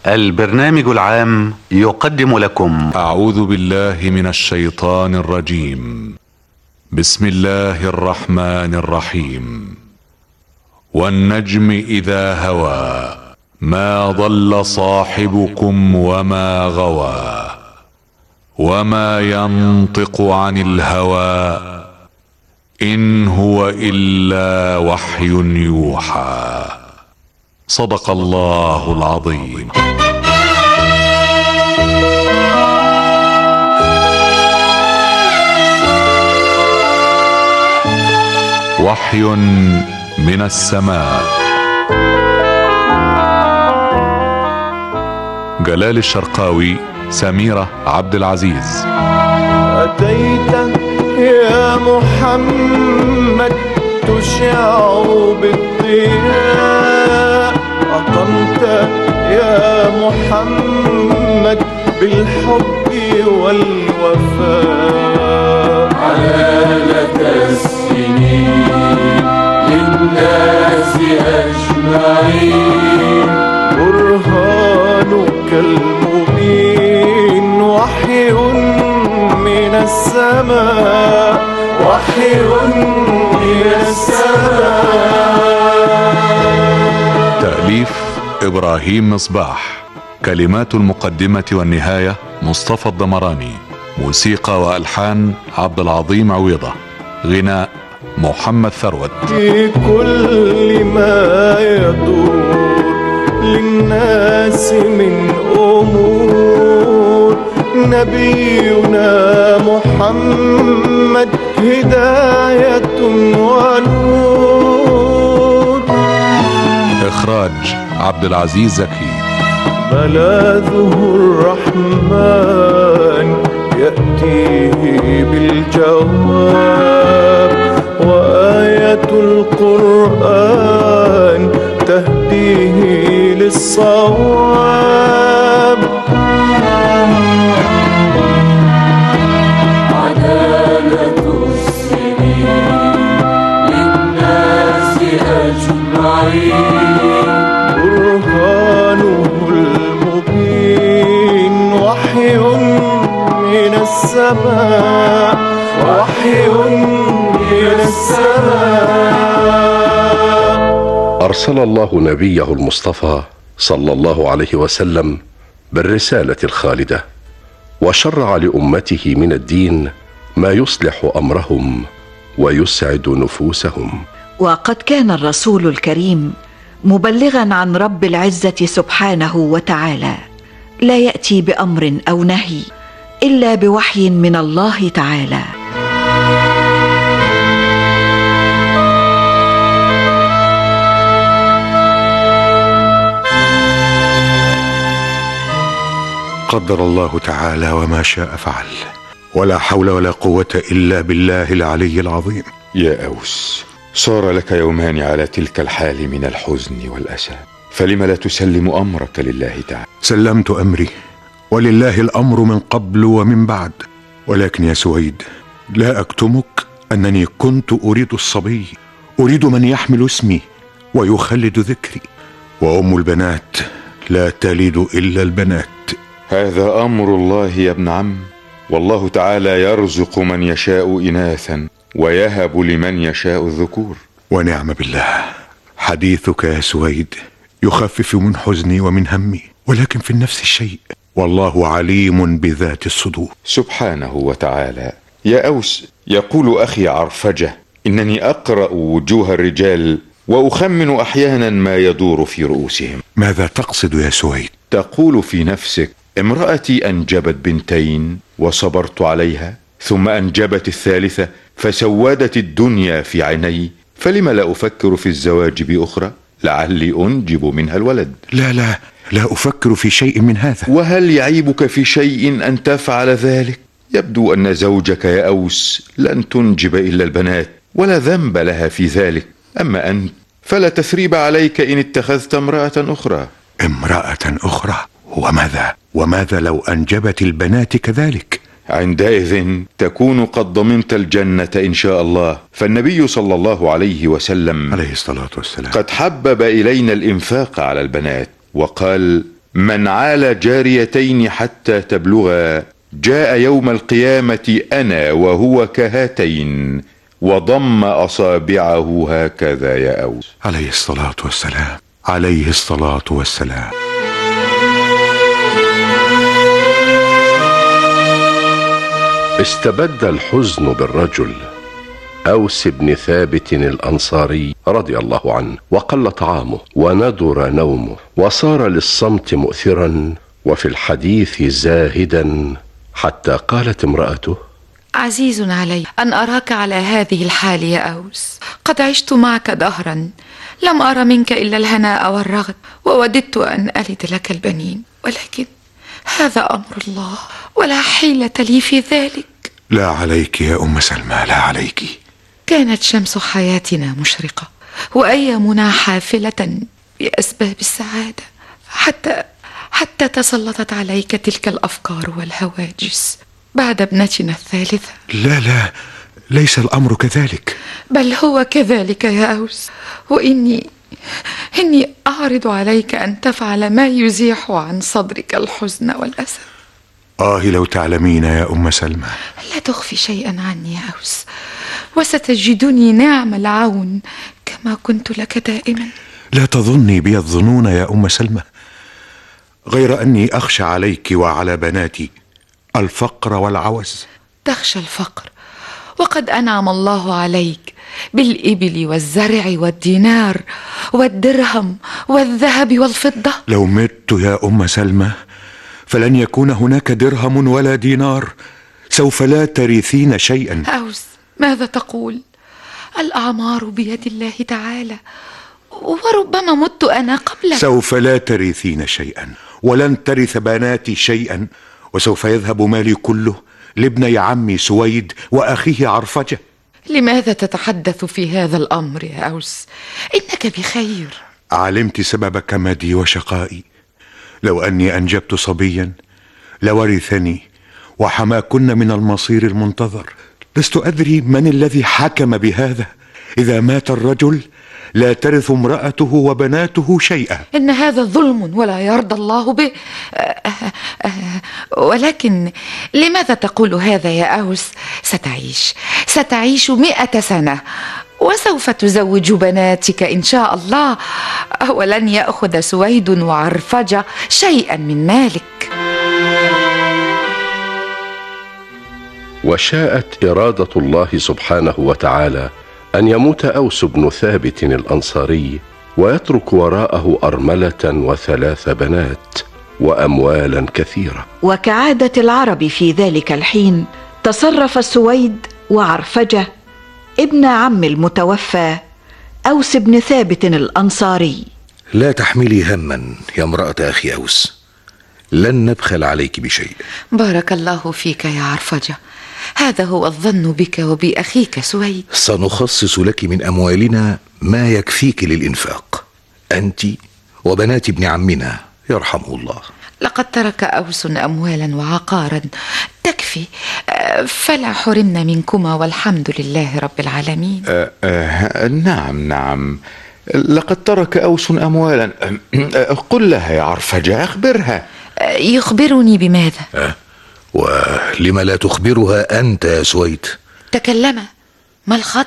البرنامج العام يقدم لكم أعوذ بالله من الشيطان الرجيم. بسم الله الرحمن الرحيم. والنجم إذا هوى ما ضل صاحبكم وما غوى وما ينطق عن الهوى إن هو إلا وحي يوحى. صدق الله العظيم. وحي من السماء. جلال الشرقاوي، سميرة عبد العزيز. أتيت يا محمد تشع بالضياء، أقمت يا محمد بالحب والوفاء. علالة السنين للناس أجمعين، برهانك المبين وحي من السماء، وحي من السماء. تأليف إبراهيم مصباح. كلمات المقدمة والنهاية مصطفى الضمراني. موسيقى وألحان عبد العظيم عويضة. غناء محمد ثروت. في كل ما يدور للناس من أمور، نبينا محمد هداية ونور. إخراج عبد العزيز زكي. ملاذه الرحمن يأتيه بالجواب، وآية القرآن تهديه للصواب. عدالة السنين للناس أجمعين، برهانه المبين وحي من السماء، وحي من السماء. أرسل الله نبيه المصطفى صلى الله عليه وسلم بالرسالة الخالدة، وشرع لأمته من الدين ما يصلح أمرهم ويسعد نفوسهم. وقد كان الرسول الكريم مبلغا عن رب العزة سبحانه وتعالى، لا يأتي بأمر أو نهي إلا بوحي من الله تعالى. قدر الله تعالى وما شاء فعل، ولا حول ولا قوة إلا بالله العلي العظيم. يا أوس، صار لك يومان على تلك الحال من الحزن والأسى، فلم لا تسلم أمرك لله تعالى؟ سلمت أمري، ولله الأمر من قبل ومن بعد. ولكن يا سويد، لا أكتمك أنني كنت أريد الصبي، أريد من يحمل اسمي ويخلد ذكري، وأم البنات لا تلد إلا البنات. هذا أمر الله يا ابن عم، والله تعالى يرزق من يشاء إناثا ويهب لمن يشاء الذكور. ونعم بالله. حديثك يا سويد يخفف من حزني ومن همي، ولكن في النفس الشيء، والله عليم بذات الصدور سبحانه وتعالى. يا أوس، يقول أخي عرفجة إنني أقرأ وجوه الرجال وأخمن أحيانا ما يدور في رؤوسهم. ماذا تقصد يا سويد؟ تقول في نفسك: امرأتي أنجبت بنتين وصبرت عليها، ثم أنجبت الثالثة فسودت الدنيا في عيني، فلم لا أفكر في الزواج بأخرى لعلي أنجب منها الولد؟ لا أفكر في شيء من هذا. وهل يعيبك في شيء أن تفعل ذلك؟ يبدو أن زوجك يا أوس لن تنجب إلا البنات، ولا ذنب لها في ذلك. أما أنت فلا تثريب عليك إن اتخذت امرأة أخرى. امرأة أخرى؟ وماذا لو أنجبت البنات كذلك؟ عندئذ تكون قد ضمنت الجنة إن شاء الله. فالنبي صلى الله عليه وسلم عليه الصلاة والسلام قد حبب إلينا الإنفاق على البنات، وقال: من عال جاريتين حتى تبلغا جاء يوم القيامة أنا وهو كهاتين، وضم أصابعه هكذا يا أوس. عليه الصلاة والسلام، عليه الصلاة والسلام. استبد الحزن بالرجل أوس بن ثابت الأنصاري رضي الله عنه، وقل طعامه وندر نومه، وصار للصمت مؤثرا وفي الحديث زاهدا، حتى قالت امرأته: عزيز علي أن أراك على هذه الحال يا أوس. قد عشت معك دهرا، لم أرى منك إلا الهناء والرغد، ووددت أن ألد لك البنين، ولكن هذا أمر الله ولا حيلة لي في ذلك. لا عليك يا أم سلمى، لا عليك. كانت شمس حياتنا مشرقة وأيامنا حافلة بأسباب السعادة، حتى تسلطت عليك تلك الأفكار والهواجس بعد ابنتنا الثالثة. لا، ليس الأمر كذلك. بل هو كذلك يا أوس، وإني أعرض عليك أن تفعل ما يزيح عن صدرك الحزن والأسى. لو تعلمين يا أم سلمى. لا تخفي شيئا عني يا أوس، وستجدني نعم العون كما كنت لك دائما. لا تظني بي الظنون يا أم سلمى، غير أني أخشى عليك وعلى بناتي الفقر والعوز. تخشى الفقر وقد أنعم الله عليك بالإبل والزرع والدينار والدرهم والذهب والفضة. لو مت يا أم سلمى فلن يكون هناك درهم ولا دينار، سوف لا ترثين شيئا. أوس، ماذا تقول؟ الأعمار بيد الله تعالى، وربما مت أنا قبلك. سوف لا ترثين شيئا، ولن ترث بناتي شيئا، وسوف يذهب مالي كله لابني عمي سويد وأخيه عرفجة. لماذا تتحدث في هذا الأمر يا أوس؟ إنك بخير. علمت سبب كمدي وشقائي. لو أني أنجبت صبيا لورثني وحماكن من المصير المنتظر. لست أدري من الذي حكم بهذا. إذا مات الرجل لا ترث امرأته وبناته شيئا. إن هذا ظلم ولا يرضى الله به. ولكن لماذا تقول هذا يا أوس؟ ستعيش 100 سنة، وسوف تزوج بناتك إن شاء الله، ولن يأخذ سويد وعرفجة شيئا من مالك. وشاءت إرادة الله سبحانه وتعالى أن يموت أوس بن ثابت الأنصاري ويترك وراءه أرملة و3 بنات وأموالا كثيرة. وكعادة العرب في ذلك الحين تصرف سويد وعرفجة ابن عم المتوفى أوس بن ثابت الأنصاري. لا تحملي هما يا امرأة أخي أوس، لن نبخل عليك بشيء. بارك الله فيك يا عرفجة، هذا هو الظن بك وبأخيك سويد. سنخصص لك من أموالنا ما يكفيك للإنفاق، أنت وبنات ابن عمنا يرحمه الله. لقد ترك أوس أموالا وعقارا تكفي، فلا حرمنا منكما والحمد لله رب العالمين. نعم، لقد ترك أوس أموالا. قل لها يا عرفجة، أخبرها. يخبرني بماذا؟ ولم لا تخبرها أنت يا سويد؟ تكلم، ما الخط؟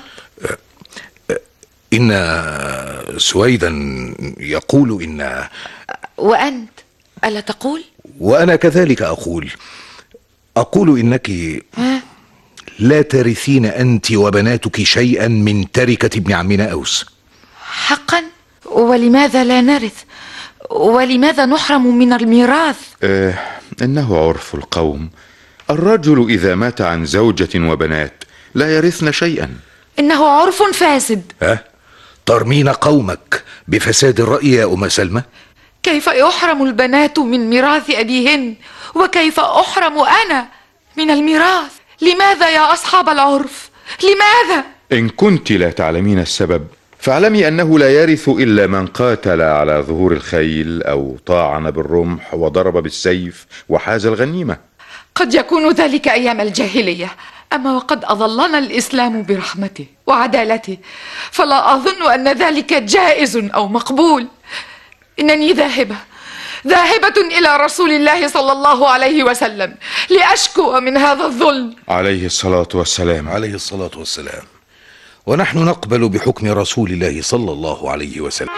إن سويدا يقول إن. وأنت ألا تقول؟ وأنا كذلك أقول إنك لا ترثين أنت وبناتك شيئا من تركة ابن عمنا أوس. حقا؟ ولماذا لا نرث؟ ولماذا نحرم من الميراث؟ إنه عرف القوم، الرجل إذا مات عن زوجة وبنات لا يرثن شيئا. إنه عرف فاسد. ترمين قومك بفساد الرأي يا أم سلمى؟ كيف يحرم البنات من ميراث أبيهن، وكيف أحرم أنا من الميراث؟ لماذا يا أصحاب العرف؟ لماذا؟ إن كنت لا تعلمين السبب فاعلمي أنه لا يرث إلا من قاتل على ظهور الخيل أو طاعن بالرمح وضرب بالسيف وحاز الغنيمة. قد يكون ذلك أيام الجاهلية، أما وقد أظلنا الإسلام برحمته وعدالته، فلا أظن أن ذلك جائز أو مقبول. إنني ذاهبة ذاهبة إلى رسول الله صلى الله عليه وسلم لأشكو من هذا الظلم. عليه الصلاة والسلام. عليه الصلاة والسلام. ونحن نقبل بحكم رسول الله صلى الله عليه وسلم.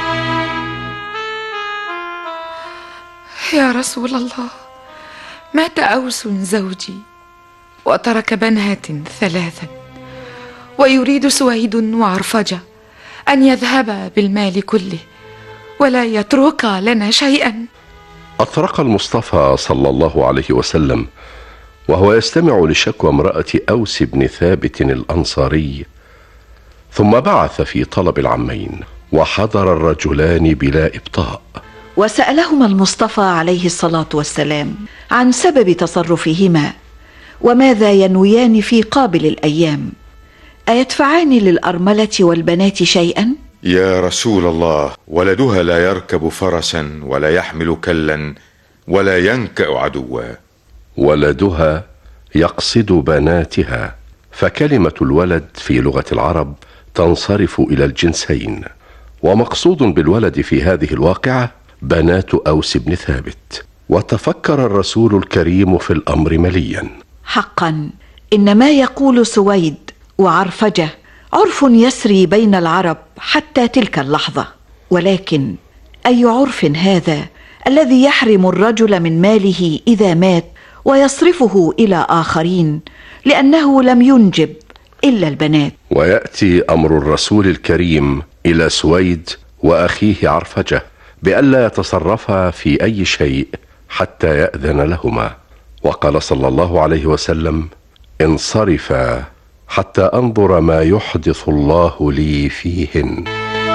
يا رسول الله، مات أوس زوجي وترك بنات 3، ويريد سويد وعرفجة أن يذهبا بالمال كله ولا يتركا لنا شيئا. أطرق المصطفى صلى الله عليه وسلم وهو يستمع لشكوى امرأة أوس بن ثابت الأنصاري، ثم بعث في طلب العمين، وحضر الرجلان بلا إبطاء، وسألهما المصطفى عليه الصلاة والسلام عن سبب تصرفهما، وماذا ينويان في قابل الأيام، أيدفعان للأرملة والبنات شيئا؟ يا رسول الله، ولدها لا يركب فرسا ولا يحمل كلا ولا ينكأ عدوا. ولدها يقصد بناتها، فكلمة الولد في لغة العرب تنصرف إلى الجنسين، ومقصود بالولد في هذه الواقعة بنات أوس بن ثابت. وتفكر الرسول الكريم في الأمر مليا. حقا إن ما يقول سويد وعرفجة عرف يسري بين العرب حتى تلك اللحظة، ولكن أي عرف هذا الذي يحرم الرجل من ماله إذا مات ويصرفه إلى آخرين لأنه لم ينجب إلا البنات؟ ويأتي أمر الرسول الكريم إلى سويد وأخيه عرفجة بألا يتصرفا في أي شيء حتى يأذن لهما، وقال صلى الله عليه وسلم: انصرفا حتى أنظر ما يحدث الله لي فيهن.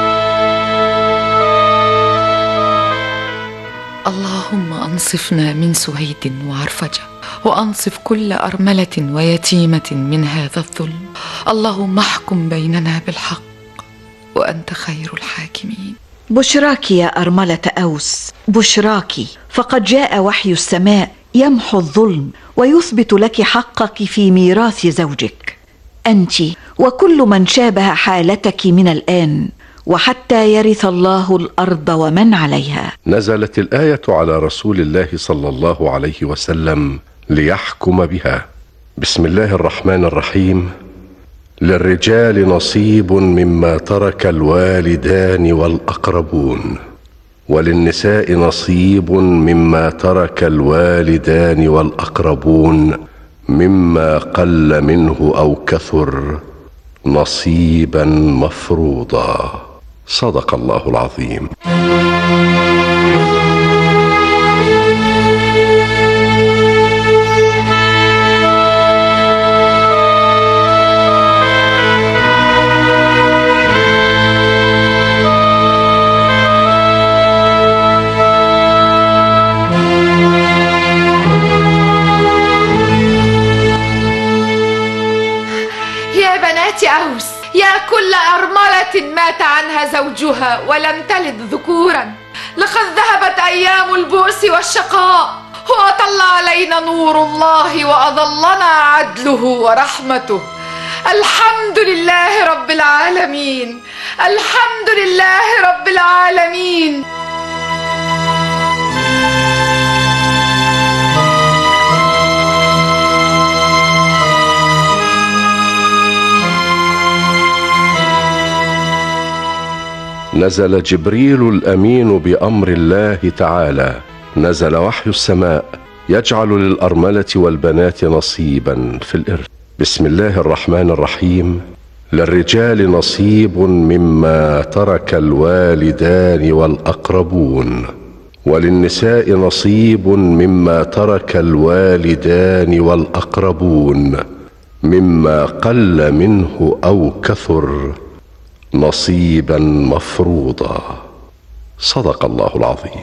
اللهم أنصفنا من سويد وعرفجة، وأنصف كل أرملة ويتيمة من هذا الظلم. اللهم احكم بيننا بالحق وأنت خير الحاكمين. بشراك يا أرملة أوس، بشراك، فقد جاء وحي السماء يمحو الظلم ويثبت لك حقك في ميراث زوجك، أنت وكل من شابه حالتك من الآن وحتى يرث الله الأرض ومن عليها. نزلت الآية على رسول الله صلى الله عليه وسلم ليحكم بها. بسم الله الرحمن الرحيم: للرجال نصيب مما ترك الوالدان والأقربون، وللنساء نصيب مما ترك الوالدان والأقربون، مما قل منه أو كثر، نصيبا مفروضا. صدق الله العظيم. أوس، يا كل أرملة مات عنها زوجها ولم تلد ذكورا، لقد ذهبت أيام البؤس والشقاء، وأطل علينا نور الله وأظلنا عدله ورحمته. الحمد لله رب العالمين، الحمد لله رب العالمين. نزل جبريل الأمين بأمر الله تعالى، نزل وحي السماء يجعل للأرملة والبنات نصيبا في الإرث. بسم الله الرحمن الرحيم: للرجال نصيب مما ترك الوالدان والأقربون، وللنساء نصيب مما ترك الوالدان والأقربون، مما قل منه أو كثر، نصيبا مفروضا. صدق الله العظيم.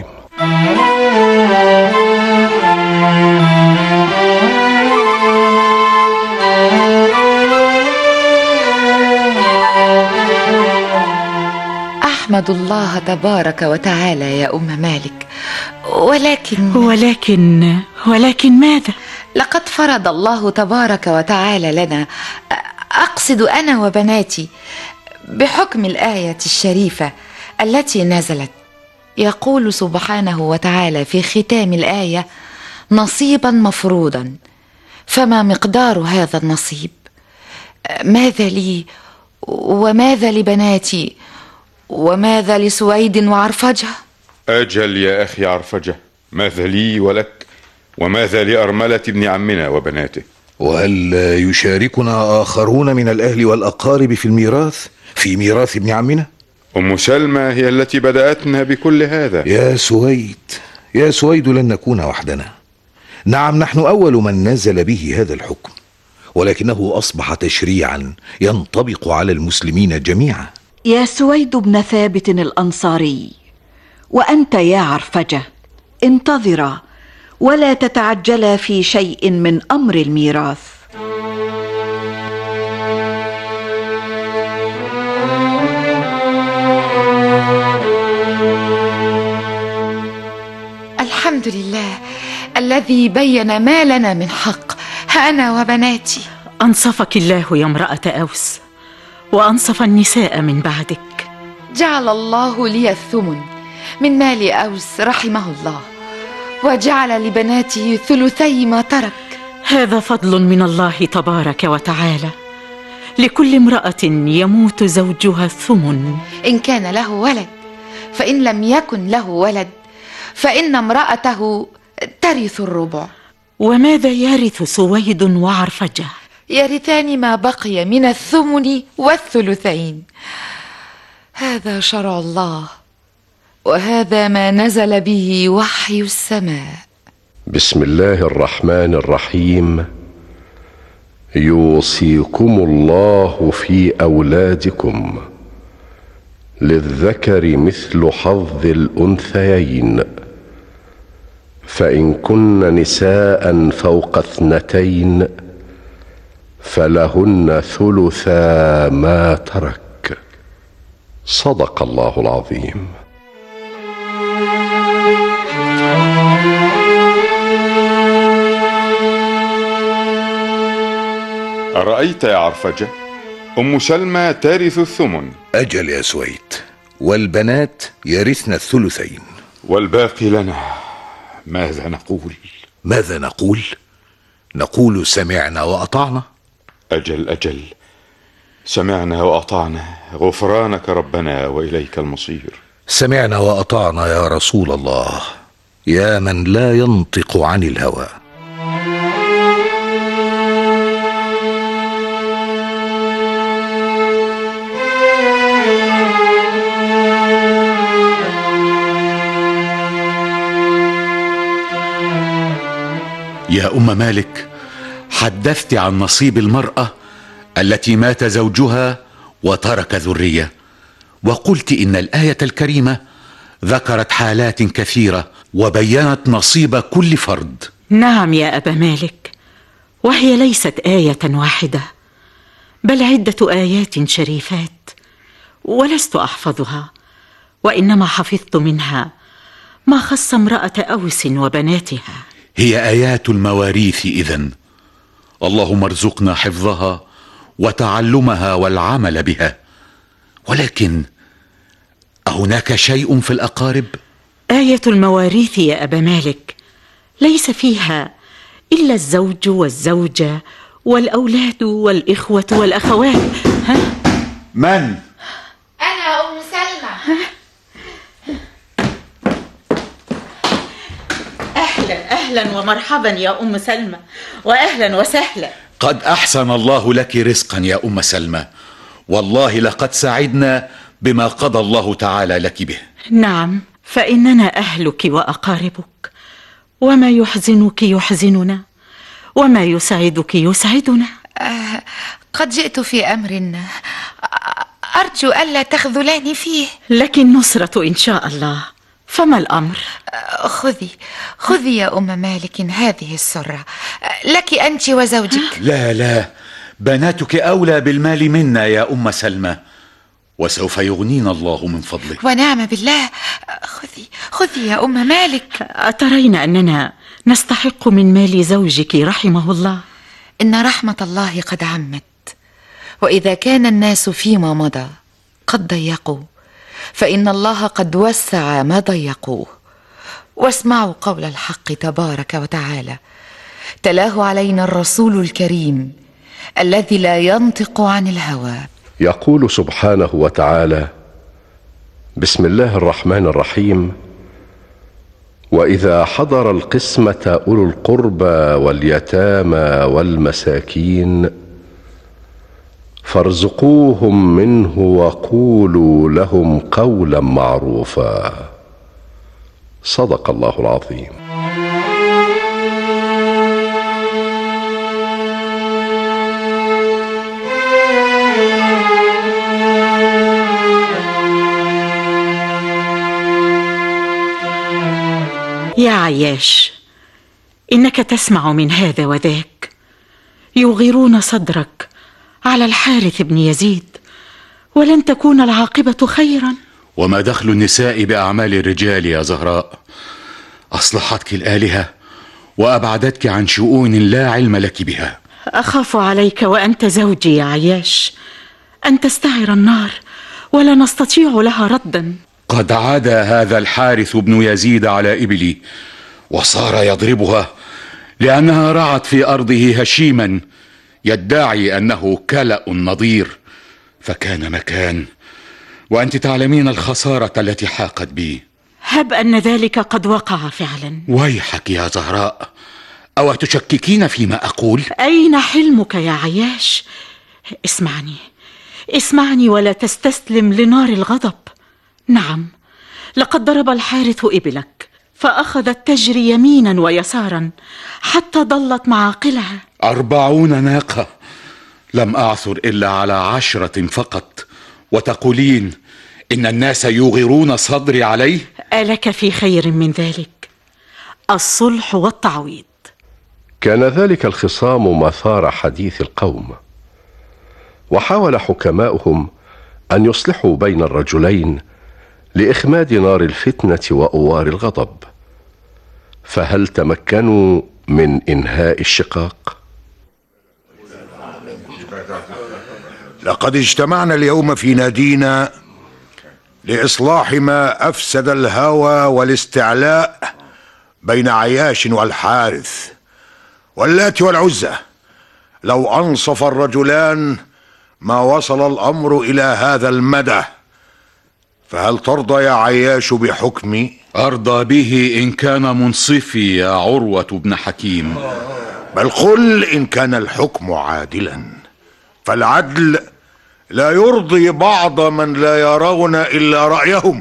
أحمد الله تبارك وتعالى يا أم مالك، ولكن ماذا؟ لقد فرض الله تبارك وتعالى لنا، أقصد أنا وبناتي، بحكم الآية الشريفة التي نزلت: يقول سبحانه وتعالى في ختام الآية: نصيبا مفروضا. فما مقدار هذا النصيب؟ ماذا لي وماذا لبناتي وماذا لسويد وعرفجة؟ أجل يا أخي عرفجة، ماذا لي ولك وماذا لأرملة ابن عمنا وبناته؟ وهل يشاركنا آخرون من الأهل والأقارب في الميراث، في ميراث ابن عمنا؟ أم سلمى هي التي بدأتنا بكل هذا. يا سويد لن نكون وحدنا. نعم، نحن أول من نزل به هذا الحكم، ولكنه أصبح تشريعا ينطبق على المسلمين جميعا. يا سويد بن ثابت الأنصاري، وأنت يا عرفجة، انتظرا ولا تتعجلا في شيء من أمر الميراث. الحمد لله الذي بين ما لنا من حق، أنا وبناتي. أنصفك الله يا امرأة أوس، وأنصف النساء من بعدك. جعل الله لي الثمن من مال أوس رحمه الله، وجعل لبناته ثلثي ما ترك. هذا فضل من الله تبارك وتعالى. لكل امرأة يموت زوجها الثمن إن كان له ولد، فإن لم يكن له ولد فإن امرأته ترث الربع. وماذا يرث سويد وعرفجة؟ يرثان ما بقي من الثمن والثلثين. هذا شرع الله، وهذا ما نزل به وحي السماء. بسم الله الرحمن الرحيم. يوصيكم الله في أولادكم، للذكر مثل حظ الأنثيين، فإن كن نساء فوق 2 فلهن ثلثا ما ترك. صدق الله العظيم. أرأيت يا عرفجة؟ أم سلمى ترث الثمن. أجل يا سويد، والبنات يرثن الثلثين. والباقي لنا، ماذا نقول؟ نقول سمعنا وأطعنا. أجل، سمعنا وأطعنا، غفرانك ربنا وإليك المصير. سمعنا وأطعنا يا رسول الله، يا من لا ينطق عن الهوى. يا أم مالك، حدثت عن نصيب المرأة التي مات زوجها وترك ذرية، وقلت إن الآية الكريمة ذكرت حالات كثيرة وبينت نصيب كل فرد. نعم يا أبا مالك، وهي ليست آية واحدة، بل عدة آيات شريفات، ولست أحفظها، وإنما حفظت منها ما خص امرأة أوس وبناتها. هي آيات المواريث إذن. اللهم ارزقنا حفظها وتعلمها والعمل بها. ولكن أهناك شيء في الأقارب؟ آية المواريث يا أبا مالك ليس فيها إلا الزوج والزوجة والأولاد والإخوة والأخوات. ها؟ من؟ أنا أم سلمى. أهلا ومرحبا يا أم سلمى، وأهلا وسهلا. قد أحسن الله لك رزقا يا أم سلمى، والله لقد سعدنا بما قضى الله تعالى لك به. نعم، فإننا أهلك وأقاربك، وما يحزنك يحزننا، وما يسعدك يسعدنا. قد جئت في أمر أرجو ألا تخذلاني فيه. لك النصرة إن شاء الله. فما الأمر؟ خذي يا أم مالك هذه السرة، لك أنت وزوجك. لا، بناتك أولى بالمال منا يا أم سلمى، وسوف يغنينا الله من فضله. ونعم بالله. خذي يا أم مالك. أترين أننا نستحق من مال زوجك رحمه الله؟ إن رحمة الله قد عمت، وإذا كان الناس فيما مضى قد ضيقوا، فإن الله قد وسع ما ضيقوه. واسمعوا قول الحق تبارك وتعالى، تلاه علينا الرسول الكريم الذي لا ينطق عن الهوى. يقول سبحانه وتعالى: بسم الله الرحمن الرحيم: وإذا حضر القسمة أولو القربى واليتامى والمساكين فارزقوهم منه وقولوا لهم قولا معروفا. صدق الله العظيم. يا عياش، إنك تسمع من هذا وذاك، يغيرون صدرك على الحارث بن يزيد، ولن تكون العاقبة خيرا. وما دخل النساء بأعمال الرجال يا زهراء؟ أصلحتك الآلهة وأبعدتك عن شؤون لا علم لك بها. أخاف عليك وأنت زوجي يا عياش أن تستعر النار ولا نستطيع لها ردا. قد عاد هذا الحارث بن يزيد على إبلي وصار يضربها لأنها رعت في أرضه هشيما يدعي أنه كلأ نظير، فكان مكان، وأنت تعلمين الخسارة التي حاقت بي. هب أن ذلك قد وقع فعلا. ويحك يا زهراء، أو تشككين فيما أقول؟ أين حلمك يا عياش؟ اسمعني ولا تستسلم لنار الغضب. نعم، لقد ضرب الحارث إبلك فأخذت تجري يمينا ويسارا حتى ضلت معاقلها. 40 ناقة، لم أعثر إلا على 10 فقط، وتقولين إن الناس يغيرون صدري عليه؟ ألك في خير من ذلك؟ الصلح والتعويض. كان ذلك الخصام مثار حديث القوم، وحاول حكماؤهم أن يصلحوا بين الرجلين لإخماد نار الفتنة وأوار الغضب، فهل تمكنوا من إنهاء الشقاق؟ لقد اجتمعنا اليوم في نادينا لإصلاح ما أفسد الهوى والاستعلاء بين عياش والحارث واللات والعزى. لو أنصف الرجلان ما وصل الأمر إلى هذا المدى، فهل ترضى يا عياش بحكمي؟ أرضى به إن كان منصفي يا عروة بن حكيم. بل قل إن كان الحكم عادلا، فالعدل لا يرضي بعض من لا يرون إلا رأيهم.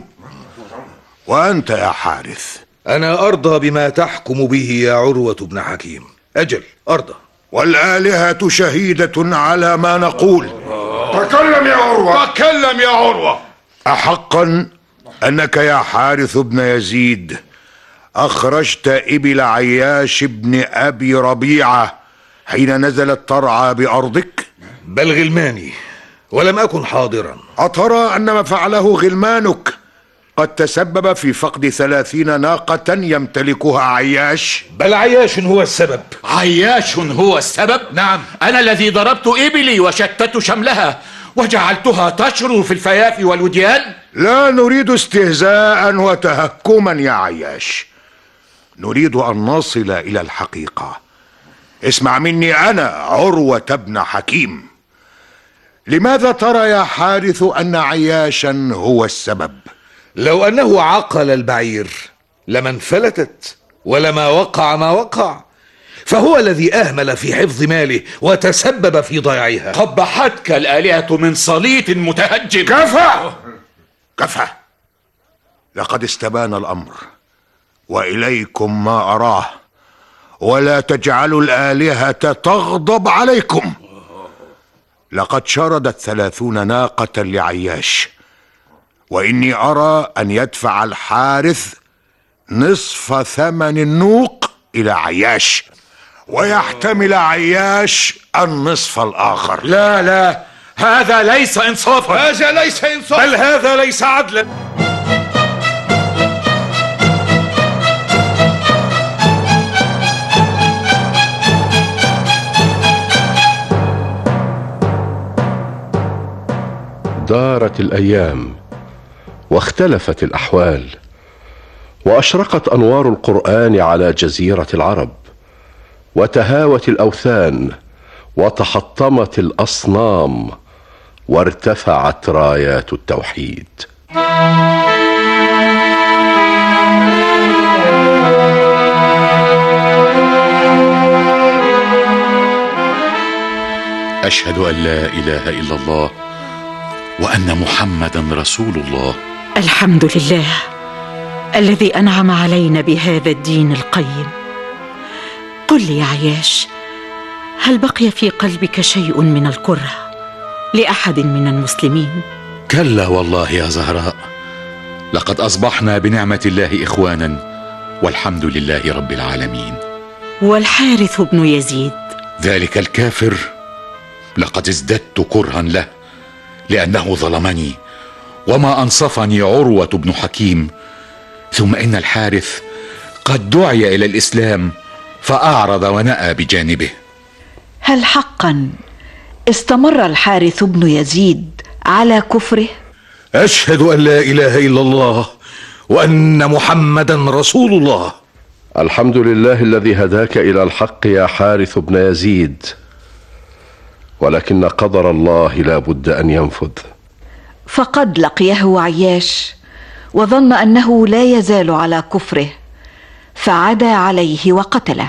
وأنت يا حارث؟ أنا أرضى بما تحكم به يا عروة بن حكيم. أجل أرضى. والآلهة شهيدة على ما نقول. تكلم يا عروة، تكلم يا عروة. أحقا أنك يا حارث بن يزيد أخرجت إبل عياش بن أبي ربيعة حين نزلت ترعى بأرضك؟ بل غلماني، ولم أكن حاضرا. أترى أن ما فعله غلمانك قد تسبب في فقد 30 ناقة يمتلكها عياش؟ بل عياش هو السبب. عياش هو السبب؟ نعم، أنا الذي ضربت إبلي وشتت شملها وجعلتها تشرد في الفيافي والوديان. لا نريد استهزاء وتهكما يا عياش، نريد أن نصل إلى الحقيقة. اسمع مني أنا عروة بن حكيم، لماذا ترى يا حارث أن عياشا هو السبب؟ لو أنه عقل البعير لما انفلتت ولما وقع ما وقع، فهو الذي أهمل في حفظ ماله وتسبب في ضياعها. قبحتك الآلهة من صليط متهجم. كفى، لقد استبان الأمر وإليكم ما أراه، ولا تجعلوا الآلهة تغضب عليكم. لقد شردت 30 ناقة لعياش، وإني أرى أن يدفع الحارث نصف ثمن النوق إلى عياش، ويحتمل عياش النصف الآخر. لا، هذا ليس إنصافا. هذا ليس إنصافا، بل هذا ليس عدلا. دارت الأيام واختلفت الأحوال، وأشرقت أنوار القرآن على جزيرة العرب، وتهاوت الأوثان، وتحطمت الأصنام، وارتفعت رايات التوحيد. أشهد أن لا إله إلا الله وأن محمدا رسول الله. الحمد لله الذي أنعم علينا بهذا الدين القيم. قل لي يا عياش، هل بقي في قلبك شيء من الكره لأحد من المسلمين؟ كلا والله يا زهراء، لقد أصبحنا بنعمة الله إخوانا، والحمد لله رب العالمين. والحارث بن يزيد ذلك الكافر لقد ازددت كرها له، لأنه ظلمني وما أنصفني عروة بن حكيم. ثم إن الحارث قد دعي إلى الإسلام فأعرض ونأى بجانبه. هل حقا استمر الحارث بن يزيد على كفره؟ أشهد أن لا إله إلا الله وأن محمدا رسول الله. الحمد لله الذي هداك إلى الحق يا حارث بن يزيد، ولكن قدر الله لا بد أن ينفذ. فقد لقيه عياش وظن أنه لا يزال على كفره، فعدا عليه وقتله.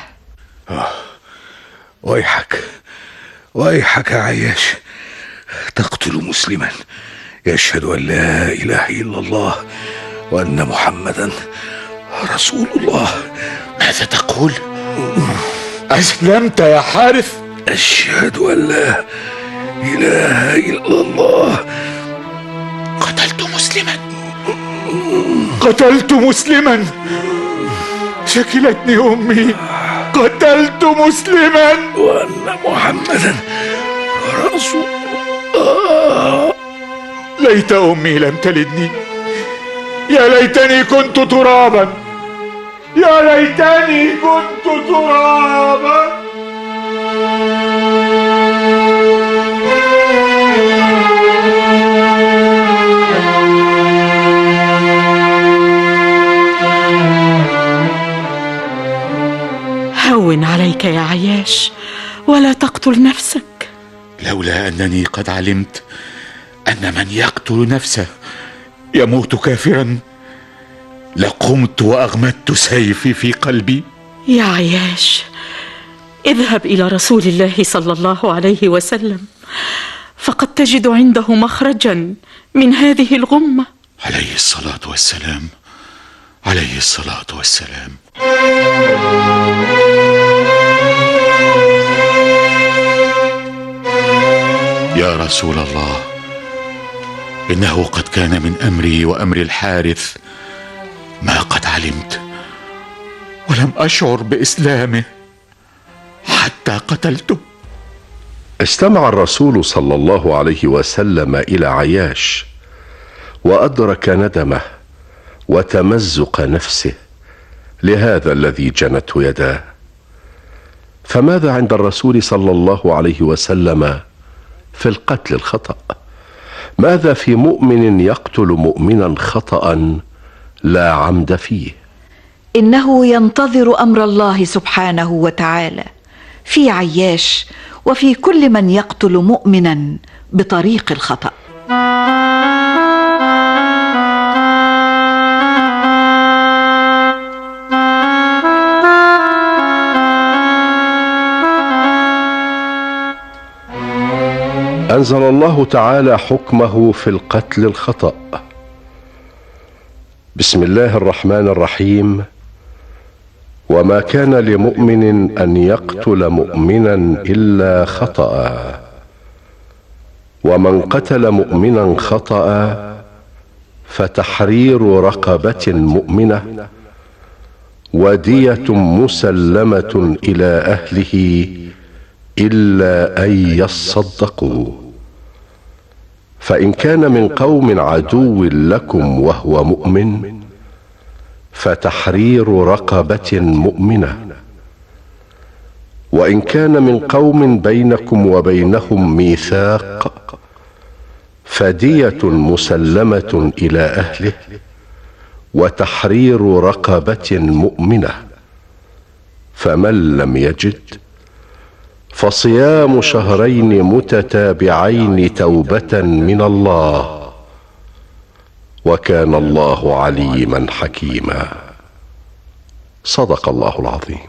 ويحك يا عياش، تقتل مسلما يشهد أن لا إله إلا الله وأن محمدا رسول الله. ماذا تقول؟ أسلمت يا حارث؟ أشهد أن لا إله إلا الله. قتلت مسلما، شكلتني أمي. قتلت مسلما وأن محمدا رسول الله. ليت أمي لم تلدني، يا ليتني كنت ترابا، يا ليتني كنت ترابا. هون عليك يا عياش ولا تقتل نفسك. لولا أنني قد علمت أن من يقتل نفسه يموت كافرا لقمت وأغمدت سيفي في قلبي. يا عياش، اذهب إلى رسول الله صلى الله عليه وسلم، فقد تجد عنده مخرجا من هذه الغمة. عليه الصلاة والسلام، عليه الصلاة والسلام. يا رسول الله، إنه قد كان من أمري وأمر الحارث ما قد علمت، ولم أشعر بإسلامه حتى قتلته. استمع الرسول صلى الله عليه وسلم إلى عياش، وأدرك ندمه وتمزق نفسه لهذا الذي جنته يداه. فماذا عند الرسول صلى الله عليه وسلم في القتل الخطأ؟ ماذا في مؤمن يقتل مؤمنا خطأ لا عمد فيه؟ إنه ينتظر أمر الله سبحانه وتعالى في عياش وفي كل من يقتل مؤمنا بطريق الخطأ. أنزل الله تعالى حكمه في القتل الخطأ. بسم الله الرحمن الرحيم: وما كان لمؤمن أن يقتل مؤمنا إلا خطأ، ومن قتل مؤمنا خطأ فتحرير رقبة مؤمنة ودية مسلمة إلى أهله إلا أن يصدقوا. فإن كان من قوم عدو لكم وهو مؤمن فتحرير رقبة مؤمنة، وإن كان من قوم بينكم وبينهم ميثاق فدية مسلمة إلى أهله وتحرير رقبة مؤمنة. فمن لم يجد فصيام شهرين متتابعين توبة من الله، وكان الله عليما حكيما. صدق الله العظيم.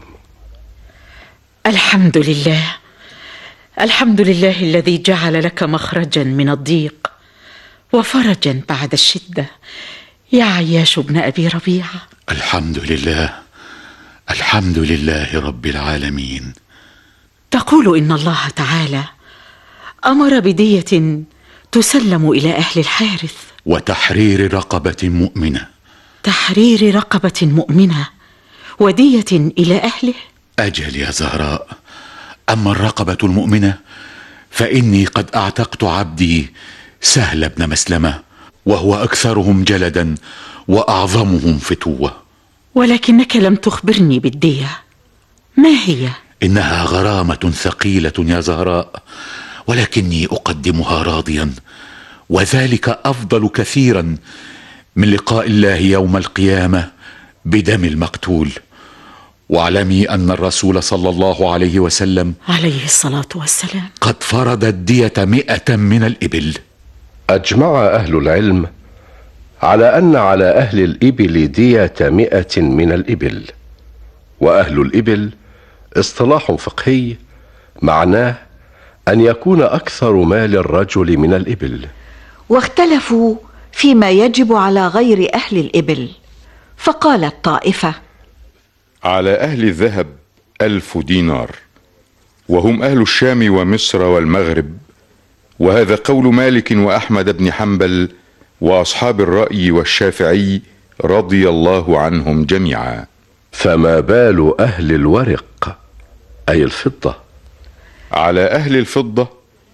الحمد لله، الحمد لله الذي جعل لك مخرجا من الضيق وفرجا بعد الشدة يا عياش بن أبي ربيعة. الحمد لله، الحمد لله رب العالمين. تقول إن الله تعالى أمر بدية تسلم إلى أهل الحارث وتحرير رقبة مؤمنة. تحرير رقبة مؤمنة ودية إلى أهله؟ أجل يا زهراء، أما الرقبة المؤمنة فإني قد أعتقت عبدي سهل بن مسلمة، وهو أكثرهم جلدا وأعظمهم فتوة. ولكنك لم تخبرني بالدية، ما هي؟ إنها غرامة ثقيلة يا زهراء، ولكني أقدمها راضيا، وذلك أفضل كثيرا من لقاء الله يوم القيامة بدم المقتول. واعلمي أن الرسول صلى الله عليه وسلم عليه الصلاة والسلام قد فرض الدية 100 من الإبل. أجمع أهل العلم على أن على أهل الإبل دية 100 من الإبل. وأهل الإبل اصطلاح فقهي معناه أن يكون أكثر مال الرجل من الإبل. واختلفوا فيما يجب على غير أهل الإبل، فقالت طائفة: على أهل الذهب 1000 دينار، وهم أهل الشام ومصر والمغرب، وهذا قول مالك وأحمد بن حنبل وأصحاب الرأي والشافعي رضي الله عنهم جميعا. فما بال أهل الورق أي الفضة؟ على أهل الفضة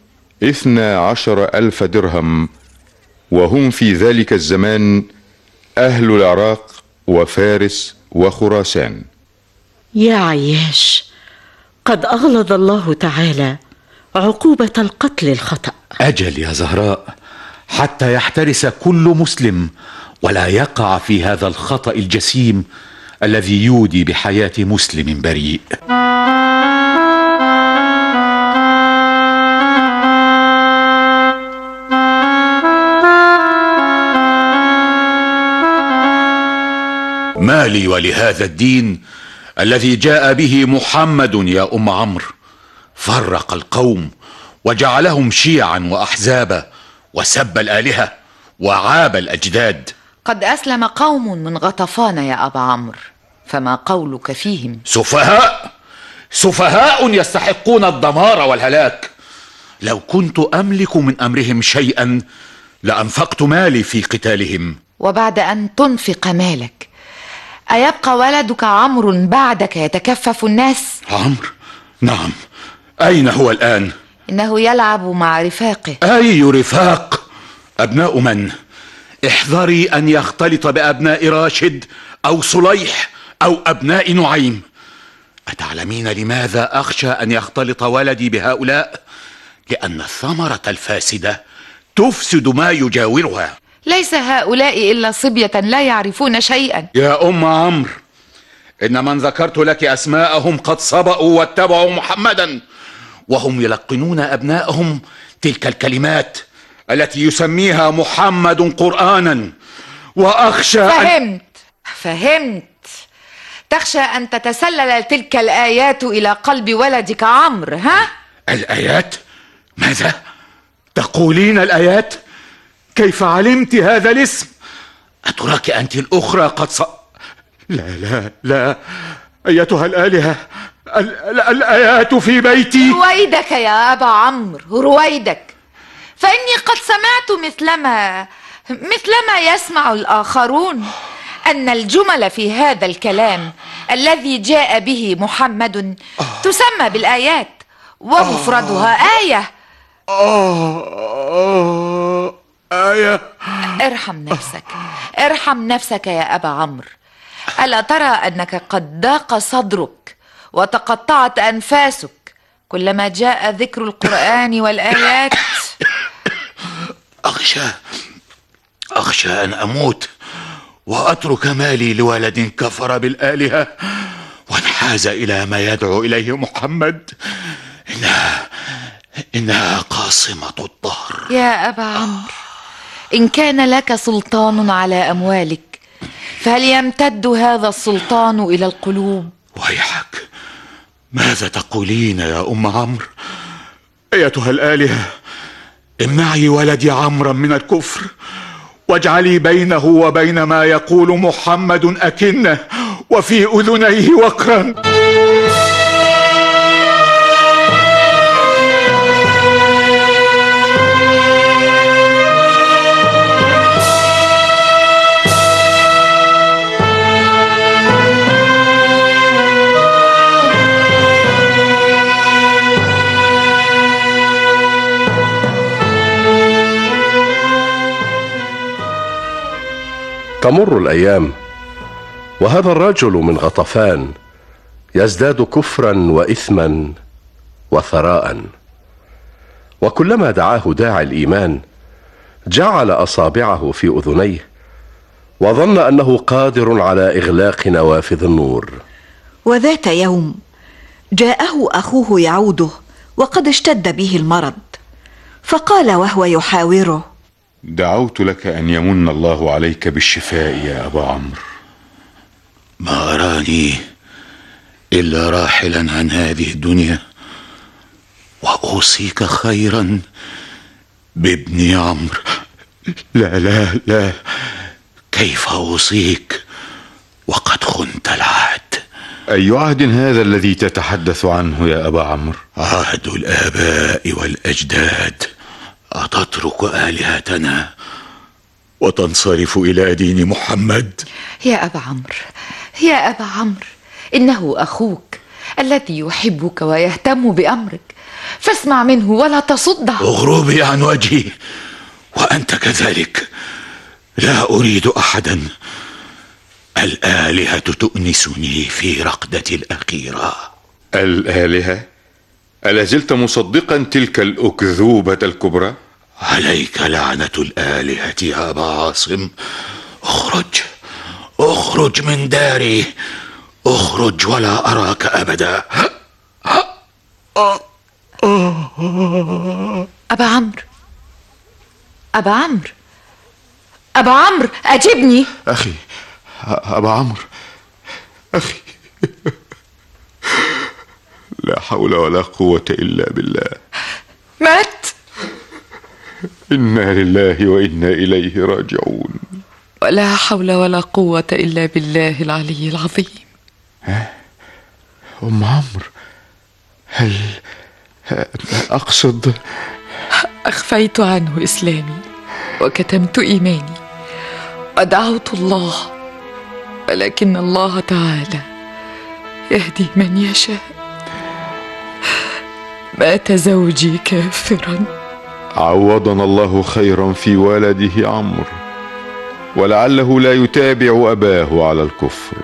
12,000 درهم، وهم في ذلك الزمان أهل العراق وفارس وخراسان. يا عياش، قد أغلظ الله تعالى عقوبة القتل الخطأ. أجل يا زهراء، حتى يحترس كل مسلم ولا يقع في هذا الخطأ الجسيم الذي يودي بحياة مسلم بريء. ما لي ولهذا الدين الذي جاء به محمد يا أم عمرو؟ فرق القوم وجعلهم شيعا وأحزابا، وسب الآلهة وعاب الأجداد. قد أسلم قوم من غطفان يا أبا عمرو، فما قولك فيهم؟ سفهاء، سفهاء يستحقون الدمار والهلاك. لو كنت أملك من أمرهم شيئا لأنفقت مالي في قتالهم. وبعد أن تنفق مالك أيبقى ولدك عمرو بعدك يتكفف الناس؟ عمرو؟ نعم، أين هو الآن؟ إنه يلعب مع رفاقه. أي رفاق؟ أبناء من؟ احذري أن يختلط بأبناء راشد أو صليح أو أبناء نعيم. أتعلمين لماذا أخشى أن يختلط ولدي بهؤلاء؟ لأن الثمرة الفاسدة تفسد ما يجاورها. ليس هؤلاء إلا صبية لا يعرفون شيئا. يا أم عمرو، إن من ذكرت لك أسماءهم قد سبقوا واتبعوا محمدا، وهم يلقنون أبنائهم تلك الكلمات التي يسميها محمد قرآنا. وأخشى فهمت. تخشى أن تتسلل تلك الآيات إلى قلب ولدك عمرو، ها؟ الآيات؟ ماذا؟ تقولين الآيات؟ كيف علمت هذا الاسم؟ أتراك أنت الأخرى قد لا أيتها الآلهة، الآيات في بيتي. رويدك يا أبا عمرو، رويدك، فإني قد سمعت مثلما يسمع الآخرون، أن الجمل في هذا الكلام الذي جاء به محمد تسمى بالآيات، ومفردها آية. آية. ارحم نفسك يا أبا عمرو. ألا ترى أنك قد ضاق صدرك وتقطعت أنفاسك كلما جاء ذكر القرآن والآيات؟ أخشى أن أموت وأترك مالي لولد كفر بالآلهة وانحاز إلى ما يدعو إليه محمد. إنها قاصمة الدهر. يا أبا عمرو، إن كان لك سلطان على أموالك فهل يمتد هذا السلطان إلى القلوب؟ ويحك، ماذا تقولين يا أم عمرو؟ أيتها الآلهة، امنعي ولدي عمرا من الكفر واجعلي بينه وبين ما يقول محمد أكنة وفي أذنيه وقرا. تمر الأيام وهذا الرجل من غطفان يزداد كفرا وإثما وثراء، وكلما دعاه داعي الإيمان جعل أصابعه في أذنيه وظن أنه قادر على إغلاق نوافذ النور. وذات يوم جاءه أخوه يعوده وقد اشتد به المرض، فقال وهو يحاوره: دعوت لك أن يمن الله عليك بالشفاء يا أبا عمرو. ما أراني إلا راحلا عن هذه الدنيا، وأوصيك خيرا بابن عمرو. لا لا لا، كيف أوصيك وقد خنت العهد؟ أي عهد هذا الذي تتحدث عنه يا أبا عمرو؟ عهد الآباء والأجداد. أتترك آلهتنا وتنصرف إلى دين محمد؟ يا أبا عمرو، يا أبا عمرو، إنه أخوك الذي يحبك ويهتم بأمرك، فاسمع منه ولا تصده. اغربي عن وجهي، وأنت كذلك. لا أريد أحدا. الآلهة تؤنسني في رقدتي الأخيرة. الآلهة؟ ألا زلت مصدقا تلك الأكذوبة الكبرى؟ عليك لعنة الآلهة يا أبا عاصم. اخرج من داري، اخرج ولا أراك أبدا. أبا عمرو، أبا عمرو، أبا عمرو، أجبني. أخي أبا عمرو، أخي. لا حول ولا قوة إلا بالله. مات. إنا لله وإنا إليه راجعون. ولا حول ولا قوة إلا بالله العلي العظيم. أم عمرو، هل أقصد أخفيت عنه إسلامي وكتمت إيماني ودعوت الله، ولكن الله تعالى يهدي من يشاء. مات زوجي كافرا. عوضنا الله خيرا في ولده عمرو، ولعله لا يتابع أباه على الكفر.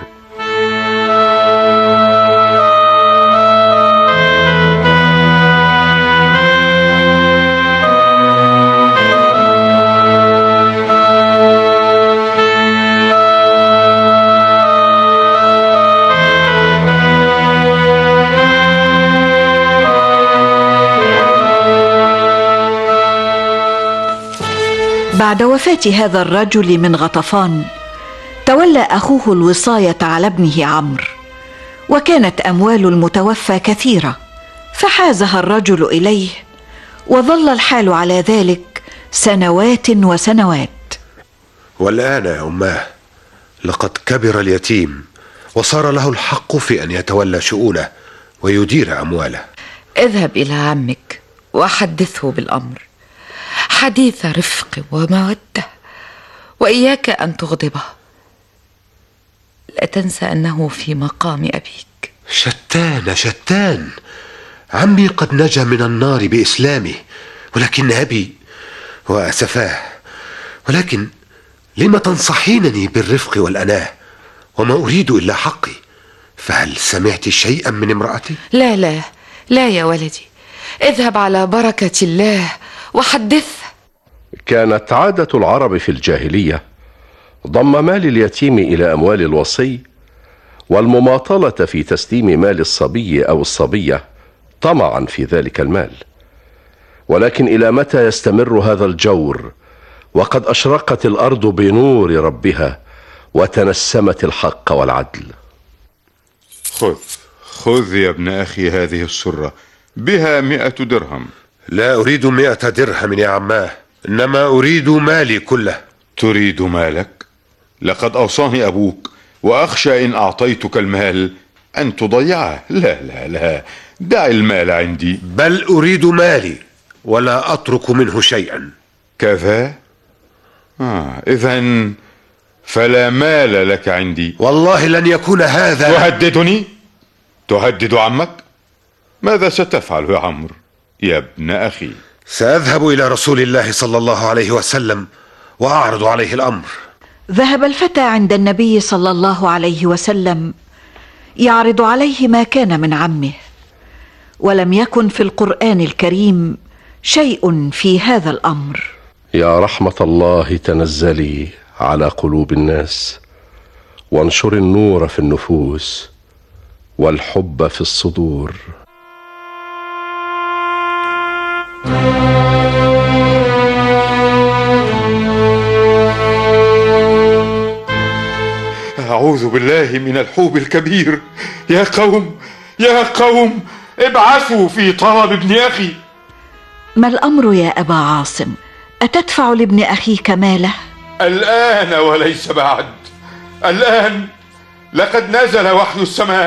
بعد وفاة هذا الرجل من غطفان تولى أخوه الوصاية على ابنه عمرو، وكانت أموال المتوفى كثيرة، فحازها الرجل إليه، وظل الحال على ذلك سنوات وسنوات. والآن يا أماه لقد كبر اليتيم وصار له الحق في أن يتولى شؤونه ويدير أمواله. اذهب إلى عمك وحدثه بالأمر حديث رفق ومودة، وإياك أن تغضبه. لا تنسى أنه في مقام أبيك. شتان عمي قد نجا من النار بإسلامه، ولكن أبي وأسفاه. ولكن لما تنصحينني بالرفق والأناة وما أريد إلا حقي؟ فهل سمعت شيئا من امرأتي؟ لا لا لا يا ولدي، اذهب على بركة الله وحدثه. كانت عادة العرب في الجاهلية ضم مال اليتيم إلى أموال الوصي، والمماطلة في تسليم مال الصبي أو الصبية طمعا في ذلك المال. ولكن إلى متى يستمر هذا الجور وقد أشرقت الأرض بنور ربها وتنسمت الحق والعدل؟ خذ يا ابن أخي هذه السرة، بها 100 درهم. لا أريد 100 درهم يا عماه، إنما أريد مالي كله. تريد مالك؟ لقد أوصاني أبوك، وأخشى إن أعطيتك المال أن تضيعه. لا لا لا، دع المال عندي. بل أريد مالي ولا أترك منه شيئا. كذا؟ إذن فلا مال لك عندي. والله لن يكون هذا. تهددني؟ تهدد عمك؟ ماذا ستفعل يا عمرو يا ابن أخي؟ سأذهب إلى رسول الله صلى الله عليه وسلم وأعرض عليه الأمر. ذهب الفتى عند النبي صلى الله عليه وسلم يعرض عليه ما كان من عمه، ولم يكن في القرآن الكريم شيء في هذا الأمر. يا رحمة الله تنزلي على قلوب الناس، وانشر النور في النفوس والحب في الصدور. أعوذ بالله من الحوب الكبير. يا قوم ابعثوا في طلب ابن أخي. ما الأمر يا أبا عاصم؟ أتدفع لابن أخيك ماله؟ الآن وليس بعد، الآن. لقد نزل وحي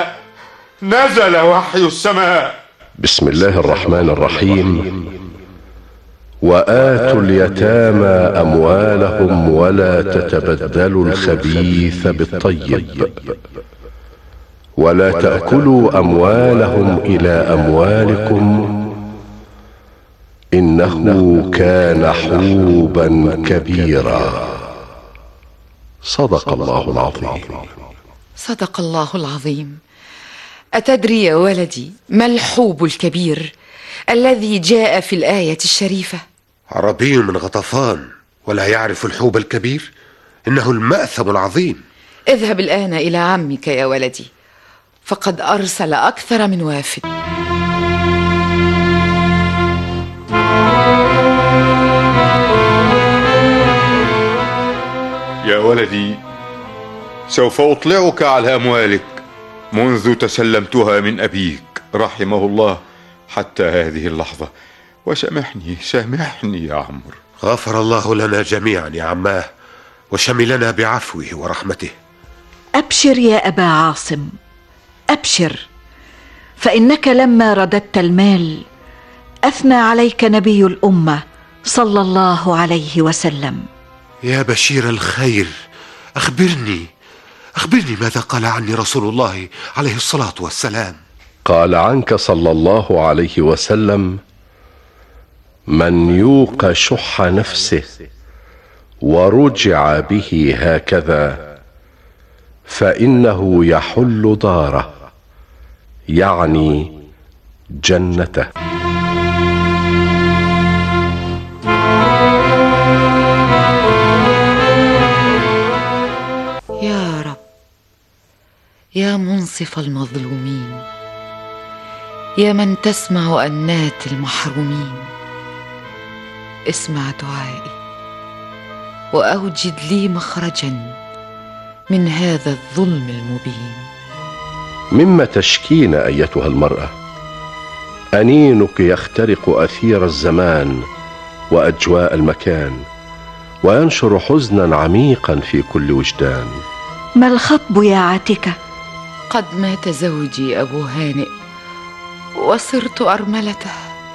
السماء. بسم الله الرحمن الرحيم. وآتوا اليتامى أموالهم ولا تتبدلوا الخبيث بالطيب ولا تأكلوا أموالهم إلى أموالكم إنه كان حوبا كبيرا. صدق الله العظيم. صدق الله العظيم. أتدري يا ولدي ما الحوب الكبير الذي جاء في الآية الشريفة؟ عربي من غطفان ولا يعرف الحوب الكبير؟ إنه المأثم العظيم. اذهب الآن إلى عمك يا ولدي، فقد أرسل أكثر من وافد. يا ولدي، سوف أطلعك على أموالك منذ تسلمتها من أبيك رحمه الله حتى هذه اللحظة، وسامحني يا عمرو. غفر الله لنا جميعا يا عماه، وشملنا بعفوه ورحمته. أبشر يا أبا عاصم، أبشر، فإنك لما رددت المال أثنى عليك نبي الأمة صلى الله عليه وسلم. يا بشير الخير، أخبرني ماذا قال عني رسول الله عليه الصلاة والسلام. قال عنك صلى الله عليه وسلم: من يوق شح نفسه ورجع به هكذا فإنه يحل داره، يعني جنته. يا رب، يا منصف المظلومين، يا من تسمع أنات المحرومين، اسمع دعائي وأوجد لي مخرجا من هذا الظلم المبين. مما تشكين أيتها المرأة، أنينك يخترق أثير الزمان وأجواء المكان، وينشر حزنا عميقا في كل وجدان. ما الخطب يا عاتكة؟ قد مات زوجي أبو هانئ وصرت أرملته.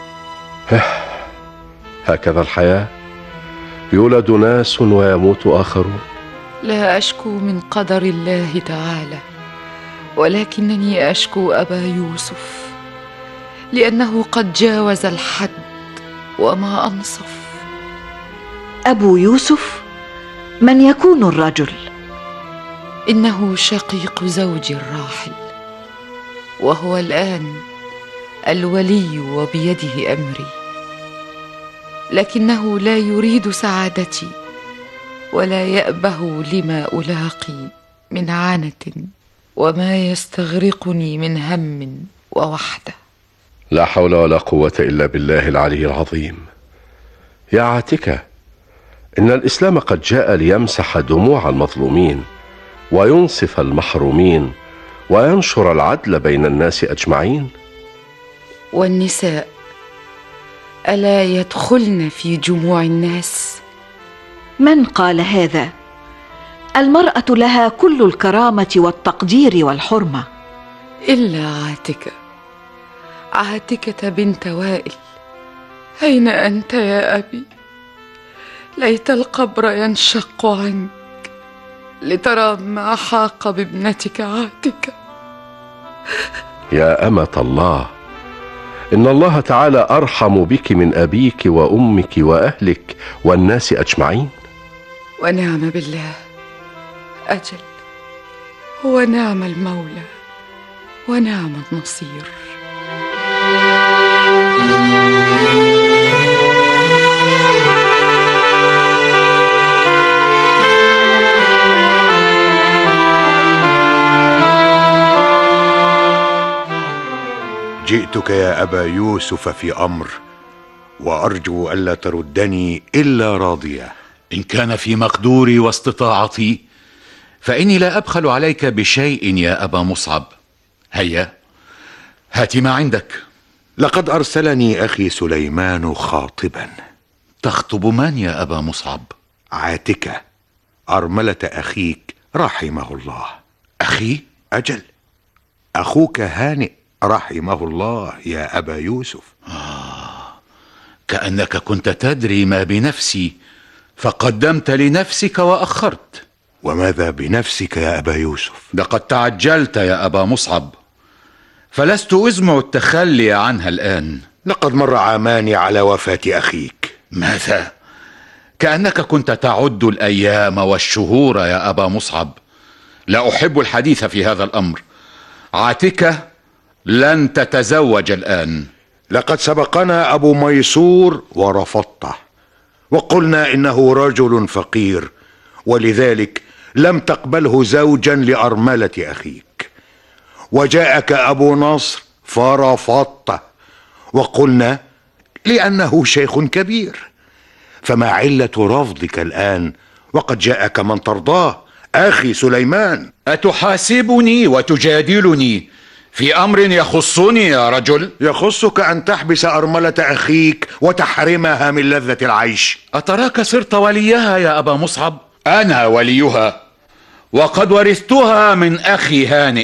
هكذا الحياة، يولد ناس ويموت آخرون. لا أشكو من قدر الله تعالى، ولكنني أشكو أبا يوسف، لأنه قد جاوز الحد وما أنصف. أبو يوسف؟ من يكون الرجل؟ إنه شقيق زوجي الراحل، وهو الآن الولي وبيده أمري. لكنه لا يريد سعادتي ولا يأبه لما ألاقي من عانة وما يستغرقني من هم ووحدة. لا حول ولا قوة إلا بالله العلي العظيم. يا عاتكة، إن الإسلام قد جاء ليمسح دموع المظلومين وينصف المحرومين وينشر العدل بين الناس أجمعين. والنساء ألا يدخلن في جموع الناس؟ من قال هذا؟ المرأة لها كل الكرامة والتقدير والحرمة. إلا عاتكة بنت وائل، أين أنت يا أبي؟ ليت القبر ينشق عنك لترى ما حاق بابنتك عاتكة. يا أمة الله، إن الله تعالى أرحم بك من أبيك وأمك وأهلك والناس أجمعين. ونعم بالله، أجل، هو نعم المولى ونعم النصير. جئتك يا أبا يوسف في أمر، وأرجو ألا تردني إلا راضية. إن كان في مقدوري واستطاعتي فإني لا أبخل عليك بشيء يا أبا مصعب. هيا هات ما عندك. لقد أرسلني أخي سليمان خاطبا. تخطب من يا أبا مصعب؟ عاتكة أرملة أخيك رحمه الله. أخي؟ أجل، أخوك هانئ رحمه الله يا أبا يوسف. كأنك كنت تدري ما بنفسي فقدمت لنفسك وأخرت. وماذا بنفسك يا أبا يوسف؟ لقد تعجلت يا أبا مصعب، فلست أزمع التخلي عنها الآن. لقد مر عامان على وفاة أخيك. ماذا؟ كأنك كنت تعد الأيام والشهور يا أبا مصعب. لا أحب الحديث في هذا الأمر. عاتكة لن تتزوج الآن. لقد سبقنا أبو ميسور ورفضته، وقلنا إنه رجل فقير، ولذلك لم تقبله زوجا لأرملة أخيك. وجاءك أبو نصر فرفضته، وقلنا لأنه شيخ كبير. فما علة رفضك الآن وقد جاءك من ترضاه أخي سليمان؟ أتحاسبني وتجادلني في أمر يخصني يا رجل؟ يخصك أن تحبس أرملة أخيك وتحرمها من لذة العيش. أتراك صرت وليها يا أبا مصعب؟ أنا وليها، وقد ورثتها من أخي هانئ،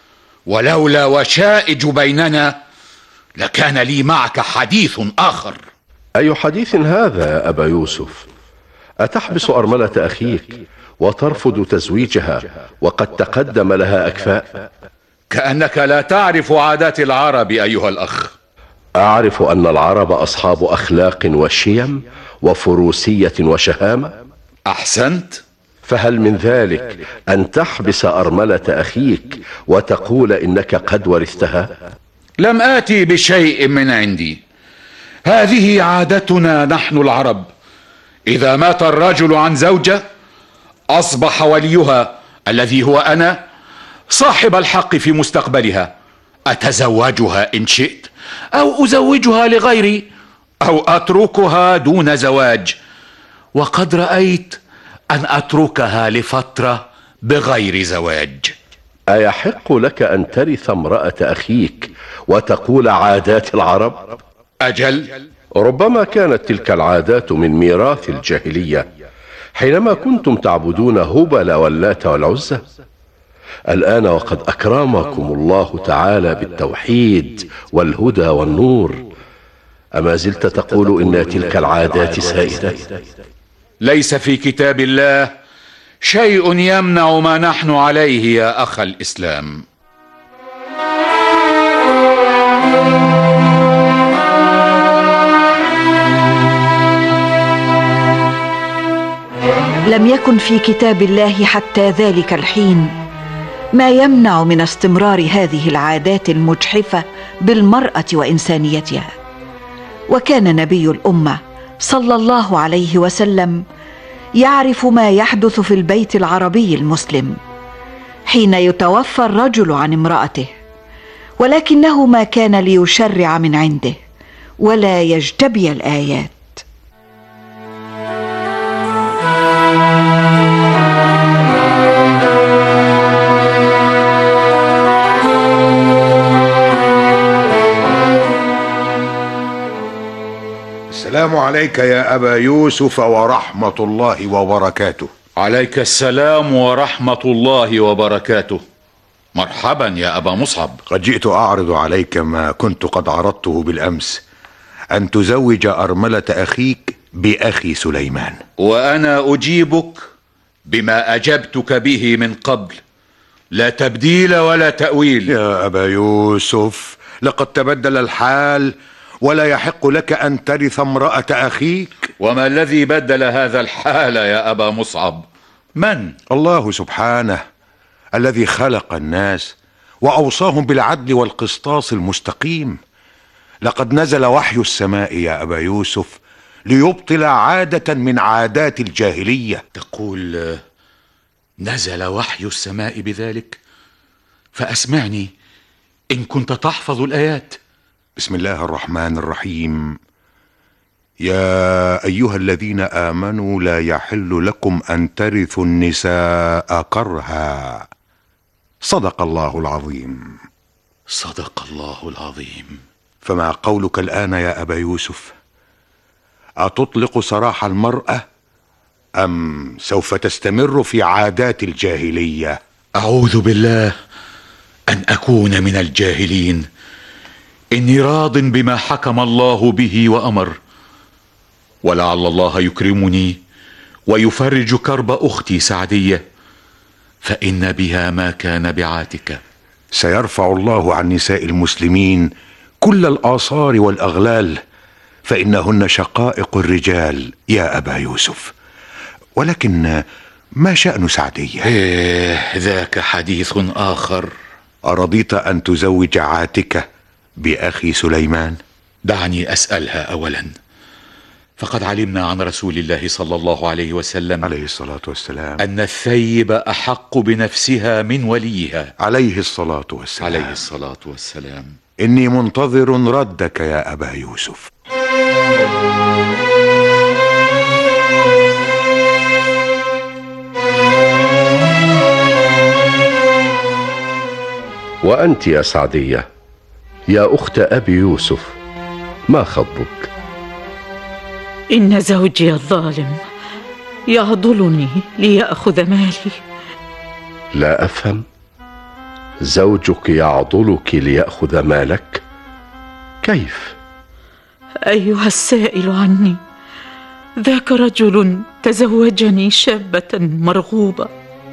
ولولا وشائج بيننا لكان لي معك حديث آخر. أي حديث هذا يا أبا يوسف؟ أتحبس أرملة أخيك وترفض تزويجها وقد تقدم لها أكفاء؟ كأنك لا تعرف عادات العرب أيها الأخ. أعرف أن العرب أصحاب أخلاق وشيم وفروسية وشهامة. أحسنت. فهل من ذلك أن تحبس أرملة أخيك وتقول إنك قد ورثتها؟ لم آتي بشيء من عندي، هذه عادتنا نحن العرب. إذا مات الرجل عن زوجة أصبح وليها الذي هو أنا صاحب الحق في مستقبلها. أتزوجها إن شئت، أو أزوجها لغيري، أو أتركها دون زواج. وقد رأيت أن أتركها لفترة بغير زواج. أيحق لك أن ترث امرأة أخيك وتقول عادات العرب؟ أجل، ربما كانت تلك العادات من ميراث الجاهلية حينما كنتم تعبدون هبل واللات والعزى. الآن وقد أكرمكم الله تعالى بالتوحيد والهدى والنور، أما زلت تقول إن تلك العادات سائدة؟ ليس في كتاب الله شيء يمنع ما نحن عليه يا أخ الإسلام. لم يكن في كتاب الله حتى ذلك الحين ما يمنع من استمرار هذه العادات المجحفة بالمرأة وإنسانيتها. وكان نبي الأمة صلى الله عليه وسلم يعرف ما يحدث في البيت العربي المسلم حين يتوفى الرجل عن امرأته، ولكنه ما كان ليشرع من عنده ولا يجتبي الآيات. السلام عليك يا أبا يوسف ورحمة الله وبركاته. عليك السلام ورحمة الله وبركاته. مرحبا يا أبا مصعب. قد جئت أعرض عليك ما كنت قد عرضته بالأمس، أن تزوج أرملة أخيك بأخي سليمان. وأنا أجيبك بما أجبتك به من قبل، لا تبديل ولا تأويل. يا أبا يوسف، لقد تبدل الحال ولا يحق لك أن ترث امرأة أخيك. وما الذي بدل هذا الحال يا أبا مصعب؟ من؟ الله سبحانه الذي خلق الناس وأوصاهم بالعدل والقسطاس المستقيم. لقد نزل وحي السماء يا أبا يوسف ليبطل عادة من عادات الجاهلية. تقول نزل وحي السماء بذلك؟ فأسمعني إن كنت تحفظ الآيات. بسم الله الرحمن الرحيم. يا أيها الذين آمنوا لا يحل لكم أن ترثوا النساء كرها. صدق الله العظيم. صدق الله العظيم. فما قولك الآن يا أبا يوسف؟ أتطلق سراح المرأة أم سوف تستمر في عادات الجاهلية؟ أعوذ بالله أن أكون من الجاهلين. إني راض بما حكم الله به وأمر، ولعل الله يكرمني ويفرج كرب أختي سعدية، فإن بها ما كان بعاتكة. سيرفع الله عن نساء المسلمين كل الآثار والأغلال، فإنهن شقائق الرجال يا أبا يوسف. ولكن ما شأن سعدية؟ ذاك حديث آخر. أرضيت أن تزوج عاتكة بأخي سليمان؟ دعني أسألها أولا. فقد علمنا عن رسول الله صلى الله عليه وسلم عليه الصلاة والسلام أن الثيب أحق بنفسها من وليها عليه الصلاة والسلام. عليه الصلاة والسلام. إني منتظر ردك يا أبا يوسف. وأنت يا سعدية يا أخت أبي يوسف، ما خطبك؟ إن زوجي الظالم يعضلني ليأخذ مالي. لا أفهم. زوجك يعضلك ليأخذ مالك؟ كيف؟ أيها السائل عني، ذاك رجل تزوجني شابة مرغوبة،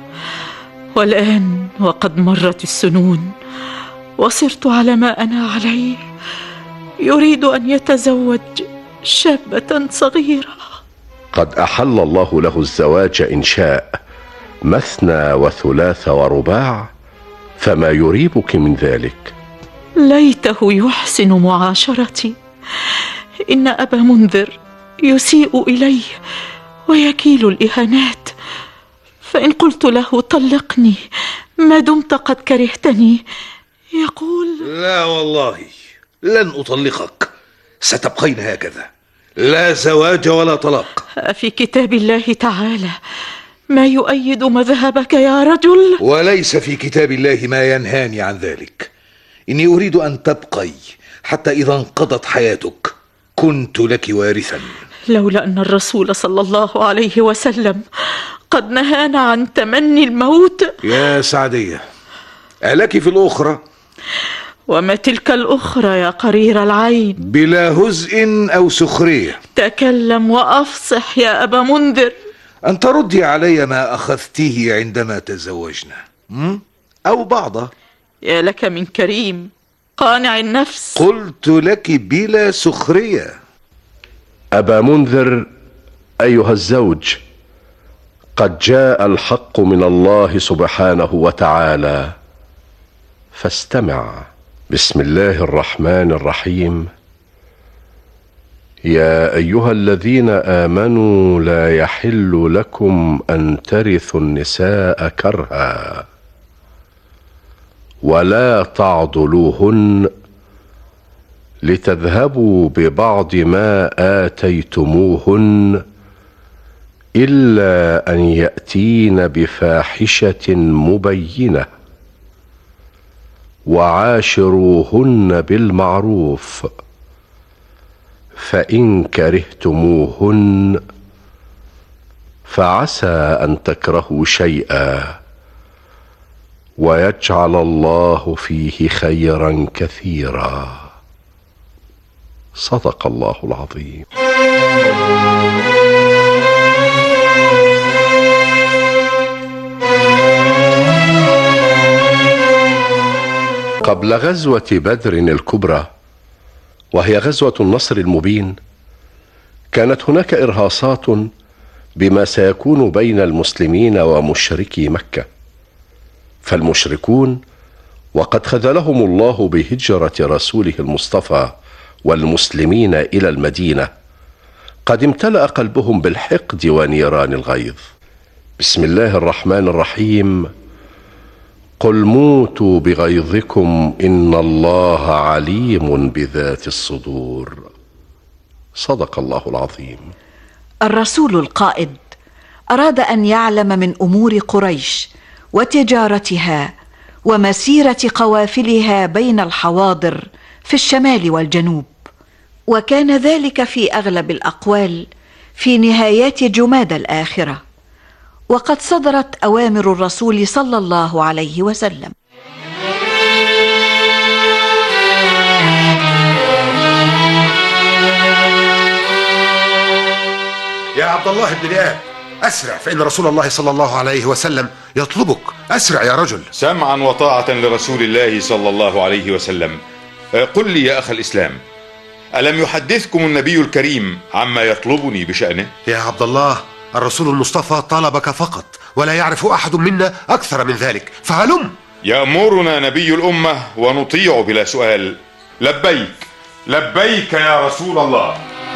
والآن وقد مرت السنون وصرت على ما أنا عليه، يريد أن يتزوج شابة صغيرة. قد أحل الله له الزواج إن شاء، مثنى وثلاث ورباع، فما يريبك من ذلك؟ ليته يحسن معاشرتي. إن أبا منذر يسيء إلي ويكيل الإهانات، فإن قلت له طلقني ما دمت قد كرهتني يقول لا والله لن أطلقك، ستبقين هكذا، لا زواج ولا طلاق. في كتاب الله تعالى ما يؤيد مذهبك يا رجل؟ وليس في كتاب الله ما ينهاني عن ذلك. إني أريد أن تبقي حتى إذا انقضت حياتك كنت لك وارثا. لولا أن الرسول صلى الله عليه وسلم قد نهانا عن تمني الموت. يا سعدية، ألك في الأخرى؟ وما تلك الأخرى يا قرير العين؟ بلا هزء أو سخرية. تكلم وأفصح يا أبا منذر. أن تردي علي ما أخذتيه عندما تزوجنا، أو بعضه. يا لك من كريم قانع النفس. قلت لك بلا سخرية. أبا منذر أيها الزوج، قد جاء الحق من الله سبحانه وتعالى، فاستمع. بسم الله الرحمن الرحيم. يا أيها الذين آمنوا لا يحل لكم أن ترثوا النساء كرها ولا تعضلوهن لتذهبوا ببعض ما آتيتموهن إلا أن يأتين بفاحشة مبينة وعاشروهن بالمعروف فإن كرهتموهن فعسى أن تكرهوا شيئا ويجعل الله فيه خيرا كثيرا. صدق الله العظيم. قبل غزوة بدر الكبرى، وهي غزوة النصر المبين، كانت هناك إرهاصات بما سيكون بين المسلمين ومشركي مكة. فالمشركون وقد خذلهم الله بهجرة رسوله المصطفى والمسلمين إلى المدينة قد امتلأ قلبهم بالحقد ونيران الغيظ. بسم الله الرحمن الرحيم: قل موتوا بغيظكم إن الله عليم بذات الصدور. صدق الله العظيم. الرسول القائد أراد أن يعلم من أمور قريش وتجارتها ومسيرة قوافلها بين الحواضر في الشمال والجنوب، وكان ذلك في أغلب الأقوال في نهايات جمادى الآخرة، وقد صدرت أوامر الرسول صلى الله عليه وسلم. يا عبد الله بن لئام، أسرع، فإن رسول الله صلى الله عليه وسلم يطلبك. أسرع يا رجل. سمعا وطاعة لرسول الله صلى الله عليه وسلم. قل لي يا أخ الإسلام، ألم يحدثكم النبي الكريم عما يطلبني بشأنه؟ يا عبد الله، الرسول المصطفى طلبك فقط، ولا يعرف أحد منا أكثر من ذلك، فهلم. يأمرنا نبي الأمة ونطيع بلا سؤال. لبيك لبيك يا رسول الله.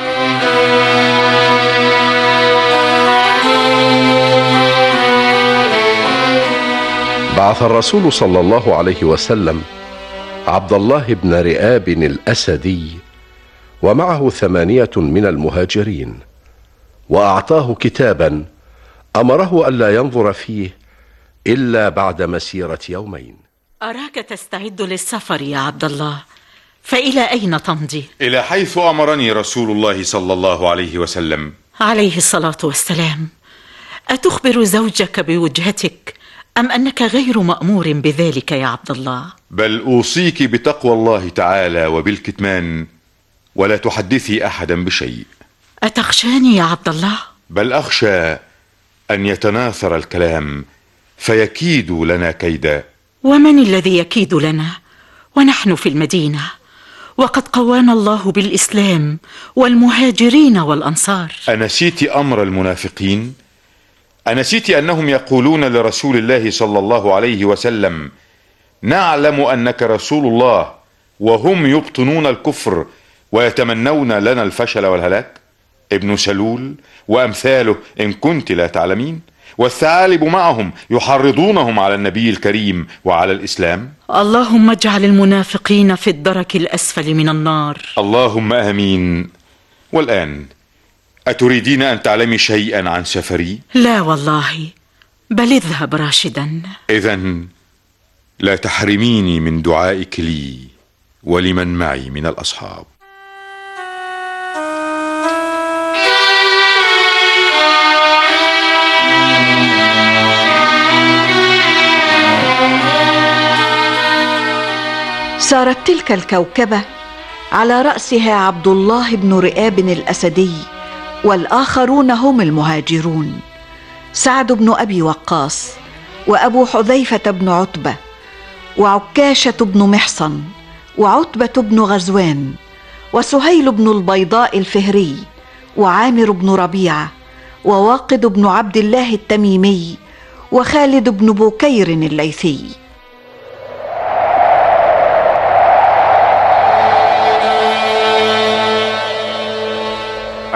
بعث الرسول صلى الله عليه وسلم عبد الله بن رئاب الأسدي ومعه 8 من المهاجرين، وأعطاه كتابا أمره ألا ينظر فيه إلا بعد مسيرة يومين. أراك تستعد للسفر يا عبد الله، فإلى أين تمضي؟ إلى حيث أمرني رسول الله صلى الله عليه وسلم عليه الصلاة والسلام. أتخبر زوجك بوجهتك أم أنك غير مأمور بذلك يا عبد الله؟ بل أوصيك بتقوى الله تعالى وبالكتمان، ولا تحدثي أحدا بشيء. أتخشاني يا عبد الله؟ بل أخشى أن يتناثر الكلام فيكيد لنا كيدا. ومن الذي يكيد لنا ونحن في المدينة، وقد قوانا الله بالإسلام والمهاجرين والأنصار؟ أنسيت أمر المنافقين؟ أنسيت أنهم يقولون لرسول الله صلى الله عليه وسلم: نعلم أنك رسول الله، وهم يبطنون الكفر ويتمنون لنا الفشل والهلاك؟ ابن سلول وأمثاله إن كنت لا تعلمين، والثعالب معهم يحرضونهم على النبي الكريم وعلى الإسلام. اللهم اجعل المنافقين في الدرك الأسفل من النار. اللهم آمين. والآن أتريدين أن تعلمي شيئا عن سفري؟ لا والله، بل اذهب راشدا. إذن لا تحرميني من دعائك لي ولمن معي من الأصحاب. سارت تلك الكوكبة على رأسها عبد الله بن رئاب الأسدي، والآخرون هم المهاجرون: سعد بن أبي وقاص، وأبو حذيفة بن عتبة، وعكاشة بن محصن، وعتبة بن غزوان، وسهيل بن البيضاء الفهري، وعامر بن ربيعة، وواقد بن عبد الله التميمي، وخالد بن بكير الليثي.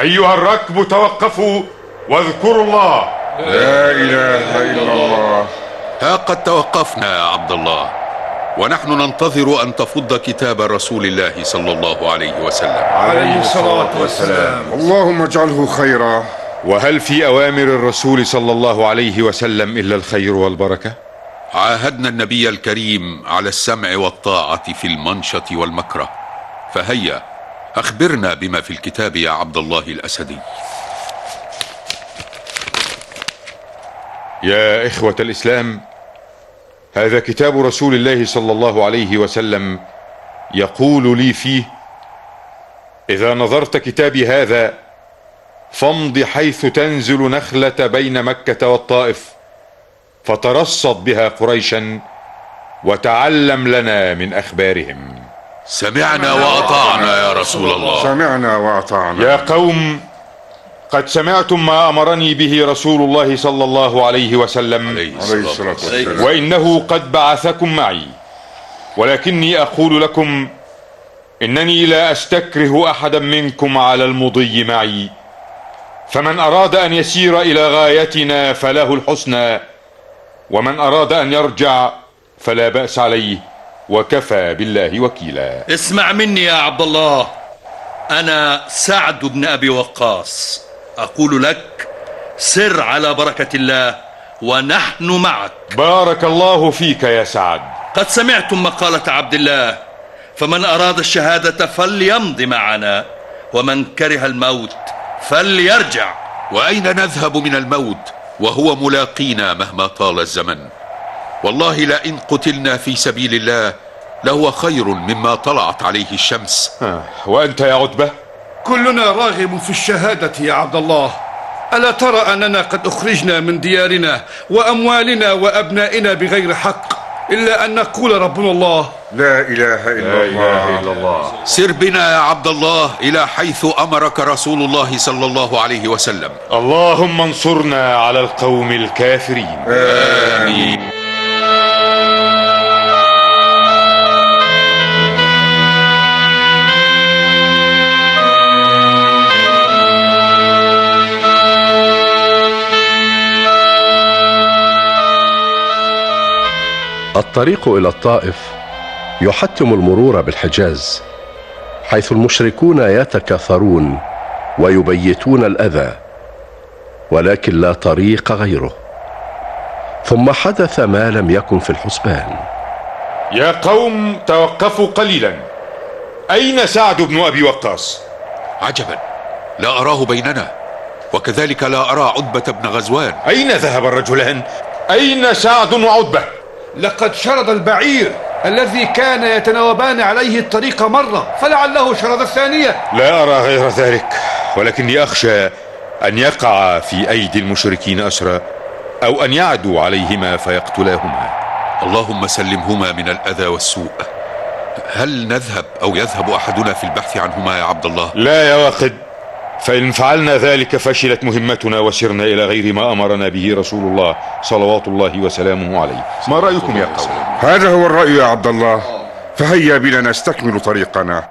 أيها الركب توقفوا واذكروا الله. لا إله إلا الله. ها قد توقفنا يا عبد الله، ونحن ننتظر أن تفض كتاب رسول الله صلى الله عليه وسلم عليه الصلاة والسلام. اللهم اجعله خيرا. وهل في أوامر الرسول صلى الله عليه وسلم إلا الخير والبركة؟ عاهدنا النبي الكريم على السمع والطاعة في المنشط والمكره، فهيا أخبرنا بما في الكتاب يا عبد الله الأسدي. يا إخوة الإسلام، هذا كتاب رسول الله صلى الله عليه وسلم يقول لي فيه: إذا نظرت كتابي هذا فامض حيث تنزل نخلة بين مكة والطائف، فترصد بها قريشا وتعلم لنا من أخبارهم. سمعنا وأطعنا يا رسول الله. سمعنا وأطعنا. يا قوم، قد سمعتم ما أمرني به رسول الله صلى الله عليه وسلم، عليه الصلاة والسلام. وإنه قد بعثكم معي، ولكني أقول لكم إنني لا أستكره أحدا منكم على المضي معي، فمن أراد أن يسير إلى غايتنا فله الحسنى، ومن أراد أن يرجع فلا بأس عليه، وكفى بالله وكيلا. اسمع مني يا عبد الله، أنا سعد بن أبي وقاص، أقول لك سر على بركة الله ونحن معك. بارك الله فيك يا سعد. قد سمعتم مقالة عبد الله، فمن أراد الشهادة فليمض معنا، ومن كره الموت فليرجع. وأين نذهب من الموت وهو ملاقينا مهما طال الزمن؟ والله لئن قتلنا في سبيل الله لهو خير مما طلعت عليه الشمس. وأنت يا عتبة؟ كلنا راغب في الشهادة يا عبد الله. ألا ترى أننا قد أخرجنا من ديارنا وأموالنا وأبنائنا بغير حق، إلا أن نقول ربنا الله. لا إله إلا الله. سر بنا يا عبد الله إلى حيث أمرك رسول الله صلى الله عليه وسلم. اللهم انصرنا على القوم الكافرين. آمين. الطريق إلى الطائف يحتم المرور بالحجاز، حيث المشركون يتكاثرون ويبيتون الأذى، ولكن لا طريق غيره. ثم حدث ما لم يكن في الحسبان. يا قوم، توقفوا قليلا. أين سعد بن أبي وقاص؟ عجبا، لا أراه بيننا، وكذلك لا أرى عتبة بن غزوان. أين ذهب الرجلان؟ أين سعد وعتبة؟ لقد شرد البعير الذي كان يتناوبان عليه الطريق مرة، فلعله شرد الثانية. لا أرى غير ذلك، ولكني أخشى أن يقع في أيدي المشركين أسرى، أو أن يعدوا عليهما فيقتلاهما. اللهم سلمهما من الأذى والسوء. هل نذهب أو يذهب أحدنا في البحث عنهما يا عبد الله؟ لا يا واقد، فإن فعلنا ذلك فشلت مهمتنا وسرنا إلى غير ما أمرنا به رسول الله صلوات الله وسلامه عليه. ما رأيكم يا قوم؟ هذا هو الرأي يا عبد الله، فهيا بنا نستكمل طريقنا.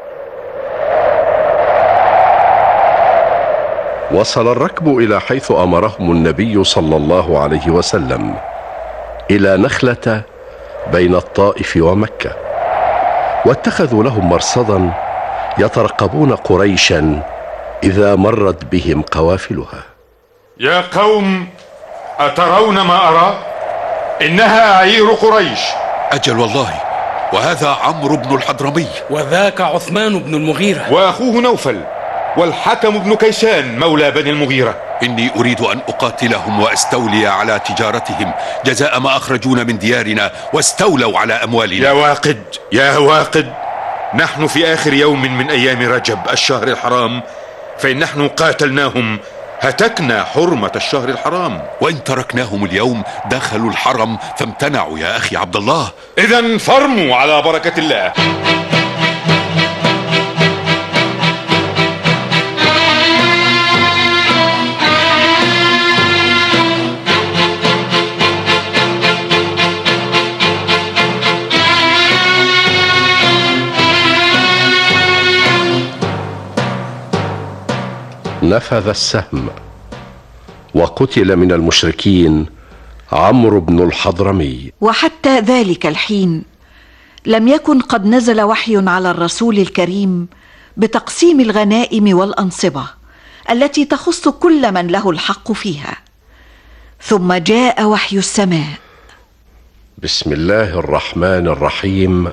وصل الركب إلى حيث أمرهم النبي صلى الله عليه وسلم، إلى نخلة بين الطائف ومكة، واتخذوا لهم مرصدا يترقبون قريشا إذا مرت بهم قوافلها. يا قوم، أترون ما أرى؟ إنها أعير قريش. أجل والله، وهذا عمرو بن الحضرمي، وذاك عثمان بن المغيرة، وأخوه نوفل، والحكم بن كيسان مولى بني المغيرة. إني أريد أن أقاتلهم وأستولي على تجارتهم جزاء ما أخرجونا من ديارنا واستولوا على أموالنا. يا واقد، نحن في آخر يوم من أيام رجب الشهر الحرام، فإن نحن قاتلناهم هتكنا حرمة الشهر الحرام، وإن تركناهم اليوم دخلوا الحرم فامتنعوا يا أخي عبد الله. إذن فرموا على بركة الله. نفذ السهم وقتل من المشركين عمرو بن الحضرمي. وحتى ذلك الحين لم يكن قد نزل وحي على الرسول الكريم بتقسيم الغنائم والأنصبة التي تخص كل من له الحق فيها. ثم جاء وحي السماء. بسم الله الرحمن الرحيم.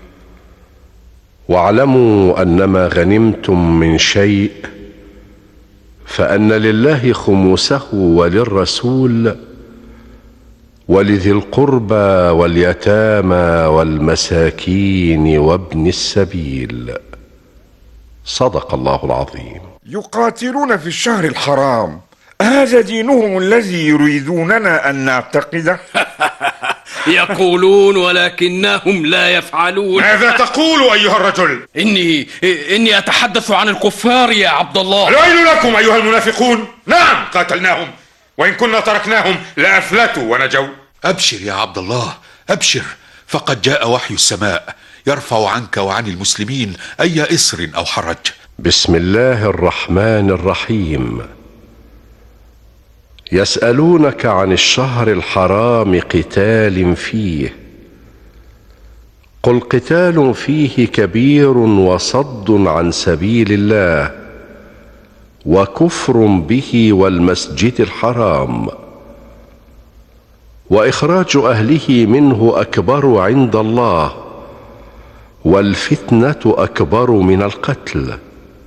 واعلموا أنما غنمتم من شيء فأن لله خمسه وللرسول ولذي القربى واليتامى والمساكين وابن السبيل. صدق الله العظيم. يقاتلون في الشهر الحرام، هذا دينهم الذي يريدوننا أن نعتقده؟ يقولون ولكنهم لا يفعلون. ماذا تقول أيها الرجل؟ إني أتحدث عن الكفار يا عبد الله. الويل لكم أيها المنافقون. نعم قاتلناهم، وإن كنا تركناهم لأفلتوا ونجوا. أبشر يا عبد الله، أبشر، فقد جاء وحي السماء يرفع عنك وعن المسلمين أي إسر أو حرج. بسم الله الرحمن الرحيم. يسألونك عن الشهر الحرام قتال فيه، قل قتال فيه كبير وصد عن سبيل الله وكفر به والمسجد الحرام وإخراج أهله منه أكبر عند الله والفتنة أكبر من القتل.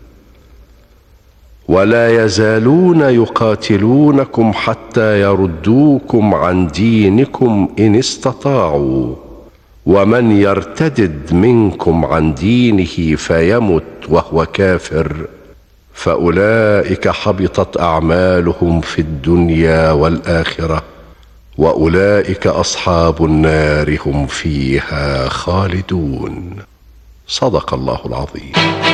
ولا يزالون يقاتلونكم حتى يردوكم عن دينكم إن استطاعوا، ومن يرتدد منكم عن دينه فيمت وهو كافر فأولئك حبطت أعمالهم في الدنيا والآخرة وأولئك أصحاب النار هم فيها خالدون. صدق الله العظيم.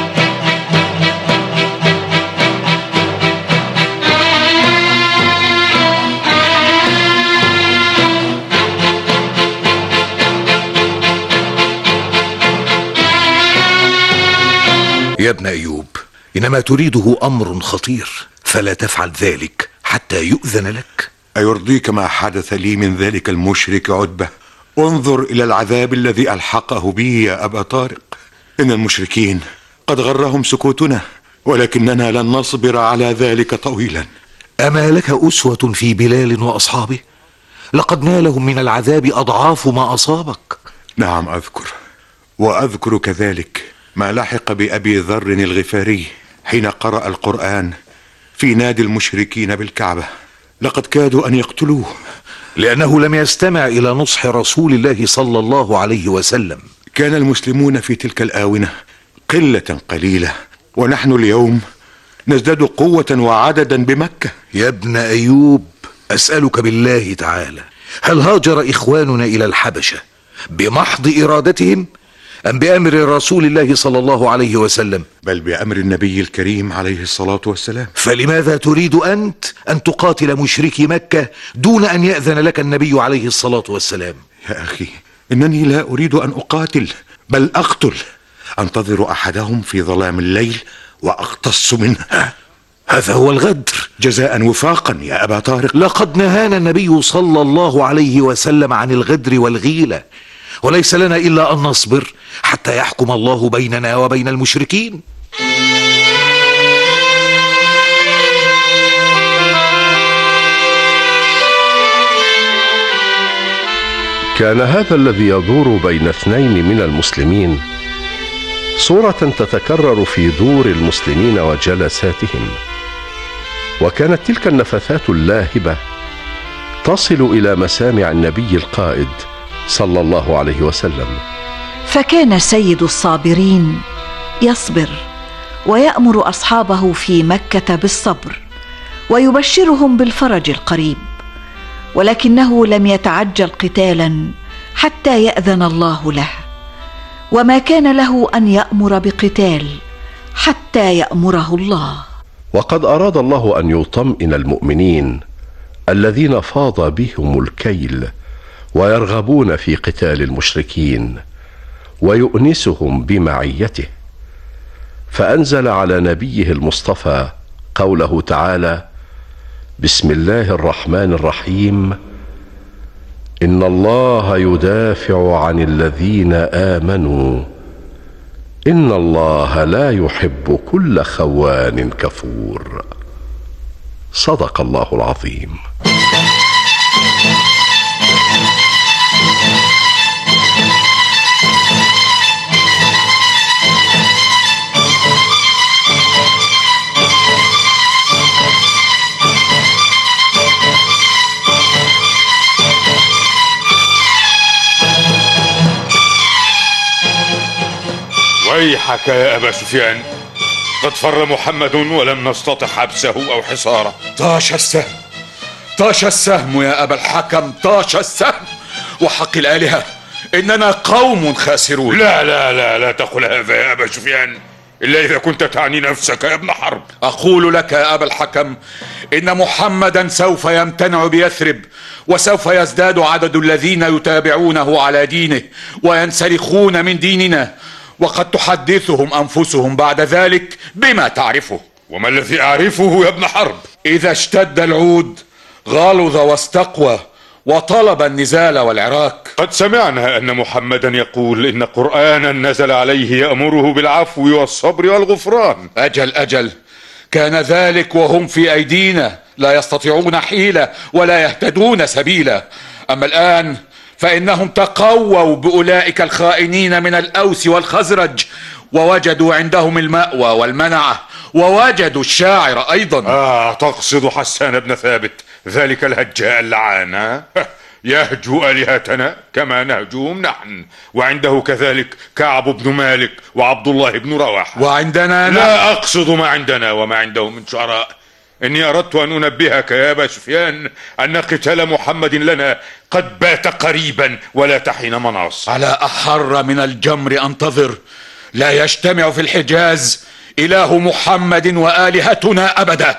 يا ابن أيوب، إنما تريده أمر خطير، فلا تفعل ذلك حتى يؤذن لك. أيرضيك ما حدث لي من ذلك المشرك عتبة؟ انظر إلى العذاب الذي ألحقه بي يا أبا طارق. إن المشركين قد غرهم سكوتنا، ولكننا لن نصبر على ذلك طويلا. أما لك أسوة في بلال وأصحابه؟ لقد نالهم من العذاب أضعاف ما أصابك. نعم أذكر، وأذكر كذلك ما لحق بأبي ذر الغفاري حين قرأ القرآن في نادي المشركين بالكعبة. لقد كادوا أن يقتلوه لأنه لم يستمع إلى نصح رسول الله صلى الله عليه وسلم. كان المسلمون في تلك الآونة قلة قليلة، ونحن اليوم نزداد قوة وعددا بمكة. يا ابن أيوب، أسألك بالله تعالى، هل هاجر إخواننا إلى الحبشة بمحض إرادتهم أم بأمر رسول الله صلى الله عليه وسلم؟ بل بأمر النبي الكريم عليه الصلاة والسلام. فلماذا تريد أنت أن تقاتل مشركي مكة دون أن يأذن لك النبي عليه الصلاة والسلام؟ يا أخي، إنني لا أريد أن أقاتل بل أقتل. أنتظر أحدهم في ظلام الليل وأقتص منه. هذا هو الغدر، جزاء وفاقا يا أبا طارق. لقد نهانا النبي صلى الله عليه وسلم عن الغدر والغيلة، وليس لنا إلا أن نصبر حتى يحكم الله بيننا وبين المشركين. كان هذا الذي يدور بين اثنين من المسلمين صورة تتكرر في دور المسلمين وجلساتهم، وكانت تلك النفثات اللاهبة تصل إلى مسامع النبي القائد صلى الله عليه وسلم. فكان سيد الصابرين يصبر ويأمر أصحابه في مكة بالصبر ويبشرهم بالفرج القريب، ولكنه لم يتعجل قتالا حتى يأذن الله له، وما كان له أن يأمر بقتال حتى يأمره الله. وقد أراد الله أن يطمئن المؤمنين الذين فاض بهم الكيل ويرغبون في قتال المشركين ويؤنسهم بمعيته، فأنزل على نبيه المصطفى قوله تعالى: بسم الله الرحمن الرحيم، إن الله يدافع عن الذين آمنوا إن الله لا يحب كل خوان كفور. صدق الله العظيم. ويحك يا أبا سفيان، قد فر محمد ولم نستطع حبسه أو حصاره. طاش السهم يا أبا الحكم، طاش السهم، وحق الآلهة إننا قوم خاسرون. لا تقل هذا يا أبا سفيان، إلا إذا كنت تعني نفسك يا ابن حرب. أقول لك يا أبا الحكم إن محمدا سوف يمتنع بيثرب، وسوف يزداد عدد الذين يتابعونه على دينه وينسلخون من ديننا، وقد تحدثهم أنفسهم بعد ذلك بما تعرفه. وما الذي أعرفه يا ابن حرب؟ إذا اشتد العود غلظ واستقوى وطلب النزال والعراك. قد سمعنا أن محمدا يقول إن قرآنا نزل عليه يأمره بالعفو والصبر والغفران. أجل كان ذلك وهم في أيدينا، لا يستطيعون حيلة ولا يهتدون سبيلا. أما الآن فإنهم تقووا بأولئك الخائنين من الأوس والخزرج، ووجدوا عندهم المأوى والمنعة، ووجدوا الشاعر أيضا. تقصد حسان بن ثابت، ذلك الهجاء اللعان، يهجو آلهتنا كما نهجوهم نحن، وعنده كذلك كعب بن مالك وعبد الله بن رواحة. وعندنا لا أقصد ما عندنا وما عنده من شعراء. إني أردت أن أنبهك يا أبا سفيان أن قتال محمد لنا قد بات قريبا ولا تحين مناص. على أحر من الجمر أنتظر، لا يجتمع في الحجاز إله محمد وآلهتنا أبدا.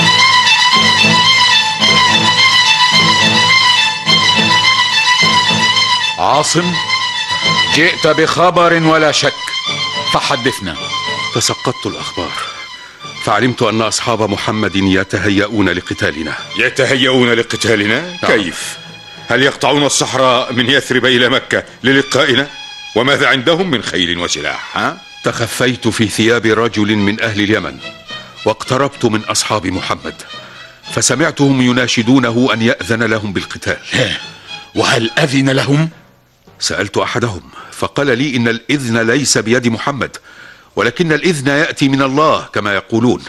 عاصم، جئت بخبر ولا شك، فحدثنا. تسقطت الأخبار فعلمت أن أصحاب محمد يتهيئون لقتالنا. يتهيئون لقتالنا؟ نعم. كيف؟ هل يقطعون الصحراء من يثرب إلى مكة للقائنا؟ وماذا عندهم من خيل وسلاح؟ تخفيت في ثياب رجل من أهل اليمن واقتربت من أصحاب محمد، فسمعتهم يناشدونه أن يأذن لهم بالقتال. وهل أذن لهم؟ سألت أحدهم فقال لي إن الإذن ليس بيد محمد، ولكن الإذن يأتي من الله كما يقولون.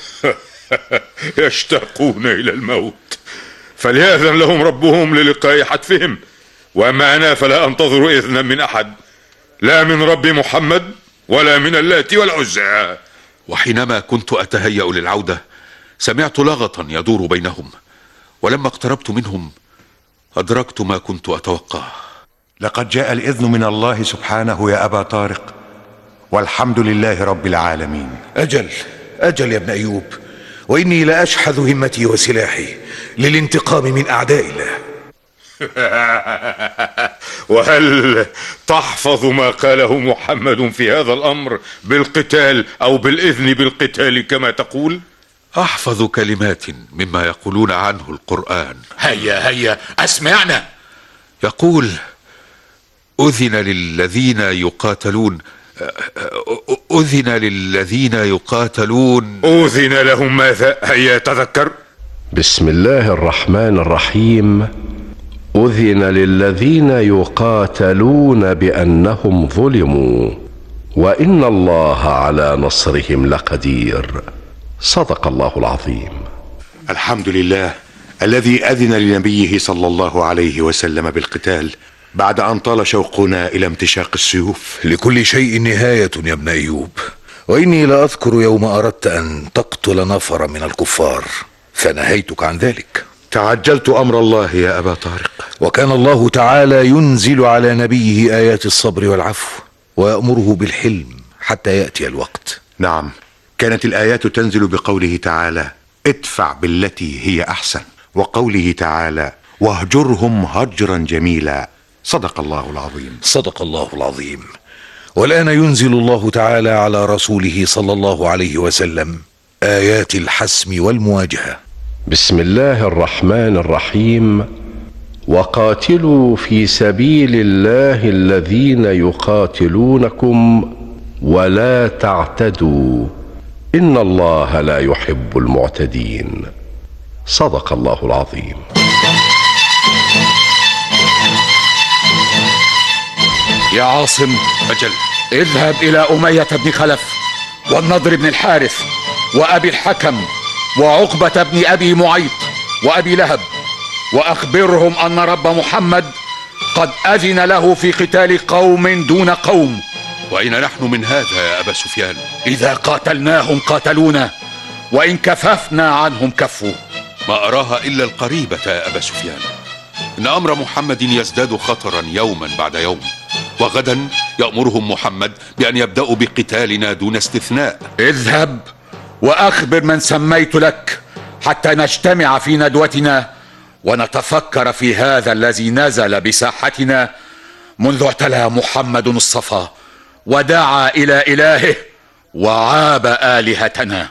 يشتاقون إلى الموت، فليأذن لهم ربهم للقاء حتفهم. وأما أنا فلا أنتظر إذنا من أحد، لا من رب محمد ولا من اللات والعزى. وحينما كنت أتهيأ للعودة سمعت لغطا يدور بينهم، ولما اقتربت منهم أدركت ما كنت أتوقعه. لقد جاء الإذن من الله سبحانه يا أبا طارق، والحمد لله رب العالمين. أجل يا ابن أيوب، وإني لأشحذ همتي وسلاحي للانتقام من أعداء الله. وهل تحفظ ما قاله محمد في هذا الأمر بالقتال أو بالإذن بالقتال كما تقول؟ أحفظ كلمات مما يقولون عنه القرآن. هيا أسمعنا. يقول: أذن للذين يقاتلون، أذن للذين يقاتلون. أذن لهم ماذا؟ هيا تذكر. بسم الله الرحمن الرحيم، أذن للذين يقاتلون بأنهم ظلموا وإن الله على نصرهم لقدير. صدق الله العظيم. الحمد لله الذي أذن لنبيه صلى الله عليه وسلم بالقتال بعد أن طال شوقنا إلى امتشاق السيوف. لكل شيء نهاية يا ابن أيوب، وإني لا أذكر يوم أردت أن تقتل نفر من الكفار فنهيتك عن ذلك. تعجلت أمر الله يا أبا طارق. وكان الله تعالى ينزل على نبيه آيات الصبر والعفو ويأمره بالحلم حتى يأتي الوقت. نعم، كانت الآيات تنزل بقوله تعالى: ادفع بالتي هي أحسن، وقوله تعالى: واهجرهم هجرا جميلا. صدق الله العظيم. صدق الله العظيم. والآن ينزل الله تعالى على رسوله صلى الله عليه وسلم آيات الحسم والمواجهة. بسم الله الرحمن الرحيم. وقاتلوا في سبيل الله الذين يقاتلونكم ولا تعتدوا إن الله لا يحب المعتدين. صدق الله العظيم. يا عاصم، أجل. اذهب إلى أمية بن خلف والنضر بن الحارث وأبي الحكم وعقبة بن أبي معيط وأبي لهب، وأخبرهم أن رب محمد قد أذن له في قتال قوم دون قوم. وأين نحن من هذا يا أبا سفيان؟ إذا قاتلناهم قاتلونا، وإن كففنا عنهم كفوا. ما أراها إلا القريبة يا أبا سفيان. إن أمر محمد يزداد خطرا يوما بعد يوم، وغدا يأمرهم محمد بأن يبدأوا بقتالنا دون استثناء. اذهب وأخبر من سميت لك حتى نجتمع في ندوتنا ونتفكر في هذا الذي نزل بساحتنا منذ اعتلى محمد الصفا ودعا إلى إلهه وعاب آلهتنا.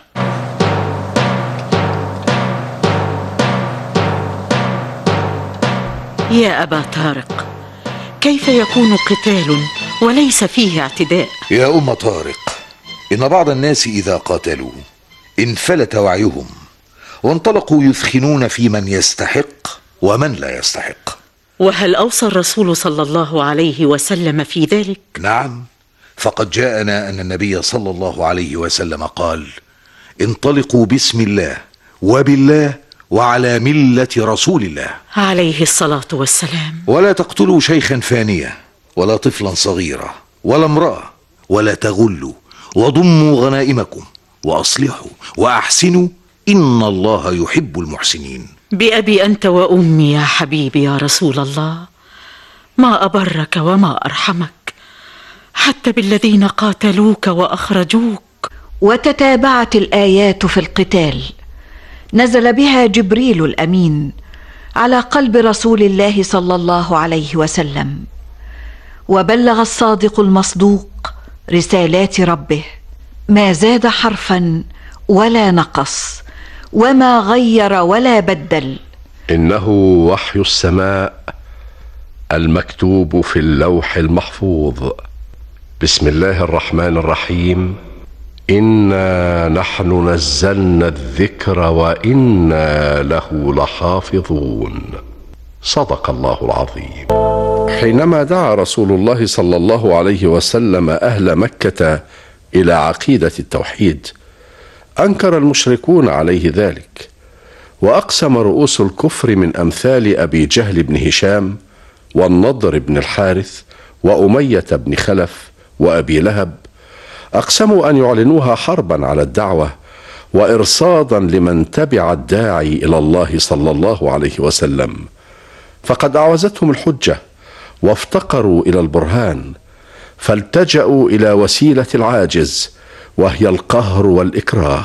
يا أبا طارق، كيف يكون قتال وليس فيه اعتداء؟ يا أم طارق، إن بعض الناس إذا قاتلوا انفلت وعيهم وانطلقوا يثخنون في من يستحق ومن لا يستحق. وهل أوصى الرسول صلى الله عليه وسلم في ذلك؟ نعم، فقد جاءنا أن النبي صلى الله عليه وسلم قال: انطلقوا بسم الله وبالله وعلى ملة رسول الله عليه الصلاة والسلام. ولا تقتلوا شيخا فانية ولا طفلا صغيرا ولا امرأة، ولا تغلوا، وضموا غنائمكم وأصلحوا وأحسنوا إن الله يحب المحسنين. بأبي أنت وأمي يا حبيبي يا رسول الله، ما أبرك وما أرحمك، حتى بالذين قاتلوك وأخرجوك. وتتابعت الآيات في القتال، نزل بها جبريل الأمين على قلب رسول الله صلى الله عليه وسلم، وبلغ الصادق المصدوق رسالات ربه، ما زاد حرفا ولا نقص وما غير ولا بدل. إنه وحي السماء المكتوب في اللوح المحفوظ. بسم الله الرحمن الرحيم. إنا نحن نزلنا الذكر وإنا له لحافظون. صدق الله العظيم. حينما دعا رسول الله صلى الله عليه وسلم أهل مكة إلى عقيدة التوحيد، أنكر المشركون عليه ذلك، وأقسم رؤوس الكفر من أمثال أبي جهل بن هشام والنضر بن الحارث وأمية بن خلف وأبي لهب، أقسموا أن يعلنوها حربا على الدعوة وإرصادا لمن تبع الداعي إلى الله صلى الله عليه وسلم، فقد أعوزتهم الحجة وافتقروا إلى البرهان، فالتجأوا إلى وسيلة العاجز وهي القهر والإكراه.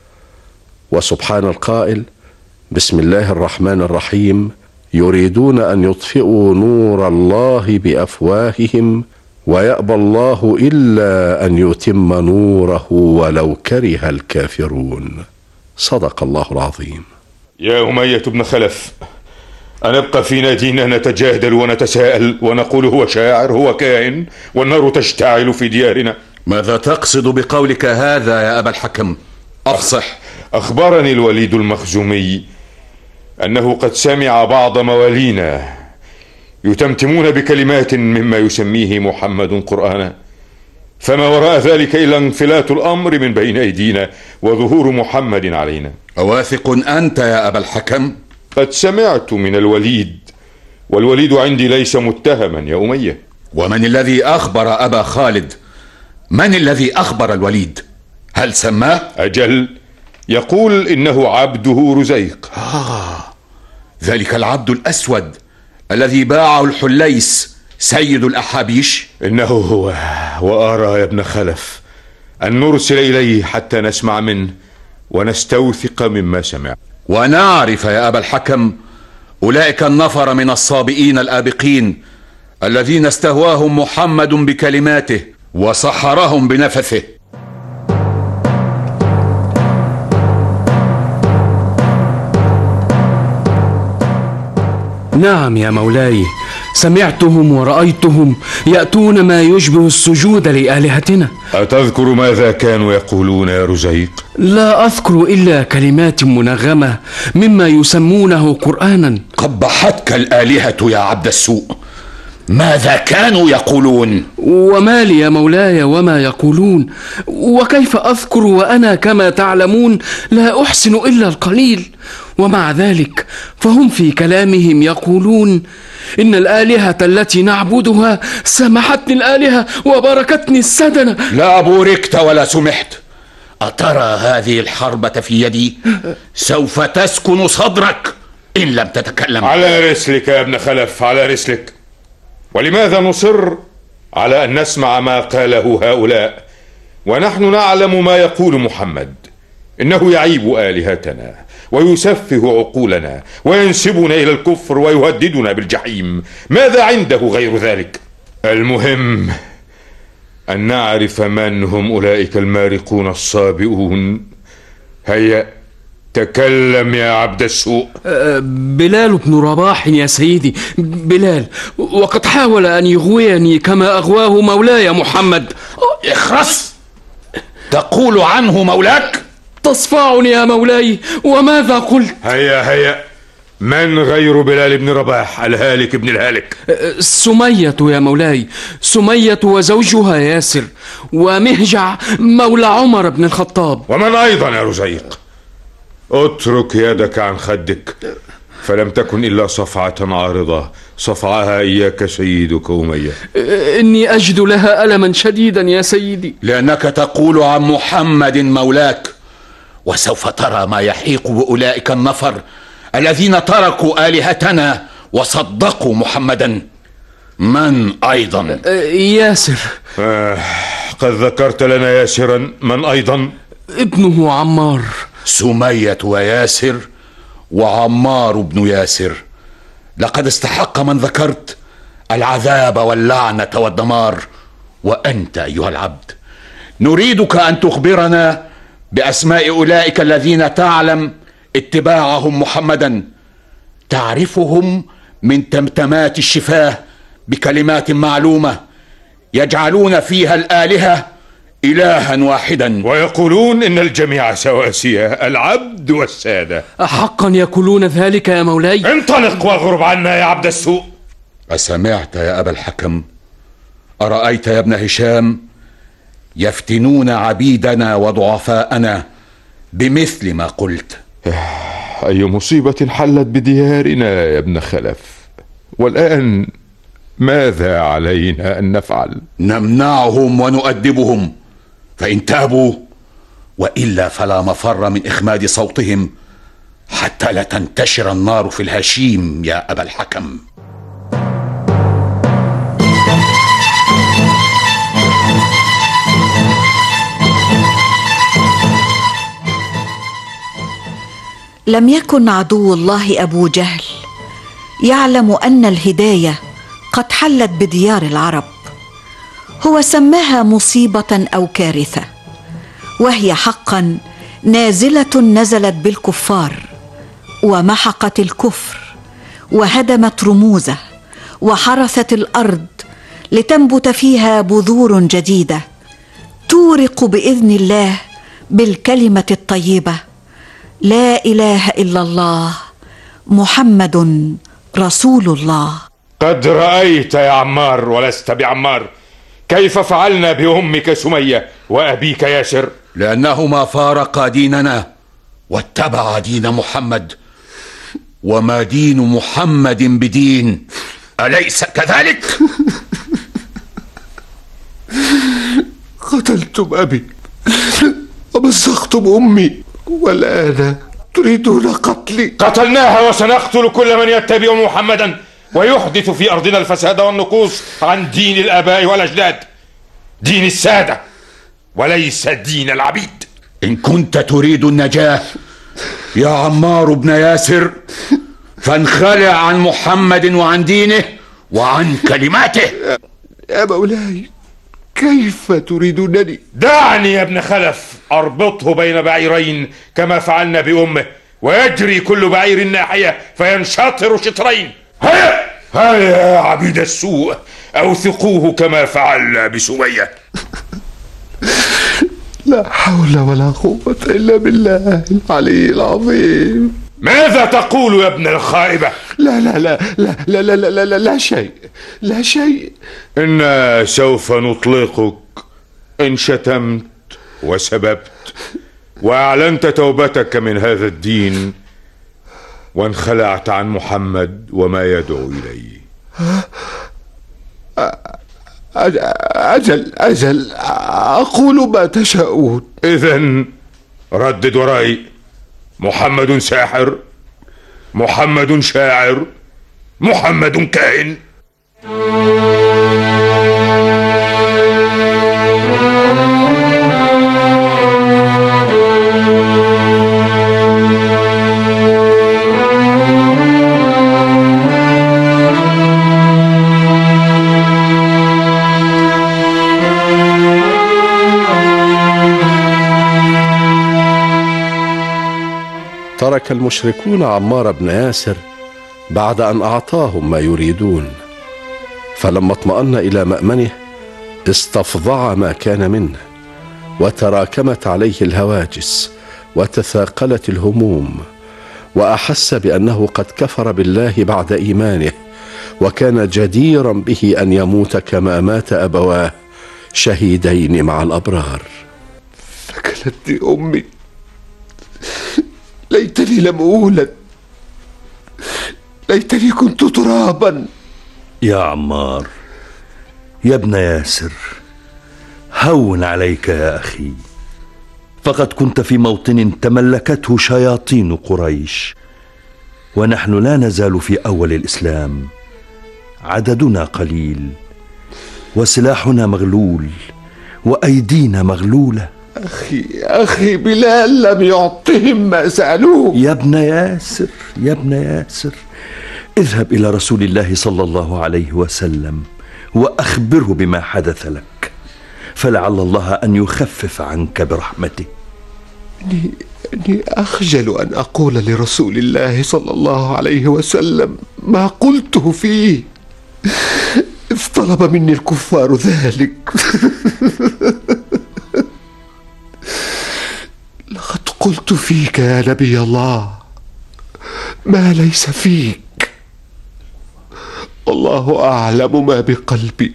وسبحان القائل: بسم الله الرحمن الرحيم. يريدون أن يطفئوا نور الله بأفواههم ويأبى الله إلا أن يتم نوره ولو كره الكافرون. صدق الله العظيم. يا أمية بن خلف، أنبقى في نادينا نتجادل ونتساءل ونقول هو شاعر هو كائن والنار تشتعل في ديارنا؟ ماذا تقصد بقولك هذا يا أبا الحكم؟ أفصح. أخبرني الوليد المخزومي أنه قد سمع بعض موالينا يتمتمون بكلمات مما يسميه محمد قرآنا، فما وراء ذلك إلا انفلات الأمر من بين أيدينا وظهور محمد علينا. أواثق أنت يا أبا الحكم؟ قد سمعت من الوليد، والوليد عندي ليس متهما يا أمية. ومن الذي أخبر أبا خالد؟ من الذي أخبر الوليد؟ هل سماه؟ أجل، يقول إنه عبده رزيق. ذلك العبد الأسود الذي باعه الحليس سيد الأحابيش؟ إنه هو، وأرى يا ابن خلف أن نرسل إليه حتى نسمع منه ونستوثق مما سمع ونعرف يا أبا الحكم أولئك النفر من الصابئين الآبقين الذين استهواهم محمد بكلماته وسحرهم بنفثه. نعم يا مولاي، سمعتهم ورأيتهم يأتون ما يشبه السجود لآلهتنا. أتذكر ماذا كانوا يقولون يا رزيق؟ لا أذكر إلا كلمات منغمة مما يسمونه قرآنا. قبحتك الآلهة يا عبد السوء، ماذا كانوا يقولون؟ وما لي يا مولاي وما يقولون، وكيف أذكر وأنا كما تعلمون لا أحسن إلا القليل؟ ومع ذلك فهم في كلامهم يقولون إن الآلهة التي نعبدها سمحتني الآلهة وباركتني السدنة. لا بوركت ولا سمحت. أترى هذه الحربة في يدي؟ سوف تسكن صدرك إن لم تتكلم. على رسلك يا ابن خلف، على رسلك. ولماذا نصر على أن نسمع ما قاله هؤلاء ونحن نعلم ما يقول محمد؟ إنه يعيب آلهتنا ويسفه عقولنا وينسبنا إلى الكفر ويهددنا بالجحيم. ماذا عنده غير ذلك؟ المهم أن نعرف من هم أولئك المارقون الصابئون. هيا تكلم يا عبد السوء. بلال بن رباح يا سيدي، بلال، وقد حاول أن يغويني كما أغواه مولاي محمد. اخرس، تقول عنه مولاك؟ تصفعني يا مولاي، وماذا قلت؟ هيا من غير بلال بن رباح الهالك ابن الهالك؟ سمية يا مولاي، سمية وزوجها ياسر، ومهجع مولى عمر بن الخطاب. ومن أيضا يا رزيق؟ اترك يدك عن خدك، فلم تكن إلا صفعة عارضة صفعها إياك سيدك أمية. إني أجد لها ألما شديدا يا سيدي. لأنك تقول عن محمد مولاك، وسوف ترى ما يحيق بأولئك النفر الذين تركوا آلهتنا وصدقوا محمدا. من أيضا؟ ياسر. قد ذكرت لنا ياسرا، من أيضا؟ ابنه عمار. سمية وياسر وعمار بن ياسر. لقد استحق من ذكرت العذاب واللعنة والدمار. وأنت أيها العبد نريدك أن تخبرنا بأسماء أولئك الذين تعلم اتباعهم محمدا، تعرفهم من تمتمات الشفاه بكلمات معلومة يجعلون فيها الآلهة إلها واحدا، ويقولون إن الجميع سواسية، العبد والسادة. أحقا يقولون ذلك يا مولاي؟ انطلق واغرب عنا يا عبد السوء. أسمعت يا أبا الحكم؟ أرأيت يا ابن هشام؟ يفتنون عبيدنا وضعفاءنا بمثل ما قلت. أي مصيبة حلت بديارنا يا ابن خلف، والآن ماذا علينا أن نفعل؟ نمنعهم ونؤدبهم، فإن تابوا وإلا فلا مفر من إخماد صوتهم حتى لا تنتشر النار في الهشيم يا أبا الحكم. لم يكن عدو الله أبو جهل يعلم أن الهداية قد حلت بديار العرب. هو سماها مصيبة أو كارثة، وهي حقا نازلة نزلت بالكفار ومحقت الكفر وهدمت رموزه وحرثت الأرض لتنبت فيها بذور جديدة تورق بإذن الله بالكلمة الطيبة: لا إله إلا الله محمد رسول الله. قد رأيت يا عمار ولست بعمار كيف فعلنا بأمك سمية وأبيك ياسر، لأنهما فارقا ديننا واتبعا دين محمد، وما دين محمد بدين، أليس كذلك؟ قتلتم أبي ومزقتم أمي، والآن تريدون قتلي. قتلناها وسنقتل كل من يتبع محمدا ويحدث في أرضنا الفساد والنقوص عن دين الآباء والأجداد، دين السادة وليس دين العبيد. إن كنت تريد النجاة يا عمار بن ياسر فانخلع عن محمد وعن دينه وعن كلماته. يا مولاي كيف تريدونني؟ دعني يا ابن خلف أربطه بين بعيرين كما فعلنا بأمه، ويجري كل بعير ناحية فينشطر شطرين. هيا يا عبيد السوء، أوثقوه كما فعل بسمية. لا حول ولا قوة إلا بالله العلي العظيم. ماذا تقول يا ابن الخائبة؟ لا لا لا لا لا لا لا لا, لا شيء، لا شيء. إنا سوف نطلقك إن شتمت وسببت وأعلنت توبتك من هذا الدين وانخلعت عن محمد وما يدعو إليه. أجل أقول ما تشاءون. إذن ردد ورائي. محمد ساحر، محمد شاعر، محمد كاهن. ترك المشركون عمار بن ياسر بعد أن أعطاهم ما يريدون، فلما اطمأن إلى مأمنه استفضع ما كان منه، وتراكمت عليه الهواجس وتثاقلت الهموم، وأحس بأنه قد كفر بالله بعد إيمانه، وكان جديرا به أن يموت كما مات أبواه شهيدين مع الأبرار. ثكلتني أمي، ليتني لم أولد، ليتني كنت ترابا. يا عمار، يا ابن ياسر، هون عليك يا أخي، فقد كنت في موطن تملكته شياطين قريش، ونحن لا نزال في أول الإسلام، عددنا قليل وسلاحنا مغلول وأيدينا مغلولة. أخي بلال لم يعطهم ما سألوه. يا ابن ياسر، يا ابن ياسر، اذهب إلى رسول الله صلى الله عليه وسلم وأخبره بما حدث لك، فلعل الله أن يخفف عنك برحمته. إني أخجل أن أقول لرسول الله صلى الله عليه وسلم ما قلته فيه، إذ طلب مني الكفار ذلك. لقد قلت فيك يا نبي الله ما ليس فيك، والله أعلم ما بقلبي.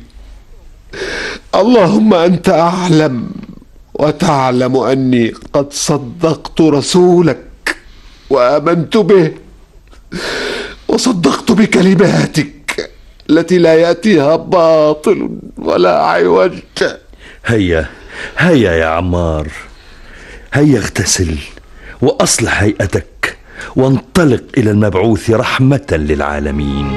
اللهم أنت أعلم وتعلم أني قد صدقت رسولك وآمنت به، وصدقت بكلماتك التي لا يأتيها باطل ولا عوج. هيا يا عمار، هيا اغتسل وأصلح هيئتك وانطلق إلى المبعوث رحمة للعالمين.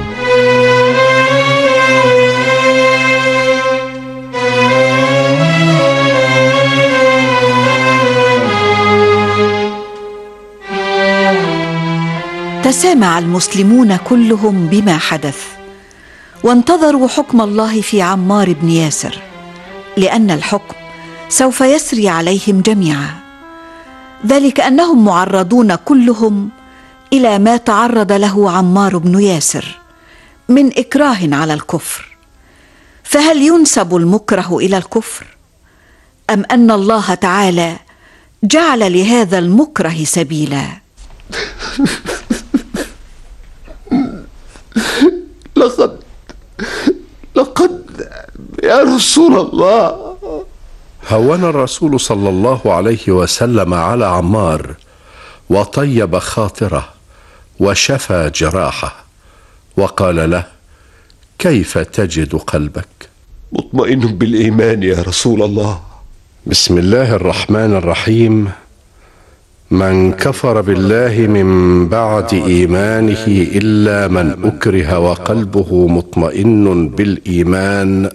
تسامع المسلمون كلهم بما حدث، وانتظروا حكم الله في عمار بن ياسر، لأن الحكم سوف يسري عليهم جميعا، ذلك أنهم معرضون كلهم إلى ما تعرض له عمار بن ياسر من إكراه على الكفر. فهل ينسب المكره إلى الكفر، أم أن الله تعالى جعل لهذا المكره سبيلا؟ لقد يا رسول الله. هون الرسول صلى الله عليه وسلم على عمار وطيب خاطره وشفى جراحه، وقال له: كيف تجد قلبك؟ مطمئن بالإيمان يا رسول الله. بسم الله الرحمن الرحيم. من كفر بالله من بعد إيمانه إلا من أكره وقلبه مطمئن بالإيمان،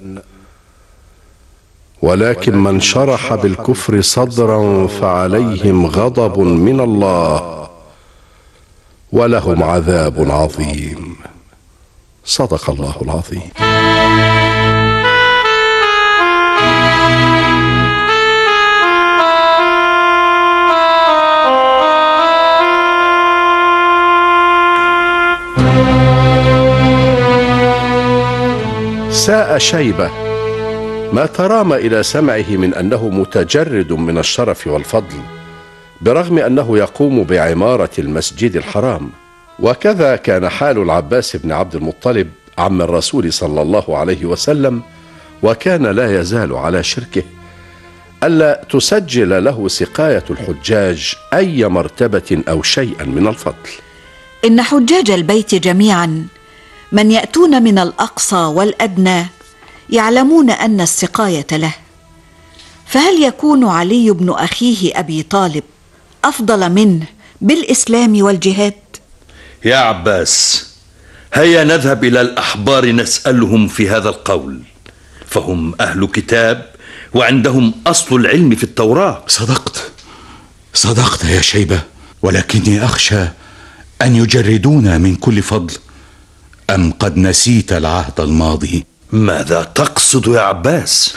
ولكن من شرح بالكفر صدرا فعليهم غضب من الله ولهم عذاب عظيم. صدق الله العظيم. جاء شيبة ما ترام إلى سمعه من أنه متجرد من الشرف والفضل، برغم أنه يقوم بعمارة المسجد الحرام. وكذا كان حال العباس بن عبد المطلب عم الرسول صلى الله عليه وسلم، وكان لا يزال على شركه ألا تسجل له سقاية الحجاج أي مرتبة أو شيئا من الفضل. إن حجاج البيت جميعا من يأتون من الأقصى والأدنى يعلمون أن السقاية له، فهل يكون علي بن أخيه أبي طالب أفضل منه بالإسلام والجهاد؟ يا عباس، هيا نذهب إلى الأحبار نسألهم في هذا القول، فهم أهل كتاب وعندهم أصل العلم في التوراة. صدقت يا شيبة، ولكني أخشى أن يجردونا من كل فضل. أم قد نسيت العهد الماضي؟ ماذا تقصد يا عباس؟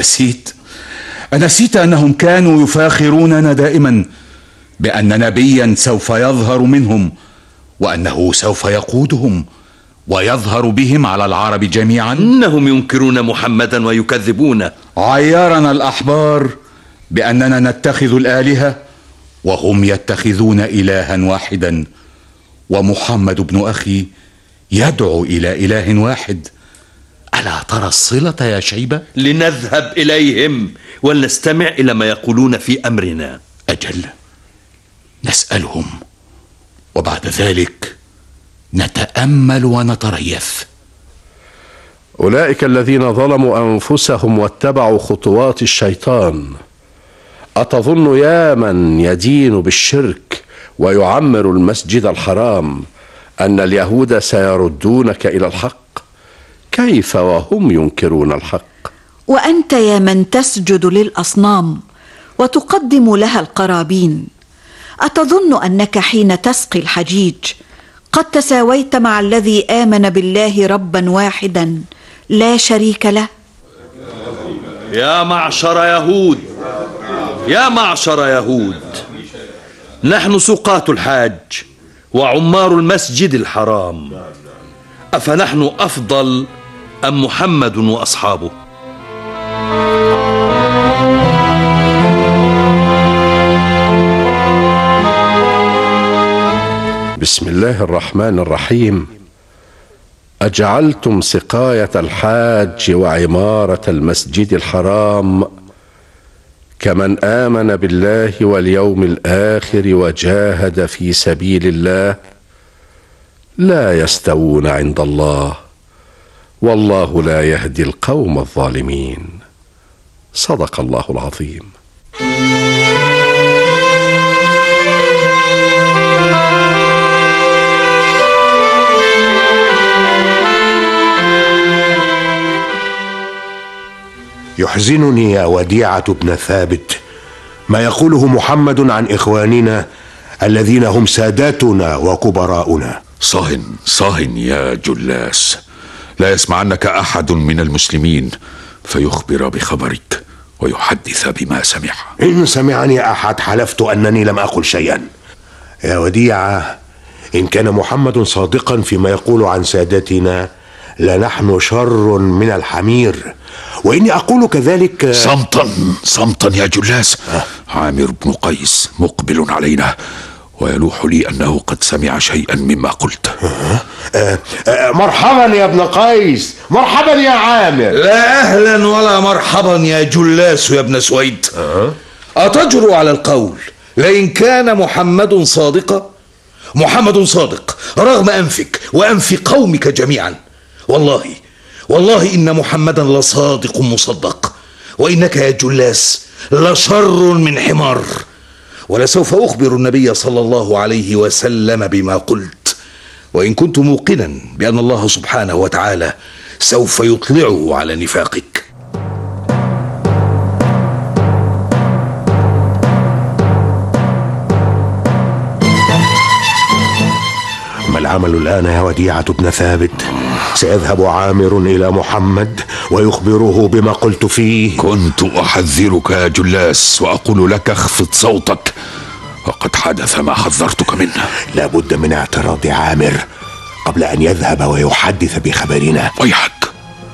أنسيت أنهم كانوا يفاخروننا دائما بأن نبيا سوف يظهر منهم، وأنه سوف يقودهم ويظهر بهم على العرب جميعا. إنهم ينكرون محمدا ويكذبون. عيرنا الأحبار بأننا نتخذ الآلهة وهم يتخذون إلها واحدا، ومحمد بن أخي يدعو إلى إله واحد. ألا ترى الصلة يا شيبة؟ لنذهب إليهم ولنستمع إلى ما يقولون في أمرنا. أجل، نسألهم وبعد ذلك نتأمل ونتريث. أولئك الذين ظلموا أنفسهم واتبعوا خطوات الشيطان، أتظن يا من يدين بالشرك ويعمر المسجد الحرام أن اليهود سيردونك إلى الحق؟ كيف وهم ينكرون الحق؟ وأنت يا من تسجد للأصنام وتقدم لها القرابين، أتظن أنك حين تسقي الحجيج قد تساويت مع الذي آمن بالله ربا واحدا لا شريك له؟ يا معشر يهود، نحن سقاة الحاج وعمار المسجد الحرام، أفنحن أفضل أم محمد وأصحابه؟ بسم الله الرحمن الرحيم. أجعلتم سقاية الحاج وعمارة المسجد الحرام كمن آمن بالله واليوم الآخر وجاهد في سبيل الله لا يستوون عند الله، والله لا يهدي القوم الظالمين. صدق الله العظيم. يحزنني يا وديعة بن ثابت ما يقوله محمد عن إخواننا الذين هم ساداتنا وكبراؤنا. صاهن يا جلاس، لا يسمعنك أحد من المسلمين فيخبر بخبرك ويحدث بما سمع. إن سمعني أحد حلفت أنني لم أقل شيئا. يا وديعة، إن كان محمد صادقا فيما يقول عن سادتنا لنحن شر من الحمير، وإني أقول كذلك. صمتا يا جلاس. عامر بن قيس مقبل علينا ويلوح لي أنه قد سمع شيئا مما قلت. مرحبا يا ابن قيس، مرحبا يا عامر. لا أهلا ولا مرحبا يا جلاس يا ابن سويد. أتجرؤ على القول لئن كان محمد صادقا؟ محمد صادق رغم أنفك وأنف قومك جميعا. والله إن محمدا لصادق مصدق، وإنك يا جلاس لشر من حمار. ولسوف أخبر النبي صلى الله عليه وسلم بما قلت، وإن كنت موقنا بأن الله سبحانه وتعالى سوف يطلعه على نفاقك. ما العمل الآن يا وديعة بن ثابت؟ سيذهب عامر إلى محمد ويخبره بما قلت فيه. كنت أحذرك يا جلاس وأقول لك اخفض صوتك، وقد حدث ما حذرتك منه. لا بد من اعتراض عامر قبل أن يذهب ويحدث بخبرنا. ويحك،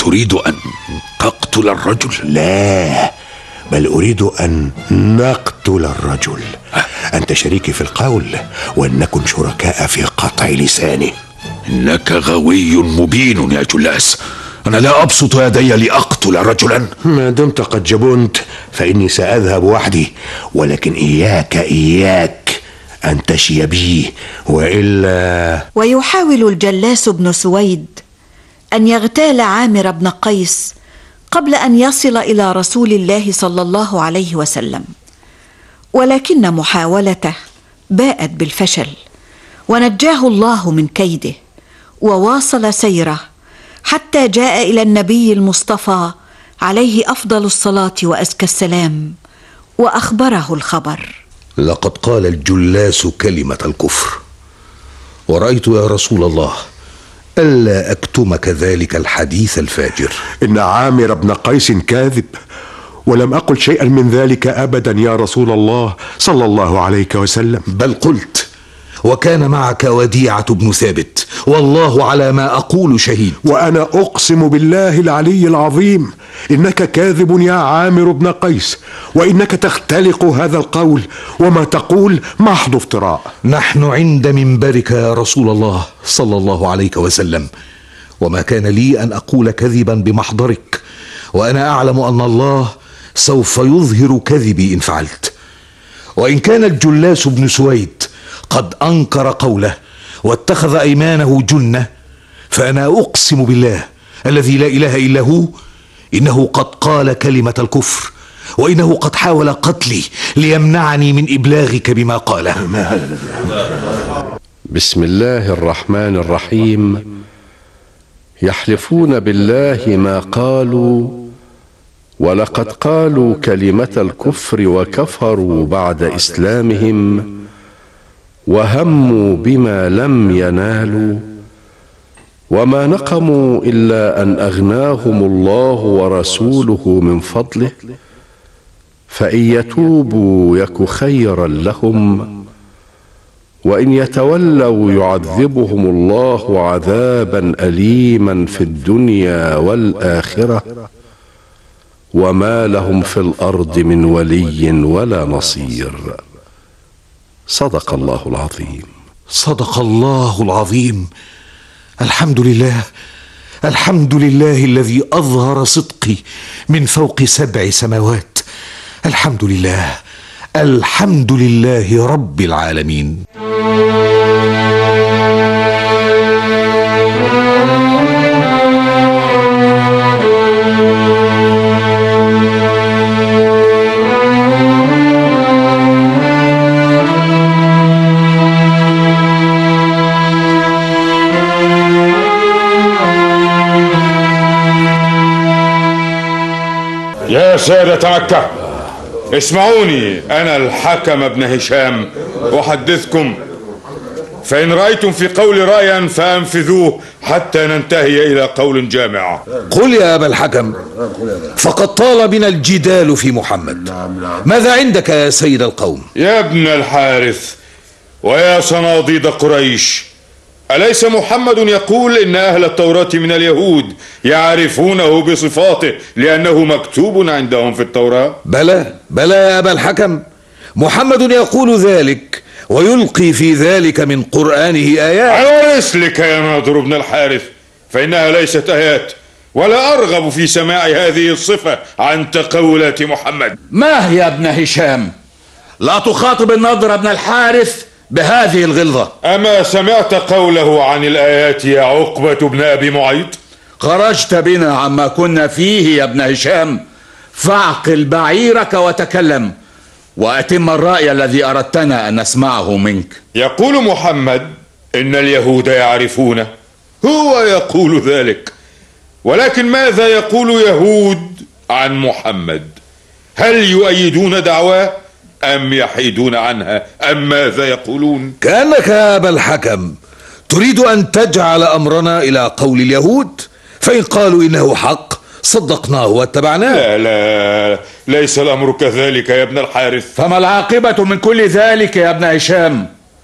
تريد أن تقتل الرجل؟ لا، بل أريد أن نقتل الرجل. أنت شريكي في القول، وأن نكن شركاء في قطع لسانه. إنك غوي مبين يا جلاس. أنا لا أبسط يدي لأقتل رجلا. ما دمت قد جبنت فإني سأذهب وحدي، ولكن إياك أن تشي بي، وإلا. ويحاول الجلاس بن سويد أن يغتال عامر بن قيس قبل أن يصل إلى رسول الله صلى الله عليه وسلم، ولكن محاولته باءت بالفشل، ونجاه الله من كيده، وواصل سيره حتى جاء إلى النبي المصطفى عليه أفضل الصلاة وأزكى السلام، وأخبره الخبر. لقد قال الجلاس كلمة الكفر، ورأيت يا رسول الله ألا أكتمك ذلك الحديث الفاجر. إن عامر بن قيس كاذب، ولم أقل شيئا من ذلك أبدا يا رسول الله صلى الله عليه وسلم. بل قلت: وكان معك وديعة بن ثابت، والله على ما أقول شهيد. وأنا أقسم بالله العلي العظيم إنك كاذب يا عامر بن قيس، وإنك تختلق هذا القول، وما تقول محض افتراء. نحن عند منبرك يا رسول الله صلى الله عليه وسلم، وما كان لي أن أقول كذبا بمحضرك، وأنا أعلم أن الله سوف يظهر كذبي إن فعلت. وإن كان الجلاس بن سويد قد أنكر قوله واتخذ أيمانه جنة، فأنا أقسم بالله الذي لا إله إلا هو إنه قد قال كلمة الكفر، وإنه قد حاول قتلي ليمنعني من إبلاغك بما قاله. بسم الله الرحمن الرحيم. يحلفون بالله ما قالوا، ولقد قالوا كلمة الكفر وكفروا بعد إسلامهم، وهموا بما لم ينالوا، وما نقموا إلا أن أغناهم الله ورسوله من فضله، فإن يتوبوا يك خيرا لهم، وإن يتولوا يعذبهم الله عذابا أليما في الدنيا والآخرة، وما لهم في الأرض من ولي ولا نصير. صدق الله العظيم. صدق الله العظيم. الحمد لله، الحمد لله الذي أظهر صدقي من فوق 7 سماوات. الحمد لله، الحمد لله رب العالمين. يا سادة مكة، اسمعوني، أنا الحكم بن هشام أحدثكم، فإن رأيتم في قول رأيا فأنفذوه حتى ننتهي إلى قول جامع. قل يا أبا الحكم، فقد طال بنا الجدال في محمد. ماذا عندك يا سيد القوم؟ يا ابن الحارث ويا صناديد قريش، أليس محمد يقول إن أهل التوراة من اليهود يعرفونه بصفاته لأنه مكتوب عندهم في التوراة؟ بلى بلى يا أبا الحكم، محمد يقول ذلك ويلقي في ذلك من قرآنه آيات. على رسلك يا ناظر بن الحارث، فإنها ليست آيات، ولا أرغب في سماع هذه الصفة عن تقولات محمد. ما هي ابن هشام؟ لا تخاطب النضر بن الحارث بهذه الغلظة. أما سمعت قوله عن الآيات يا عقبة بن أبي معيط؟ خرجت بنا عما كنا فيه يا ابن هشام، فاعقل بعيرك وتكلم، وأتم الرأي الذي أردتنا أن نسمعه منك. يقول محمد إن اليهود يعرفونه، هو يقول ذلك، ولكن ماذا يقول يهود عن محمد؟ هل يؤيدون دعواه أم يحيدون عنها أم ماذا يقولون؟ كأنك يا أبا الحكم تريد أن تجعل أمرنا إلى قول اليهود، فإن قالوا إنه حق صدقناه واتبعناه. لا لا، ليس الأمر كذلك يا ابن الحارث. فما العاقبة من كل ذلك يا ابن هشام؟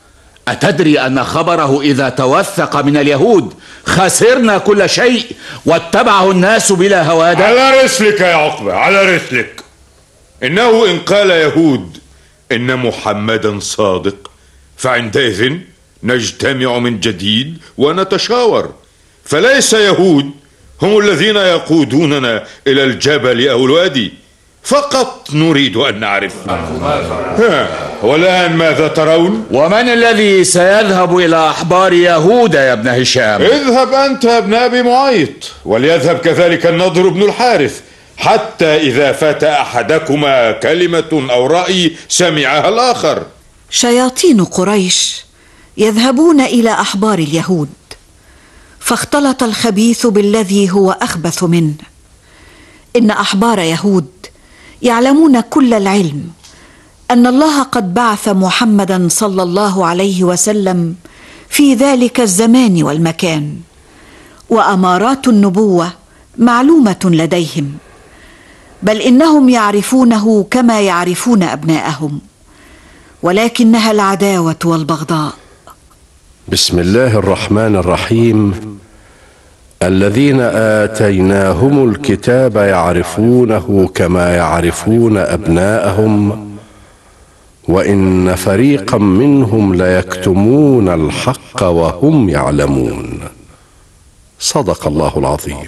أتدري أن خبره إذا توثق من اليهود خسرنا كل شيء واتبعه الناس بلا هوادة؟ على رسلك يا عقبة، على رسلك. إنه إن قال يهود إن محمدا صادق فعندئذ نجتمع من جديد ونتشاور، فليس يهود هم الذين يقودوننا إلى الجبل أو الوادي، فقط نريد أن نعرف. والآن ماذا ترون؟ ومن الذي سيذهب إلى أحبار يهوذا يا ابن هشام؟ اذهب أنت يا ابن أبي معيط، وليذهب كذلك النضر بن الحارث، حتى إذا فات أحدكما كلمة أو رأي سمعها الآخر. شياطين قريش يذهبون إلى أحبار اليهود، فاختلط الخبيث بالذي هو أخبث منه. إن أحبار يهود يعلمون كل العلم أن الله قد بعث محمدا صلى الله عليه وسلم في ذلك الزمان والمكان، وأمارات النبوة معلومة لديهم، بل إنهم يعرفونه كما يعرفون أبناءهم، ولكنها العداوة والبغضاء. بسم الله الرحمن الرحيم. الذين آتيناهم الكتاب يعرفونه كما يعرفون أبناءهم وإن فريقا منهم ليكتمون الحق وهم يعلمون. صدق الله العظيم.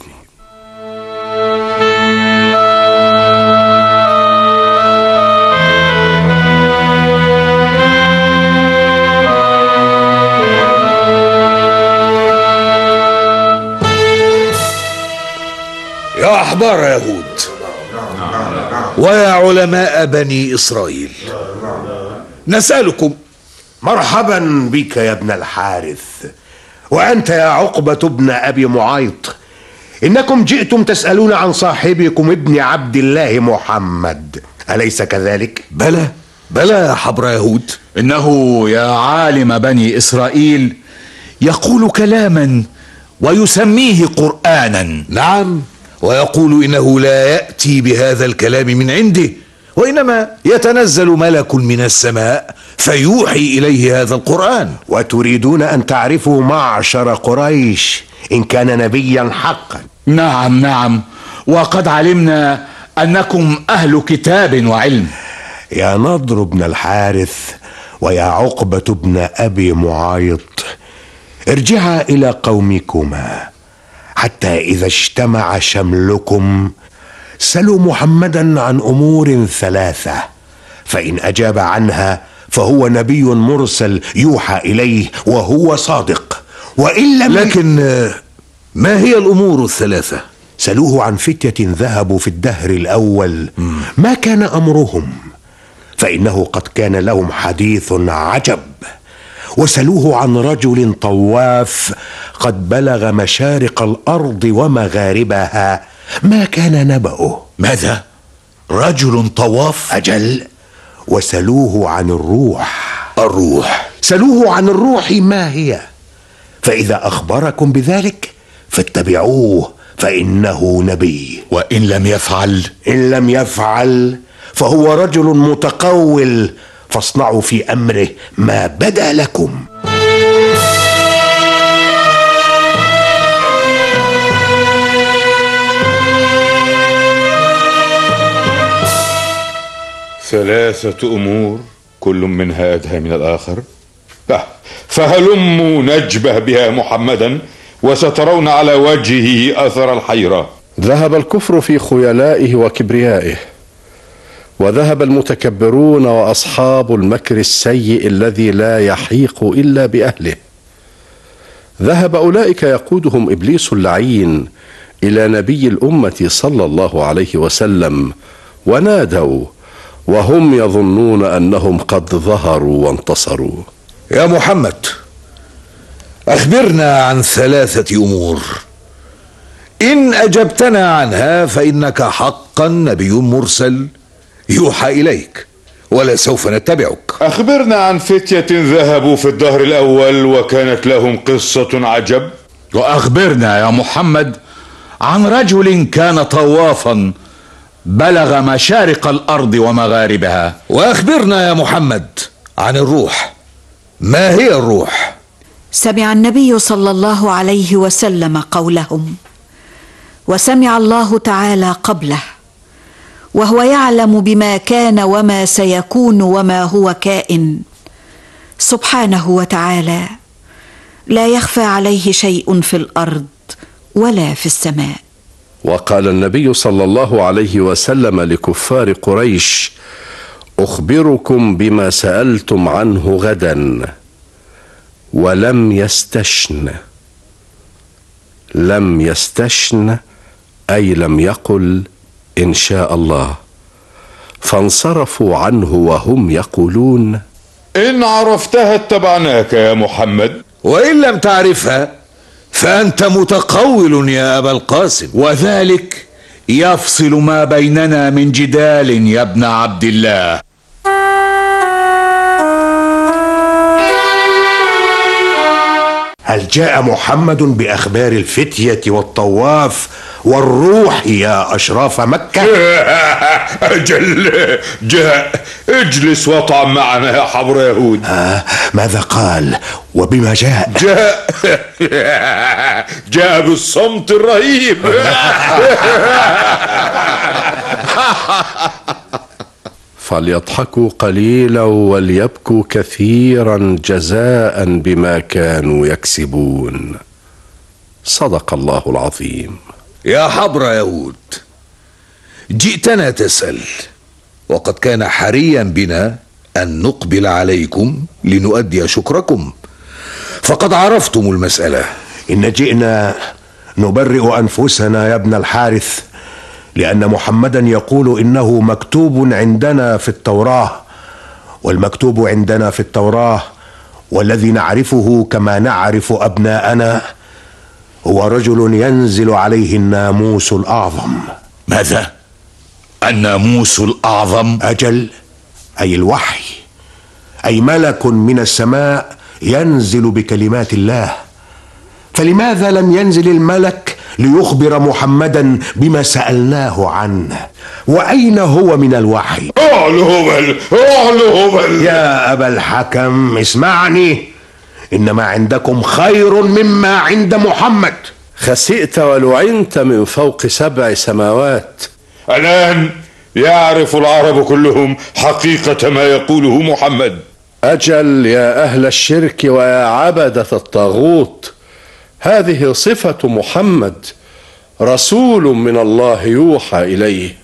يا أحبار يهود ويا علماء بني إسرائيل، نسألكم. مرحبا بك يا ابن الحارث، وأنت يا عقبة ابن أبي معيط. إنكم جئتم تسألون عن صاحبكم ابن عبد الله محمد، أليس كذلك؟ بلى يا حبر يهود. إنه يا عالم بني إسرائيل يقول كلاما ويسميه قرآنا. نعم، ويقول إنه لا يأتي بهذا الكلام من عنده، وإنما يتنزل ملك من السماء فيوحي إليه هذا القرآن. وتريدون أن تعرفوا معشر قريش إن كان نبيا حقا. نعم، وقد علمنا أنكم أهل كتاب وعلم. يا نضر بن الحارث ويا عقبة بن أبي معيط، ارجعا إلى قومكما، حتى إذا اجتمع شملكم سلوا محمدا عن أمور ثلاثة، فإن أجاب عنها فهو نبي مرسل يوحى إليه وهو صادق، وإن لم. لكن ما هي الأمور الثلاثة؟ سلوه عن فتية ذهبوا في الدهر الأول ما كان أمرهم، فإنه قد كان لهم حديث عجب. وسلوه عن رجل طواف قد بلغ مشارق الأرض ومغاربها ما كان نبأه. ماذا؟ رجل طواف؟ أجل. وسلوه عن الروح. سلوه عن الروح ما هي، فإذا أخبركم بذلك فاتبعوه فإنه نبي. وإن لم يفعل؟ إن لم يفعل فهو رجل متقول، فاصنعوا في أمره ما بدا لكم. ثلاثة أمور كل منها أدهى من الآخر، فهلموا نجبه بها محمدا وسترون على وجهه أثر الحيرة. ذهب الكفر في خيلائه وكبريائه، وذهب المتكبرون وأصحاب المكر السيء الذي لا يحيق إلا بأهله. ذهب أولئك يقودهم إبليس اللعين إلى نبي الأمة صلى الله عليه وسلم، ونادوا وهم يظنون أنهم قد ظهروا وانتصروا. يا محمد، أخبرنا عن ثلاثة أمور، إن أجبتنا عنها فإنك حقا نبي مرسل يوحى إليك، ولا سوف نتبعك. أخبرنا عن فتية ذهبوا في الدهر الأول وكانت لهم قصة عجب. وأخبرنا يا محمد عن رجل كان طوافا بلغ مشارق الأرض ومغاربها. وأخبرنا يا محمد عن الروح، ما هي الروح؟ سمع النبي صلى الله عليه وسلم قولهم، وسمع الله تعالى قبله، وهو يعلم بما كان وما سيكون وما هو كائن سبحانه وتعالى، لا يخفى عليه شيء في الأرض ولا في السماء. وقال النبي صلى الله عليه وسلم لكفار قريش: أخبركم بما سألتم عنه غدا. ولم يستشن. لم يستشن أي لم يقل إن شاء الله، فانصرفوا عنه وهم يقولون: إن عرفتها اتبعناك يا محمد، وإن لم تعرفها فأنت متقول يا أبا القاسم. وذلك يفصل ما بيننا من جدال يا ابن عبد الله. هل جاء محمد بأخبار الفتية والطواف والروح يا أشراف مكة؟ أجل جاء. اجلس واطعم معنا يا حبر يهود. ماذا قال وبما جاء؟ جاء بالصمت الرهيب. فليضحكوا قليلا وليبكوا كثيرا جزاء بما كانوا يكسبون. صدق الله العظيم. يا حبر يهود، جئتنا تسأل، وقد كان حريا بنا أن نقبل عليكم لنؤدي شكركم، فقد عرفتم المسألة. إن جئنا نبرئ أنفسنا يا ابن الحارث، لأن محمدا يقول إنه مكتوب عندنا في التوراة، والمكتوب عندنا في التوراة والذي نعرفه كما نعرف أبناءنا هو رجل ينزل عليه الناموس الأعظم. ماذا؟ الناموس الأعظم؟ أجل، أي الوحي، أي ملك من السماء ينزل بكلمات الله. فلماذا لم ينزل الملك ليخبر محمدا بما سألناه عنه؟ وأين هو من الوحي؟ أعلو هبل، أعلو هبل. يا أبا الحكم اسمعني، إنما عندكم خير مما عند محمد. خسئت ولعنت من فوق 7 سماوات. الآن يعرف العرب كلهم حقيقة ما يقوله محمد. أجل يا أهل الشرك ويا عبدة الطاغوت، هذه صفة محمد، رسول من الله يوحى إليه.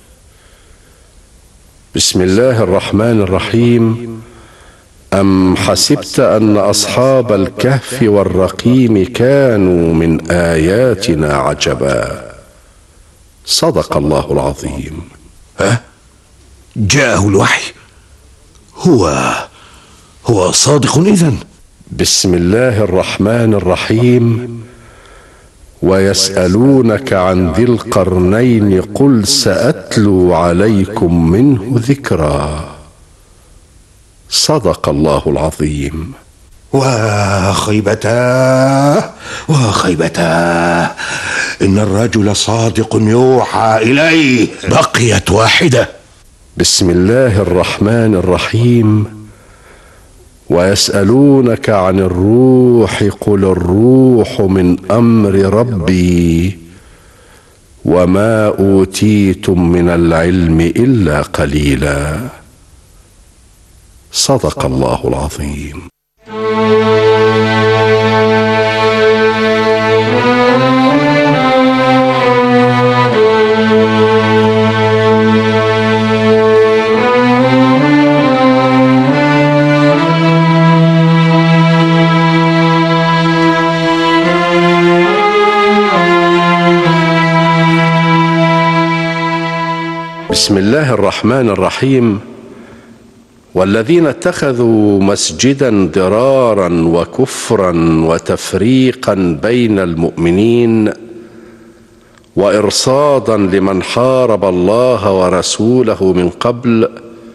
بسم الله الرحمن الرحيم. أم حسبت أن أصحاب الكهف والرقيم كانوا من آياتنا عجبا. صدق الله العظيم. جاءه الوحي، هو صادق إذن. بسم الله الرحمن الرحيم. ويسألونك عن ذي القرنين قل سأتلو عليكم منه ذكرا. صدق الله العظيم. وخيبتا إن الرجل صادق يوحى إليه. بقيت واحدة. بسم الله الرحمن الرحيم. ويسألونك عن الروح قل الروح من أمر ربي وما أوتيتم من العلم إلا قليلا. صدق الله العظيم. بسم الله الرحمن الرحيم. والذين اتخذوا مسجدا ضرارا وكفرا وتفريقا بين المؤمنين وإرصادا لمن حارب الله ورسوله من قبل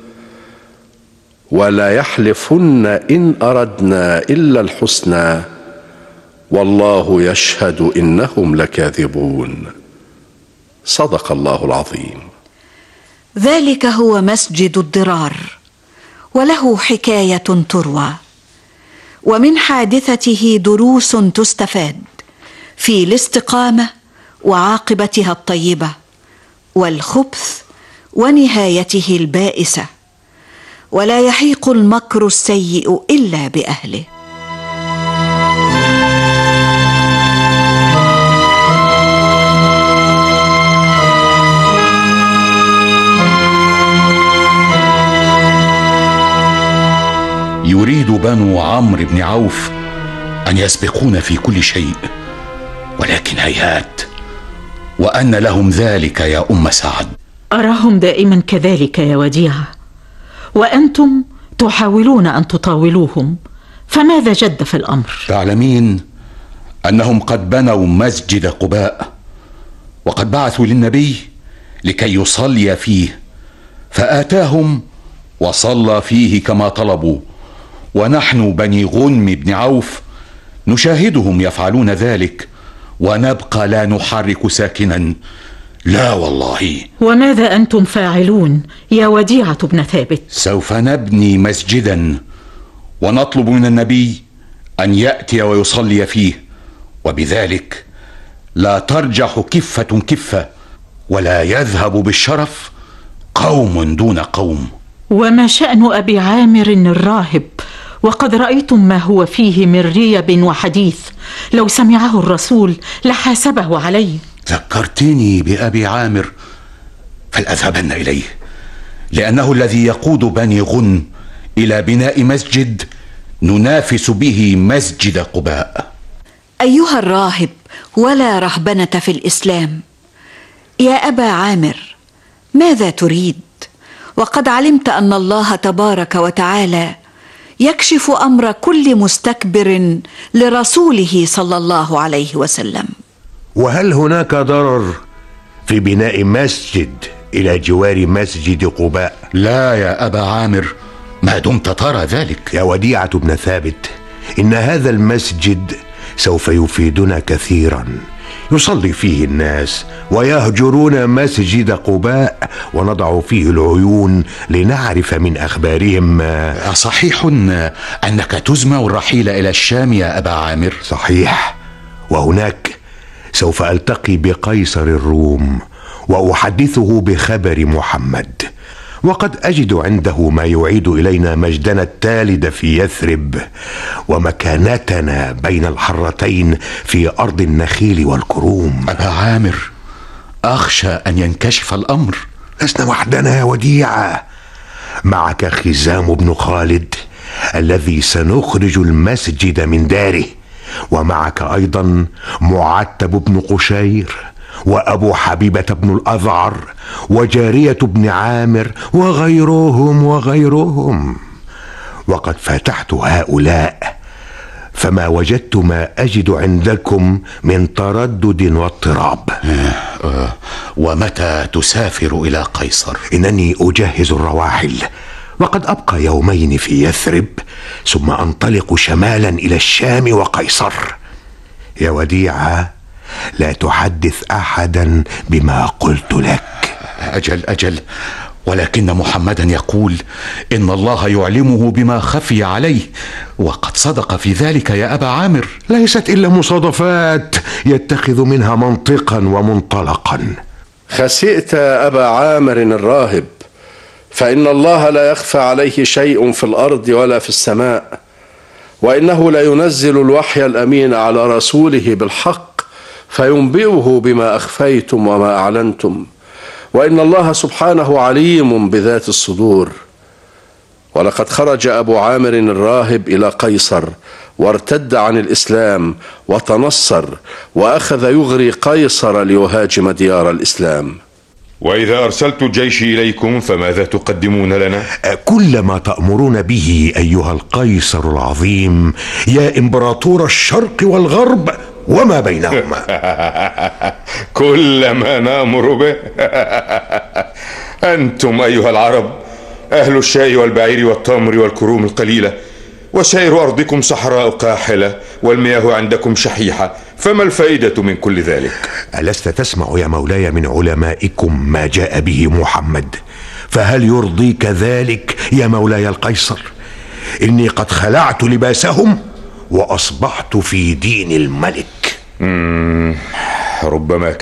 ولا يحلفن إن أردنا إلا الحسنى والله يشهد إنهم لكاذبون. صدق الله العظيم. ذلك هو مسجد الضرار، وله حكاية تروى. ومن حادثته دروس تستفاد في الاستقامة وعاقبتها الطيبة، والخبث ونهايته البائسة، ولا يحيق المكر السيء إلا بأهله. يريد بنو عمرو بن عوف أن يسبقون في كل شيء، ولكن هيهات، وأن لهم ذلك يا أم سعد. أراهم دائما كذلك يا وديعة، وأنتم تحاولون أن تطاولوهم، فماذا جد في الأمر؟ تعلمين أنهم قد بنوا مسجد قباء، وقد بعثوا للنبي لكي يصلي فيه، فآتاهم وصلى فيه كما طلبوا، ونحن بني غنم بن عوف نشاهدهم يفعلون ذلك، ونبقى لا نحرك ساكنا. لا والله. وماذا أنتم فاعلون يا وديعة بن ثابت؟ سوف نبني مسجدا، ونطلب من النبي أن يأتي ويصلي فيه، وبذلك لا ترجح كفة كفة، ولا يذهب بالشرف قوم دون قوم. وما شأن أبي عامر الراهب، وقد رأيتم ما هو فيه من ريب وحديث، لو سمعه الرسول لحاسبه عليه. ذكرتني بأبي عامر، فلأذهبن إليه، لأنه الذي يقود بني غنم إلى بناء مسجد ننافس به مسجد قباء. أيها الراهب، ولا رهبنة في الإسلام. يا أبا عامر، ماذا تريد؟ وقد علمت أن الله تبارك وتعالى يكشف أمر كل مستكبر لرسوله صلى الله عليه وسلم. وهل هناك ضرر في بناء مسجد إلى جوار مسجد قباء؟ لا يا أبا عامر، ما دمت ترى ذلك. يا وديعة بن ثابت، إن هذا المسجد سوف يفيدنا كثيرا، يصلي فيه الناس ويهجرون مسجد قباء، ونضع فيه العيون لنعرف من أخبارهم. صحيح أنك تزمع الرحيل إلى الشام يا أبا عامر؟ صحيح، وهناك سوف ألتقي بقيصر الروم وأحدثه بخبر محمد، وقد أجد عنده ما يعيد إلينا مجدنا التالد في يثرب، ومكانتنا بين الحرتين في أرض النخيل والكروم. أبا عامر، أخشى أن ينكشف الأمر. لسنا وحدنا يا وديعة، معك خزام بن خالد الذي سنخرج المسجد من داره، ومعك أيضا معتب بن قشير، وأبو حبيبة بن الأذعر، وجارية بن عامر، وغيرهم. وقد فتحت هؤلاء، فما وجدت ما أجد عندكم من تردد واضطراب. ومتى تسافر إلى قيصر؟ إنني أجهز الرواحل، وقد أبقى يومين في يثرب، ثم أنطلق شمالا إلى الشام وقيصر. يا وديعة، لا تحدث أحدا بما قلت لك. أجل، ولكن محمدا يقول إن الله يعلمه بما خفي عليه، وقد صدق في ذلك يا أبا عامر. ليست إلا مصادفات يتخذ منها منطقا ومنطلقا. خسئت أبا عامر الراهب، فإن الله لا يخفى عليه شيء في الأرض ولا في السماء، وإنه لا ينزل الوحي الأمين على رسوله بالحق فينبئه بما أخفيتم وما أعلنتم، وإن الله سبحانه عليم بذات الصدور. ولقد خرج أبو عامر الراهب إلى قيصر، وارتد عن الإسلام وتنصر، وأخذ يغري قيصر ليهاجم ديار الإسلام. وإذا أرسلت الجيش إليكم فماذا تقدمون لنا؟ كل ما تأمرون به أيها القيصر العظيم يا إمبراطور الشرق والغرب وما بينهما. كل ما نأمر به. أنتم أيها العرب أهل الشاي والبعير والتمر والكروم القليلة، وسائر أرضكم صحراء قاحلة، والمياه عندكم شحيحة، فما الفائدة من كل ذلك؟ ألست تسمع يا مولاي من علمائكم ما جاء به محمد؟ فهل يرضيك ذلك يا مولاي القيصر؟ إني قد خلعت لباسهم وأصبحت في دين الملك. ربما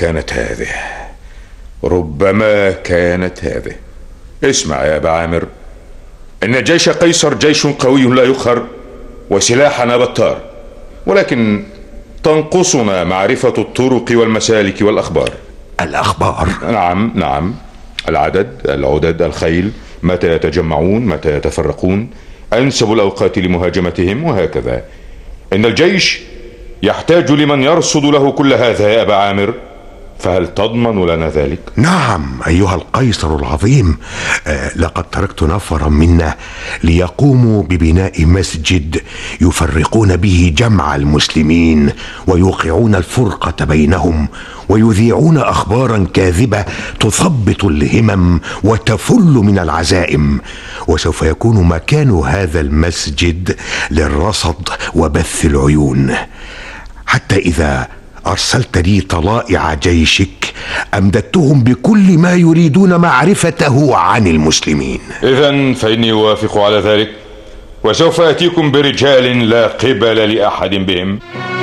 كانت هذه. اسمع يا أبا عامر، إن جيش قيصر جيش قوي لا يقهر وسلاحنا بطار، ولكن تنقصنا معرفة الطرق والمسالك والأخبار. الأخبار؟ نعم، العدد، الخيل، متى يتجمعون، متى يتفرقون، أنسب الأوقات لمهاجمتهم، وهكذا. إن الجيش يحتاج لمن يرصد له كل هذا يا أبا عامر، فهل تضمن لنا ذلك؟ نعم أيها القيصر العظيم، لقد تركت نفرا منا ليقوموا ببناء مسجد يفرقون به جمع المسلمين ويوقعون الفرقة بينهم ويذيعون أخبارا كاذبة تثبط الهمم وتفل من العزائم، وسوف يكون مكان هذا المسجد للرصد وبث العيون، حتى إذا أرسلت لي طلائع جيشك أمددتهم بكل ما يريدون معرفته عن المسلمين. إذن فإني أوافق على ذلك، وسوف أتيكم برجال لا قبل لأحد بهم.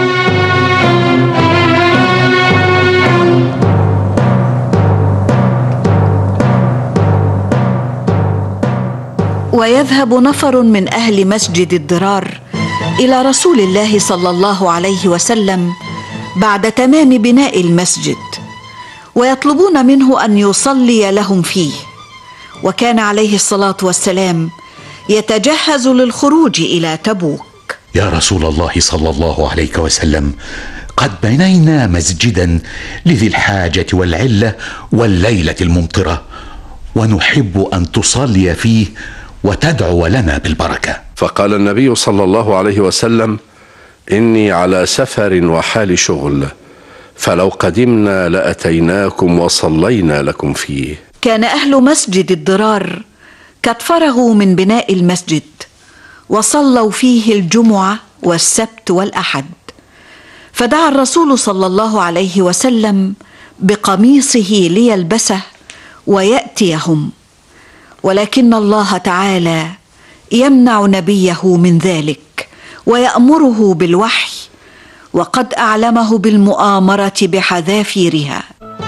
ويذهب نفر من أهل مسجد الضرار إلى رسول الله صلى الله عليه وسلم بعد تمام بناء المسجد، ويطلبون منه أن يصلي لهم فيه. وكان عليه الصلاة والسلام يتجهز للخروج إلى تبوك. يا رسول الله صلى الله عليه وسلم، قد بنينا مسجدا لذي الحاجة والعلة والليلة الممطرة، ونحب أن تصلي فيه وتدعو لنا بالبركة. فقال النبي صلى الله عليه وسلم: إني على سفر وحال شغل، فلو قدمنا لأتيناكم وصلينا لكم فيه. كان أهل مسجد الضرار قد فرغوا من بناء المسجد وصلوا فيه الجمعة والسبت والأحد، فدعا الرسول صلى الله عليه وسلم بقميصه ليلبسه ويأتيهم، ولكن الله تعالى يمنع نبيه من ذلك ويأمره بالوحي، وقد أعلمه بالمؤامرة بحذافيرها.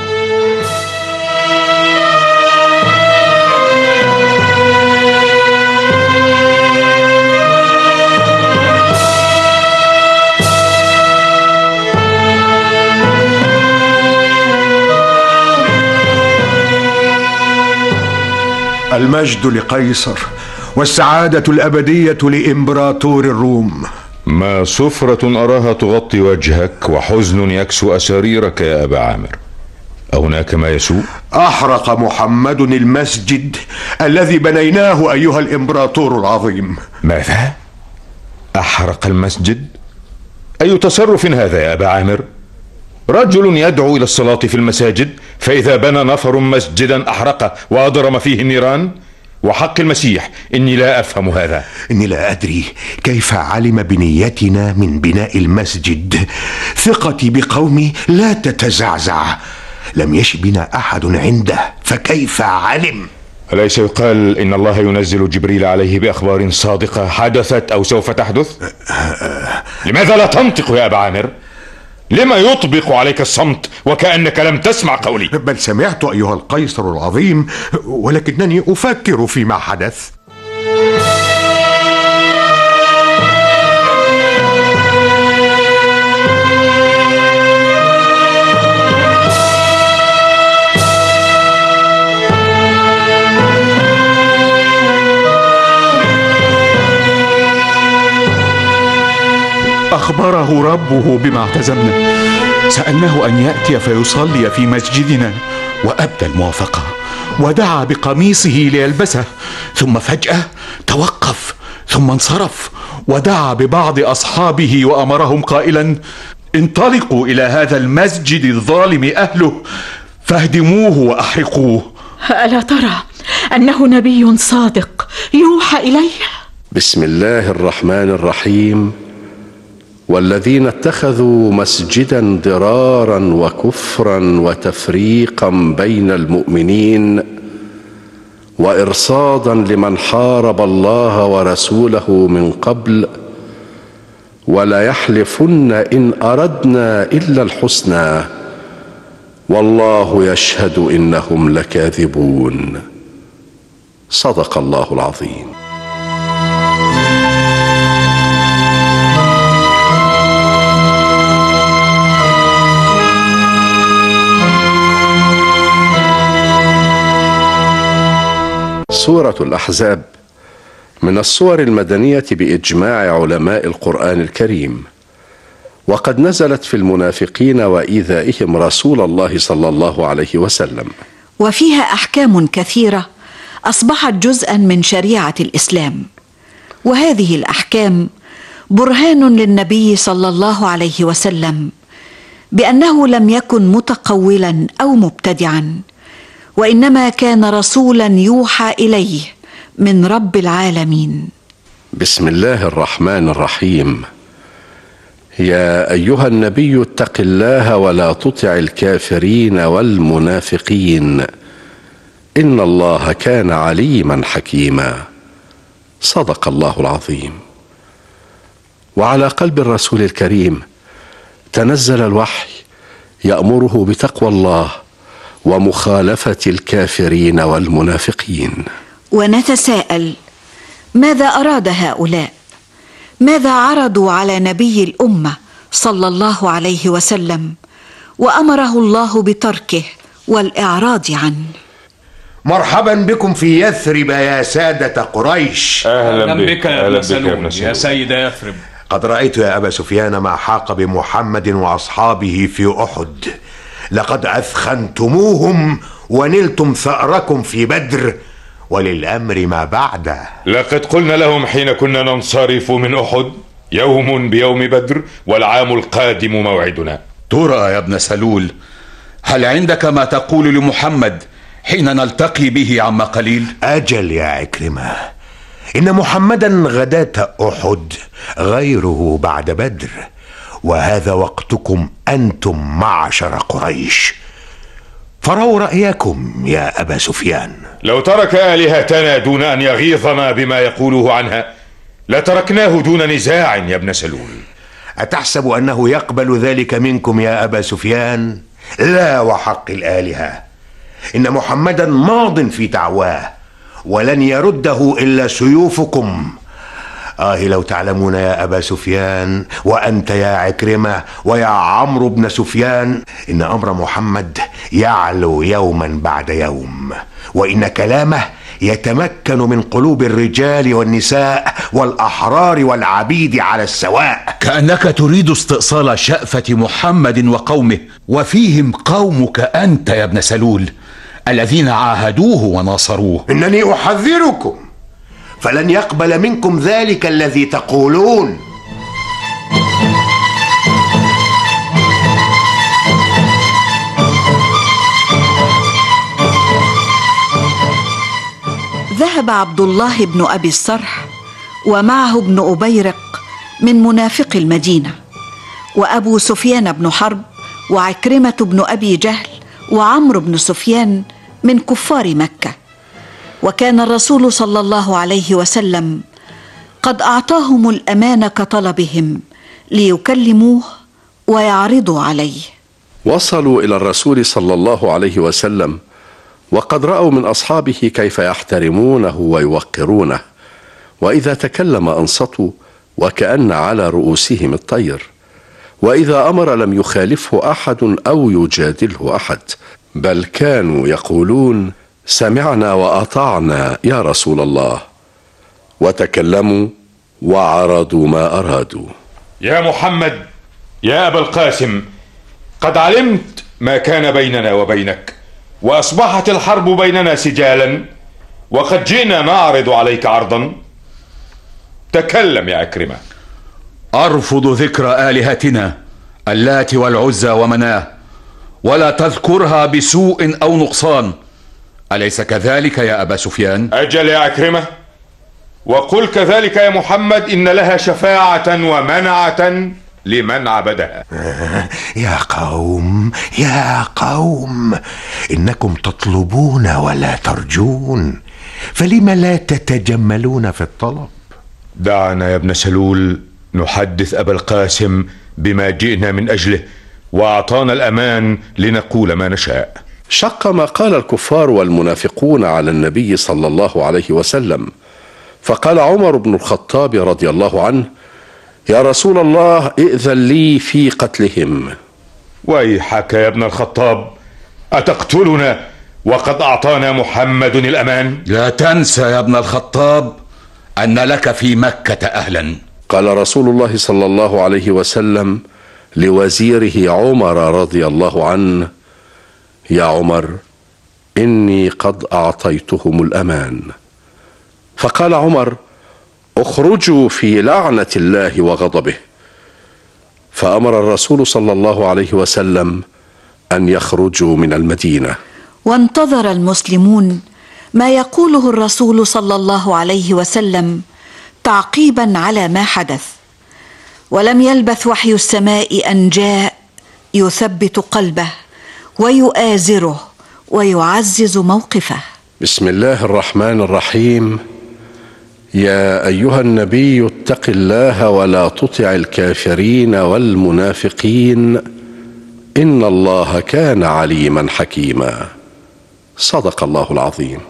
المجد لقيصر والسعادة الأبدية لإمبراطور الروم. ما صفرة أراها تغطي وجهك وحزن يكسو أساريرك يا أبا عامر، أهناك ما يسوء؟ أحرق محمد المسجد الذي بنيناه أيها الإمبراطور العظيم. ماذا؟ أحرق المسجد؟ أي تصرف هذا يا أبا عامر؟ رجل يدعو إلى الصلاة في المساجد، فإذا بنى نفر مسجدا أحرقه وأضرم فيه النيران؟ وحق المسيح إني لا أفهم هذا. إني لا أدري كيف علم بنيتنا من بناء المسجد. ثقتي بقومي لا تتزعزع، لم يش بنا أحد عنده، فكيف علم؟ أليس يقال إن الله ينزل جبريل عليه بأخبار صادقة حدثت أو سوف تحدث؟ لماذا لا تنطق يا أبا عامر؟ لما يطبق عليك الصمت وكأنك لم تسمع قولي؟ بل سمعت أيها القيصر العظيم، ولكنني أفكر فيما حدث. أخبره ربه بما اعتزمنا، سألناه أن يأتي فيصلي في مسجدنا، وأبدى الموافقة ودعا بقميصه ليلبسه، ثم فجأة توقف ثم انصرف ودعا ببعض أصحابه وأمرهم قائلا: انطلقوا إلى هذا المسجد الظالم أهله فاهدموه وأحرقوه. ألا ترى أنه نبي صادق يوحى إليه؟ بسم الله الرحمن الرحيم. والذين اتخذوا مسجدا ضرارا وكفرا وتفريقا بين المؤمنين وإرصادا لمن حارب الله ورسوله من قبل ولا يحلفن إن أردنا إلا الحسنى والله يشهد إنهم لكاذبون. صدق الله العظيم. سورة الأحزاب من السور المدنية بإجماع علماء القرآن الكريم، وقد نزلت في المنافقين وإيذائهم رسول الله صلى الله عليه وسلم، وفيها أحكام كثيرة أصبحت جزءا من شريعة الإسلام، وهذه الأحكام برهان للنبي صلى الله عليه وسلم بأنه لم يكن متقولا أو مبتدعا، وإنما كان رسولا يوحى إليه من رب العالمين. بسم الله الرحمن الرحيم. يا أيها النبي اتق الله ولا تطع الكافرين والمنافقين إن الله كان عليما حكيما. صدق الله العظيم. وعلى قلب الرسول الكريم تنزل الوحي يأمره بتقوى الله ومخالفة الكافرين والمنافقين. ونتساءل ماذا أراد هؤلاء؟ ماذا عرضوا على نبي الأمة صلى الله عليه وسلم وأمره الله بتركه والإعراض عنه؟ مرحبا بكم في يثرب يا سادة قريش. أهلا بك يا ابن سلول يا سيد يثرب. قد رأيت يا أبا سفيان ما حاق بمحمد وأصحابه في أحد. لقد أثخنتموهم ونلتم ثأركم في بدر، وللأمر ما بعده. لقد قلنا لهم حين كنا ننصرف من أحد يوم بيوم بدر والعام القادم موعدنا. ترى يا ابن سلول هل عندك ما تقول لمحمد حين نلتقي به عما قليل؟ أجل يا عكرمة، إن محمدا غداة أحد غيره بعد بدر، وهذا وقتكم أنتم معشر قريش، فروا رأيكم يا أبا سفيان. لو ترك آلهتنا دون أن يغيظنا بما يقوله عنها لتركناه دون نزاع يا ابن سلول. أتحسب أنه يقبل ذلك منكم يا أبا سفيان؟ لا وحق الآلهة، إن محمدا ماض في دعواه ولن يرده إلا سيوفكم. لو تعلمون يا أبا سفيان وأنت يا عكرمة ويا عمرو بن سفيان إن أمر محمد يعلو يوما بعد يوم، وإن كلامه يتمكن من قلوب الرجال والنساء والأحرار والعبيد على السواء. كأنك تريد استئصال شأفة محمد وقومه، وفيهم قومك أنت يا ابن سلول الذين عاهدوه وناصروه. إنني أحذركم، فلن يقبل منكم ذلك الذي تقولون. ذهب عبد الله بن أبي الصرح ومعه ابن أبيرق من منافق المدينة، وأبو سفيان بن حرب وعكرمة بن أبي جهل وعمرو بن سفيان من كفار مكة. وكان الرسول صلى الله عليه وسلم قد أعطاهم الأمان كطلبهم ليكلموه ويعرضوا عليه. وصلوا إلى الرسول صلى الله عليه وسلم وقد رأوا من أصحابه كيف يحترمونه ويوقرونه، وإذا تكلم أنصتوا وكأن على رؤوسهم الطير، وإذا أمر لم يخالفه أحد أو يجادله أحد، بل كانوا يقولون سمعنا وأطعنا يا رسول الله، وتكلموا وعرضوا ما أرادوا. يا محمد يا أبا القاسم، قد علمت ما كان بيننا وبينك، وأصبحت الحرب بيننا سجالا، وقد جئنا نعرض عليك عرضا. تكلم يا أكرمة. أرفض ذكر آلهتنا اللات والعزى ومناه، ولا تذكرها بسوء أو نقصان، أليس كذلك يا أبا سفيان؟ أجل يا أكرمة، وقل كذلك يا محمد إن لها شفاعة ومنعة لمن عبدها. يا قوم إنكم تطلبون ولا ترجون، فلم لا تتجملون في الطلب؟ دعنا يا ابن سلول نحدث أبا القاسم بما جئنا من أجله، وأعطانا الأمان لنقول ما نشاء. شق ما قال الكفار والمنافقون على النبي صلى الله عليه وسلم، فقال عمر بن الخطاب رضي الله عنه: يا رسول الله، ائذن لي في قتلهم. ويحك يا ابن الخطاب، أتقتلنا وقد أعطانا محمد الأمان؟ لا تنسى يا ابن الخطاب أن لك في مكة أهلا. قال رسول الله صلى الله عليه وسلم لوزيره عمر رضي الله عنه: يا عمر، إني قد أعطيتهم الأمان. فقال عمر: اخرجوا في لعنة الله وغضبه. فأمر الرسول صلى الله عليه وسلم أن يخرجوا من المدينة. وانتظر المسلمون ما يقوله الرسول صلى الله عليه وسلم تعقيبا على ما حدث، ولم يلبث وحي السماء أن جاء يثبت قلبه ويؤازره ويعزز موقفه. بسم الله الرحمن الرحيم. يا أيها النبي، اتق الله ولا تطع الكافرين والمنافقين، إن الله كان عليما حكيما. صدق الله العظيم.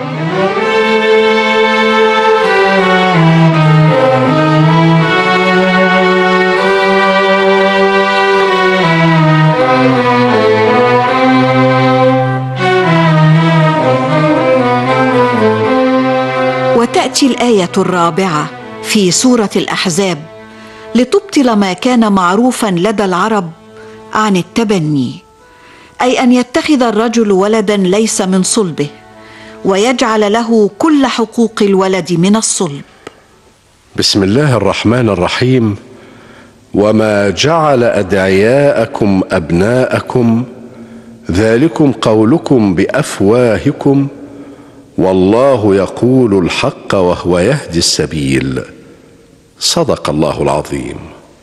وتأتي الآية الرابعة في سورة الأحزاب لتبطل ما كان معروفا لدى العرب عن التبني، أي أن يتخذ الرجل ولدا ليس من صلبه ويجعل له كل حقوق الولد من الصلب. بسم الله الرحمن الرحيم. وما جعل أدعياءكم أبناءكم ذلكم قولكم بأفواهكم والله يقول الحق وهو يهدي السبيل. صدق الله العظيم.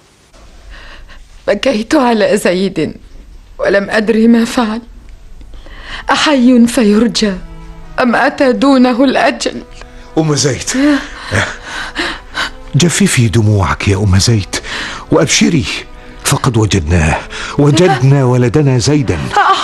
بكيت على زيد ولم أدر ما فعل، أحي فيرجى أم أتى دونه الأجل؟ أم زيد، جففي دموعك يا أم زيد وأبشري، فقد وجدنا ولدنا زيدا.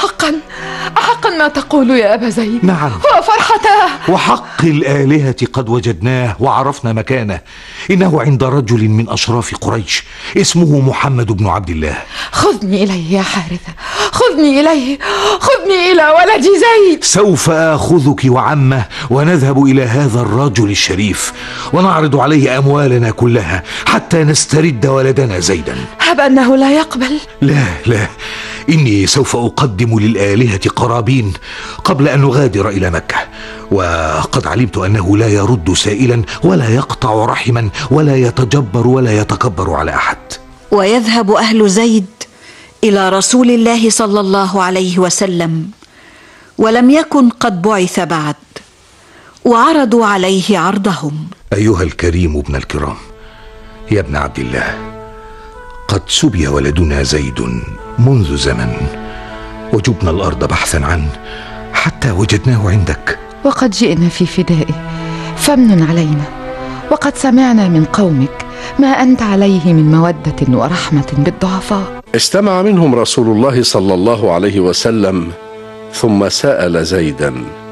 أحقا ما تقول يا أبا زيد؟ نعم، وفرحته. وحق الآلهة قد وجدناه وعرفنا مكانه، إنه عند رجل من أشراف قريش اسمه محمد بن عبد الله. خذني إليه يا حارثة، خذني إليه، خذني إلى ولدي زيد. سوف آخذك وعمه ونذهب إلى هذا الرجل الشريف ونعرض عليه أموالنا كلها حتى نسترد ولدنا زيدا. هب أنه لا يقبل. لا، إني سوف أقدم للآلهة قرابين قبل أن نغادر إلى مكة، وقد علمت أنه لا يرد سائلا ولا يقطع رحما ولا يتجبر ولا يتكبر على أحد. ويذهب أهل زيد إلى رسول الله صلى الله عليه وسلم ولم يكن قد بعث بعد، وعرضوا عليه عرضهم. أيها الكريم ابن الكرام، يا ابن عبد الله، قد سبي ولدنا زيد منذ زمن، وجبنا الأرض بحثا عنه حتى وجدناه عندك، وقد جئنا في فدائه، فامنن علينا، وقد سمعنا من قومك ما أنت عليه من مودة ورحمة بالضعفاء. استمع منهم رسول الله صلى الله عليه وسلم ثم سأل زيدا: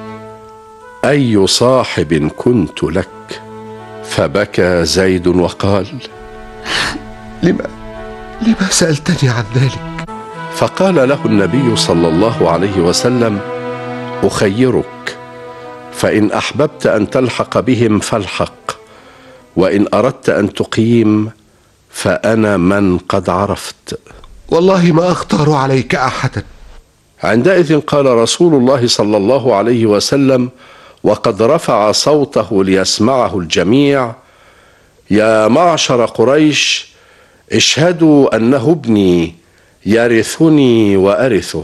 أي صاحب كنت لك؟ فبكى زيد وقال: لما سألتني عن ذلك؟ فقال له النبي صلى الله عليه وسلم: أخيرك، فإن أحببت أن تلحق بهم فالحق، وإن أردت أن تقيم فأنا من قد عرفت. والله ما أختار عليك أحدا. عندئذ قال رسول الله صلى الله عليه وسلم وقد رفع صوته ليسمعه الجميع: يا معشر قريش، اشهدوا أنه ابني يرثني وأرثه.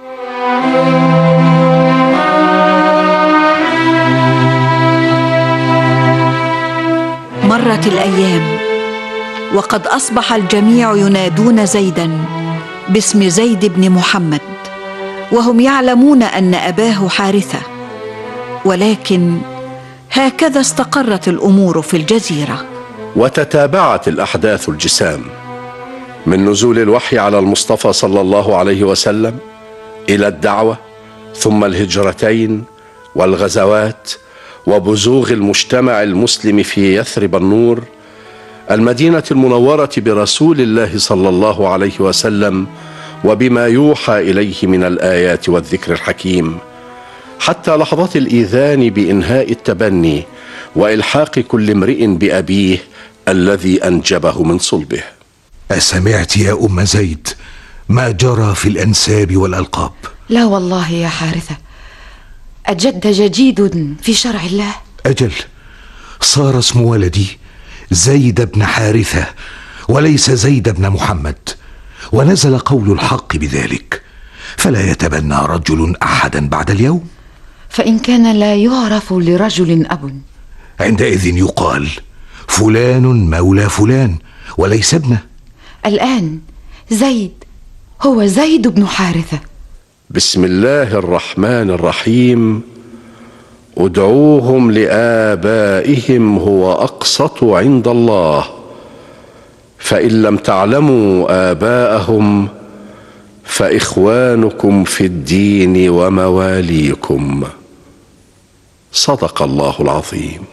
مرت الأيام وقد أصبح الجميع ينادون زيدا باسم زيد بن محمد، وهم يعلمون أن أباه حارثة، ولكن هكذا استقرت الأمور في الجزيرة. وتتابعت الأحداث الجسام من نزول الوحي على المصطفى صلى الله عليه وسلم إلى الدعوة، ثم الهجرتين والغزوات وبزوغ المجتمع المسلم في يثرب النور، المدينة المنورة برسول الله صلى الله عليه وسلم وبما يوحى إليه من الآيات والذكر الحكيم، حتى لحظات الإيذان بإنهاء التبني وإلحاق كل امرئ بأبيه الذي أنجبه من صلبه. أسمعت يا أم زيد ما جرى في الأنساب والألقاب؟ لا والله يا حارثة، الجد جديد في شرع الله. أجل، صار اسم ولدي زيد بن حارثة وليس زيد بن محمد، ونزل قول الحق بذلك، فلا يتبنى رجل أحدا بعد اليوم. فإن كان لا يعرف لرجل أب، عندئذ يقال فلان مولى فلان وليس ابنه. الآن زيد هو زيد بن حارثة. بسم الله الرحمن الرحيم. ادعوهم لآبائهم هو أقسط عند الله، فإن لم تعلموا آباءهم فإخوانكم في الدين ومواليكم. صدق الله العظيم.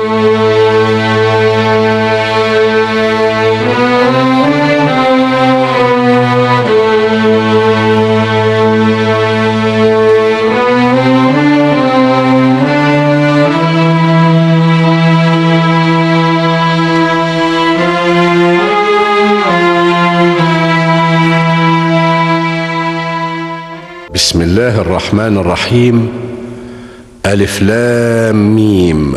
بسم الله الرحمن الرحيم. ألف لام ميم.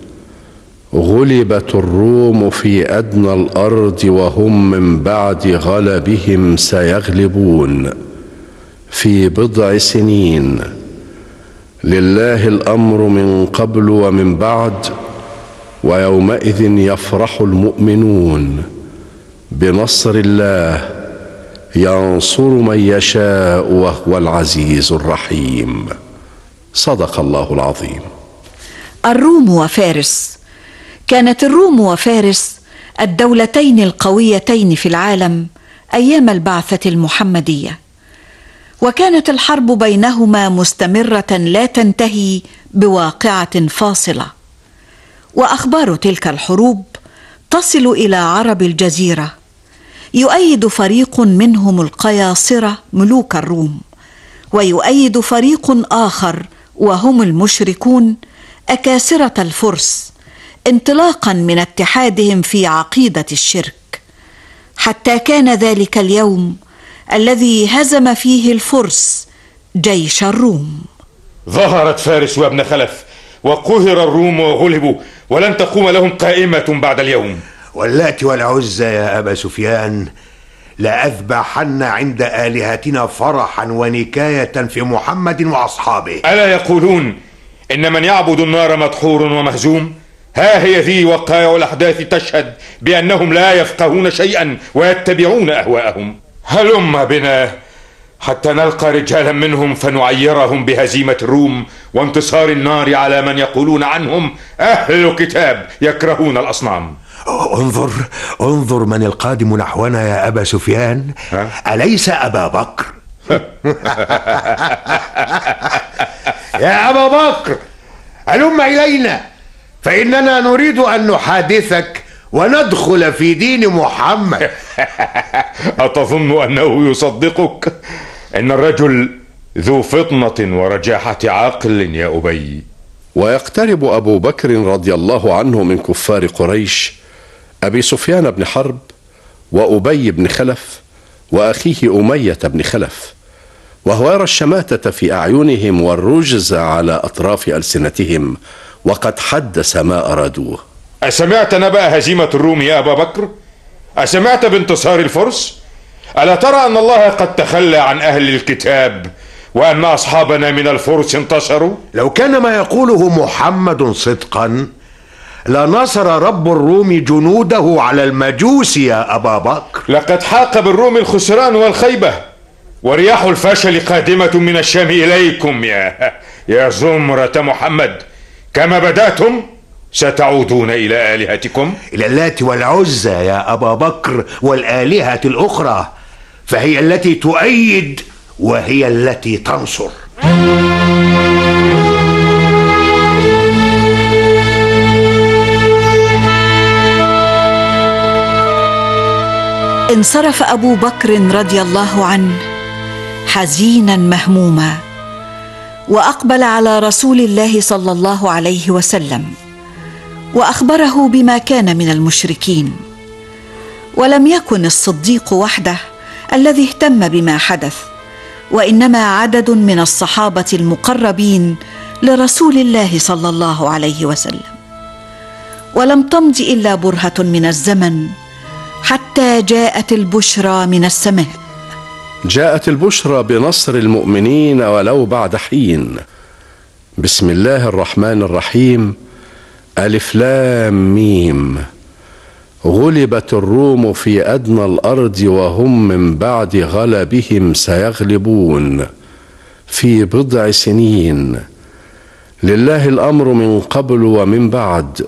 غلبت الروم في أدنى الأرض وهم من بعد غلبهم سيغلبون في بضع سنين. لله الأمر من قبل ومن بعد، ويومئذ يفرح المؤمنون بنصر الله ينصر من يشاء وهو العزيز الرحيم. صدق الله العظيم. الروم وفارس. كانت الروم وفارس الدولتين القويتين في العالم أيام البعثة المحمدية، وكانت الحرب بينهما مستمرة لا تنتهي بواقعة فاصلة، وأخبار تلك الحروب تصل إلى عرب الجزيرة. يؤيد فريق منهم القياصرة ملوك الروم، ويؤيد فريق آخر وهم المشركون أكاسرة الفرس، انطلاقا من اتحادهم في عقيدة الشرك، حتى كان ذلك اليوم الذي هزم فيه الفرس جيش الروم. ظهرت فارس وابن خلف، وقهر الروم وغلبوا، ولن تقوم لهم قائمة بعد اليوم. واللات والعزى يا أبا سفيان لأذبحن عند آلهتنا فرحا ونكاية في محمد وأصحابه. ألا يقولون إن من يعبد النار مدحور ومهزوم؟ ها هي ذي وقائع الأحداث تشهد بأنهم لا يفقهون شيئا ويتبعون أهواءهم. هلم بنا حتى نلقى رجالا منهم فنعيرهم بهزيمة الروم وانتصار النار على من يقولون عنهم أهل كتاب يكرهون الأصنام. انظر من القادم نحونا يا أبا سفيان. أليس أبا بكر؟ يا أبا بكر هلم إلينا، فإننا نريد أن نحادثك وندخل في دين محمد. أتظن أنه يصدقك؟ إن الرجل ذو فطنة ورجاحة عقل يا أبي. ويقترب أبو بكر رضي الله عنه من كفار قريش أبي سفيان بن حرب وأبي بن خلف وأخيه أمية بن خلف، وهو يرى الشماتة في أعينهم والرجز على أطراف ألسنتهم، وقد حدث ما أرادوه. أسمعت نبأ هزيمة الروم يا أبا بكر؟ أسمعت بانتصار الفرس؟ ألا ترى أن الله قد تخلى عن أهل الكتاب وأن أصحابنا من الفرس انتصروا؟ لو كان ما يقوله محمد صدقا لنصر رب الروم جنوده على المجوس يا أبا بكر. لقد حاق بالروم الخسران والخيبة، ورياح الفشل قادمة من الشام إليكم يا زمرة محمد. كما بدأتم ستعودون إلى آلهتكم؟ إلى اللات والعزى يا أبا بكر والآلهة الأخرى، فهي التي تؤيد وهي التي تنصر. انصرف أبو بكر رضي الله عنه حزينا مهموما، وأقبل على رسول الله صلى الله عليه وسلم وأخبره بما كان من المشركين. ولم يكن الصديق وحده الذي اهتم بما حدث، وإنما عدد من الصحابة المقربين لرسول الله صلى الله عليه وسلم. ولم تمض إلا برهة من الزمن حتى جاءت البشرى من السماء. جاءت البشرى بنصر المؤمنين ولو بعد حين. بسم الله الرحمن الرحيم. ألف لام ميم. غلبت الروم في أدنى الأرض وهم من بعد غلبهم سيغلبون في بضع سنين. لله الأمر من قبل ومن بعد،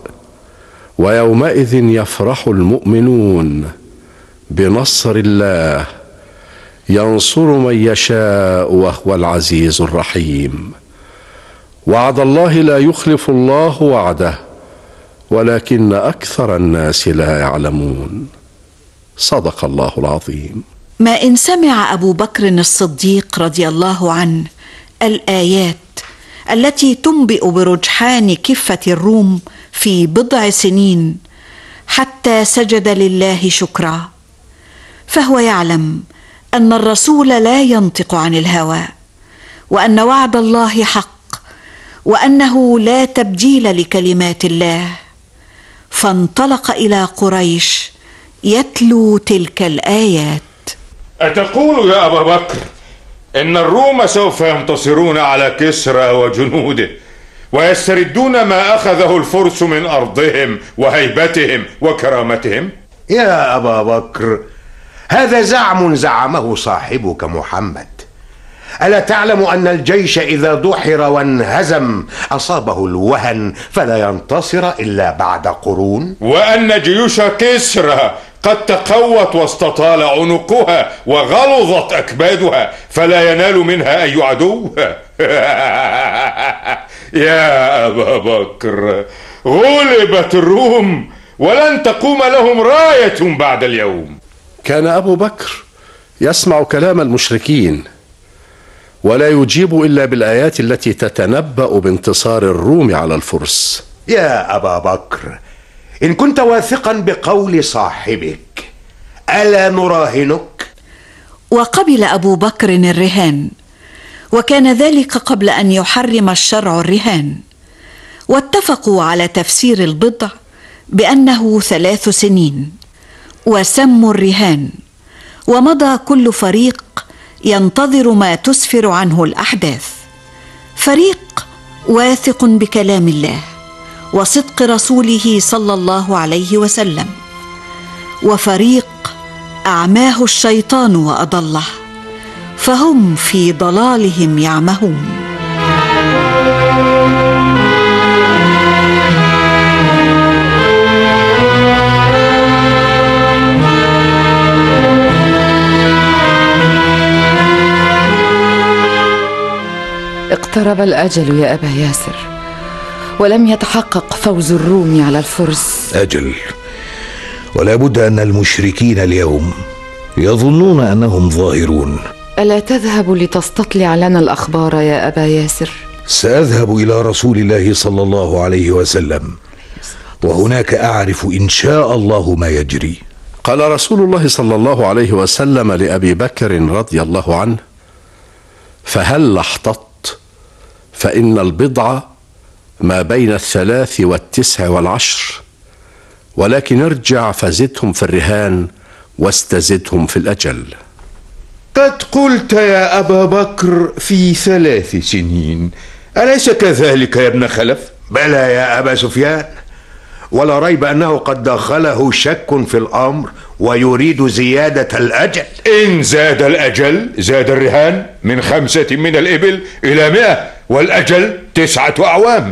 ويومئذ يفرح المؤمنون بنصر الله، ينصر من يشاء وهو العزيز الرحيم. وعد الله لا يخلف الله وعده، ولكن أكثر الناس لا يعلمون. صدق الله العظيم. ما إن سمع أبو بكر الصديق رضي الله عنه الآيات التي تنبئ برجحان كفة الروم في بضع سنين حتى سجد لله شكرا، فهو يعلم أن الرسول لا ينطق عن الهوى، وأن وعد الله حق، وأنه لا تبديل لكلمات الله. فانطلق إلى قريش يتلو تلك الآيات. أتقول يا أبا بكر إن الروم سوف ينتصرون على كسرى وجنوده ويستردون ما أخذه الفرس من أرضهم وهيبتهم وكرامتهم؟ يا أبا بكر، هذا زعم زعمه صاحبك محمد. ألا تعلم أن الجيش إذا دحر وانهزم أصابه الوهن فلا ينتصر إلا بعد قرون؟ وأن جيوش كسرى قد تقوت واستطال عنقها وغلظت أكبادها فلا ينال منها أي عدو؟ يا أبا بكر، غلبت الروم ولن تقوم لهم راية بعد اليوم. كان أبو بكر يسمع كلام المشركين ولا يجيب إلا بالآيات التي تتنبأ بانتصار الروم على الفرس. يا أبا بكر، إن كنت واثقا بقول صاحبك ألا نراهنك؟ وقبل أبو بكر الرهان، وكان ذلك قبل أن يحرم الشرع الرهان. واتفقوا على تفسير البضع بأنه 3 سنين، وسموا الرهان. ومضى كل فريق ينتظر ما تسفر عنه الأحداث. فريق واثق بكلام الله وصدق رسوله صلى الله عليه وسلم، وفريق أعماه الشيطان وأضله، فهم في ضلالهم يعمهون. اقترب الأجل يا أبا ياسر، ولم يتحقق فوز الروم على الفرس. أجل، ولا بد أن المشركين اليوم يظنون أنهم ظاهرون. ألا تذهب لتستطلع لنا الأخبار يا أبا ياسر؟ سأذهب إلى رسول الله صلى الله عليه وسلم، وهناك أعرف إن شاء الله ما يجري. قال رسول الله صلى الله عليه وسلم لأبي بكر رضي الله عنه: فهل احتط؟ فإن البضع ما بين 3 و9 و10، ولكن ارجع فزدهم في الرهان واستزدهم في الأجل. قد قلت يا أبا بكر في 3 سنين، أليس كذلك يا ابن خلف؟ بلى يا أبا سفيان، ولا ريب أنه قد دخله شك في الأمر ويريد زيادة الأجل. إن زاد الأجل زاد الرهان من 5 من الإبل إلى 100، والأجل 9 أعوام.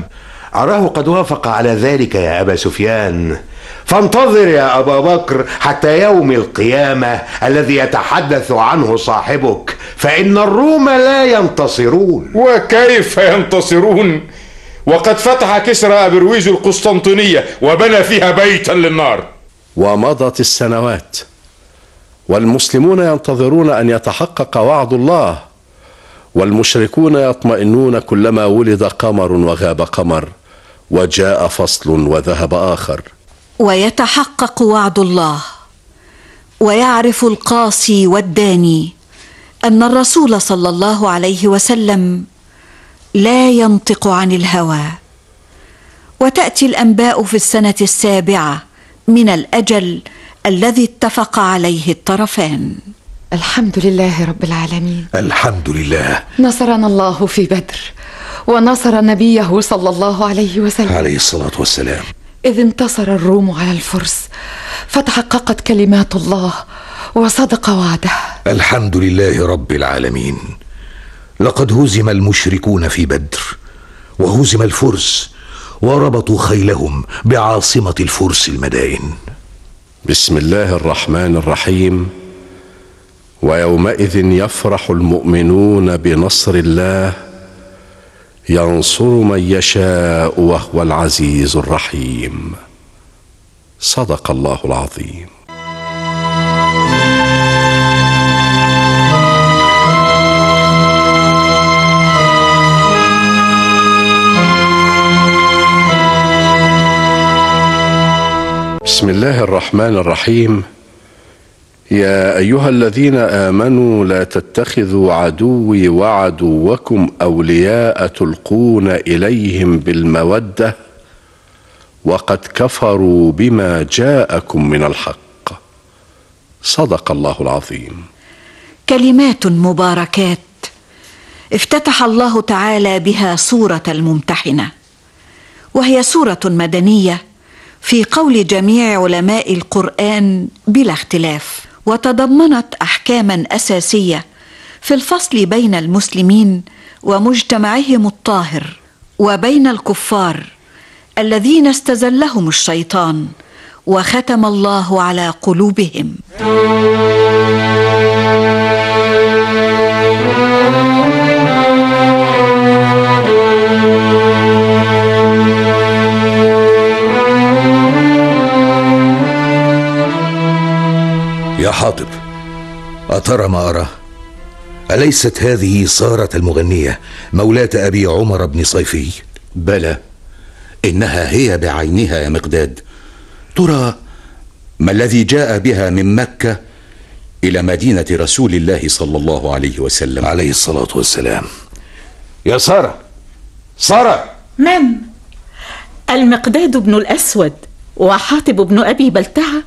أراه قد وافق على ذلك يا أبا سفيان، فانتظر يا أبا بكر حتى يوم القيامة الذي يتحدث عنه صاحبك، فإن الروم لا ينتصرون. وكيف ينتصرون وقد فتح كسرى أبرويز القسطنطينية وبنى فيها بيتا للنار؟ ومضت السنوات والمسلمون ينتظرون أن يتحقق وعد الله، والمشركون يطمئنون كلما ولد قمر وغاب قمر، وجاء فصل وذهب آخر. ويتحقق وعد الله، ويعرف القاصي والداني أن الرسول صلى الله عليه وسلم لا ينطق عن الهوى، وتأتي الأنباء في السنة 7 من الأجل الذي اتفق عليه الطرفان. الحمد لله رب العالمين. الحمد لله. نصرنا الله في بدر، ونصر نبيه صلى الله عليه وسلم عليه الصلاة والسلام، إذ انتصر الروم على الفرس، فتحققت كلمات الله وصدق وعده. الحمد لله رب العالمين. لقد هزم المشركون في بدر، وهزم الفرس، وربطوا خيلهم بعاصمة الفرس المدائن. بسم الله الرحمن الرحيم. ويومئذ يفرح المؤمنون بنصر الله، ينصر من يشاء وهو العزيز الرحيم. صدق الله العظيم. بسم الله الرحمن الرحيم. يا أيها الذين آمنوا لا تتخذوا عدوي وعدوكم أولياء تلقون إليهم بالمودة وقد كفروا بما جاءكم من الحق. صدق الله العظيم. كلمات مباركات افتتح الله تعالى بها سورة الممتحنة، وهي سورة مدنية في قول جميع علماء القرآن بلا اختلاف، وتضمنت أحكاما أساسية في الفصل بين المسلمين ومجتمعهم الطاهر وبين الكفار الذين استزلهم الشيطان وختم الله على قلوبهم. يا حاطب، أترى ما أراه؟ أليست هذه سارة المغنية مولاة أبي عمر بن صيفي؟ بلى، إنها هي بعينها يا مقداد. ترى ما الذي جاء بها من مكة إلى مدينة رسول الله صلى الله عليه وسلم عليه الصلاة والسلام. يا سارة، سارة! من؟ المقداد بن الأسود وحاطب بن أبي بلتعة.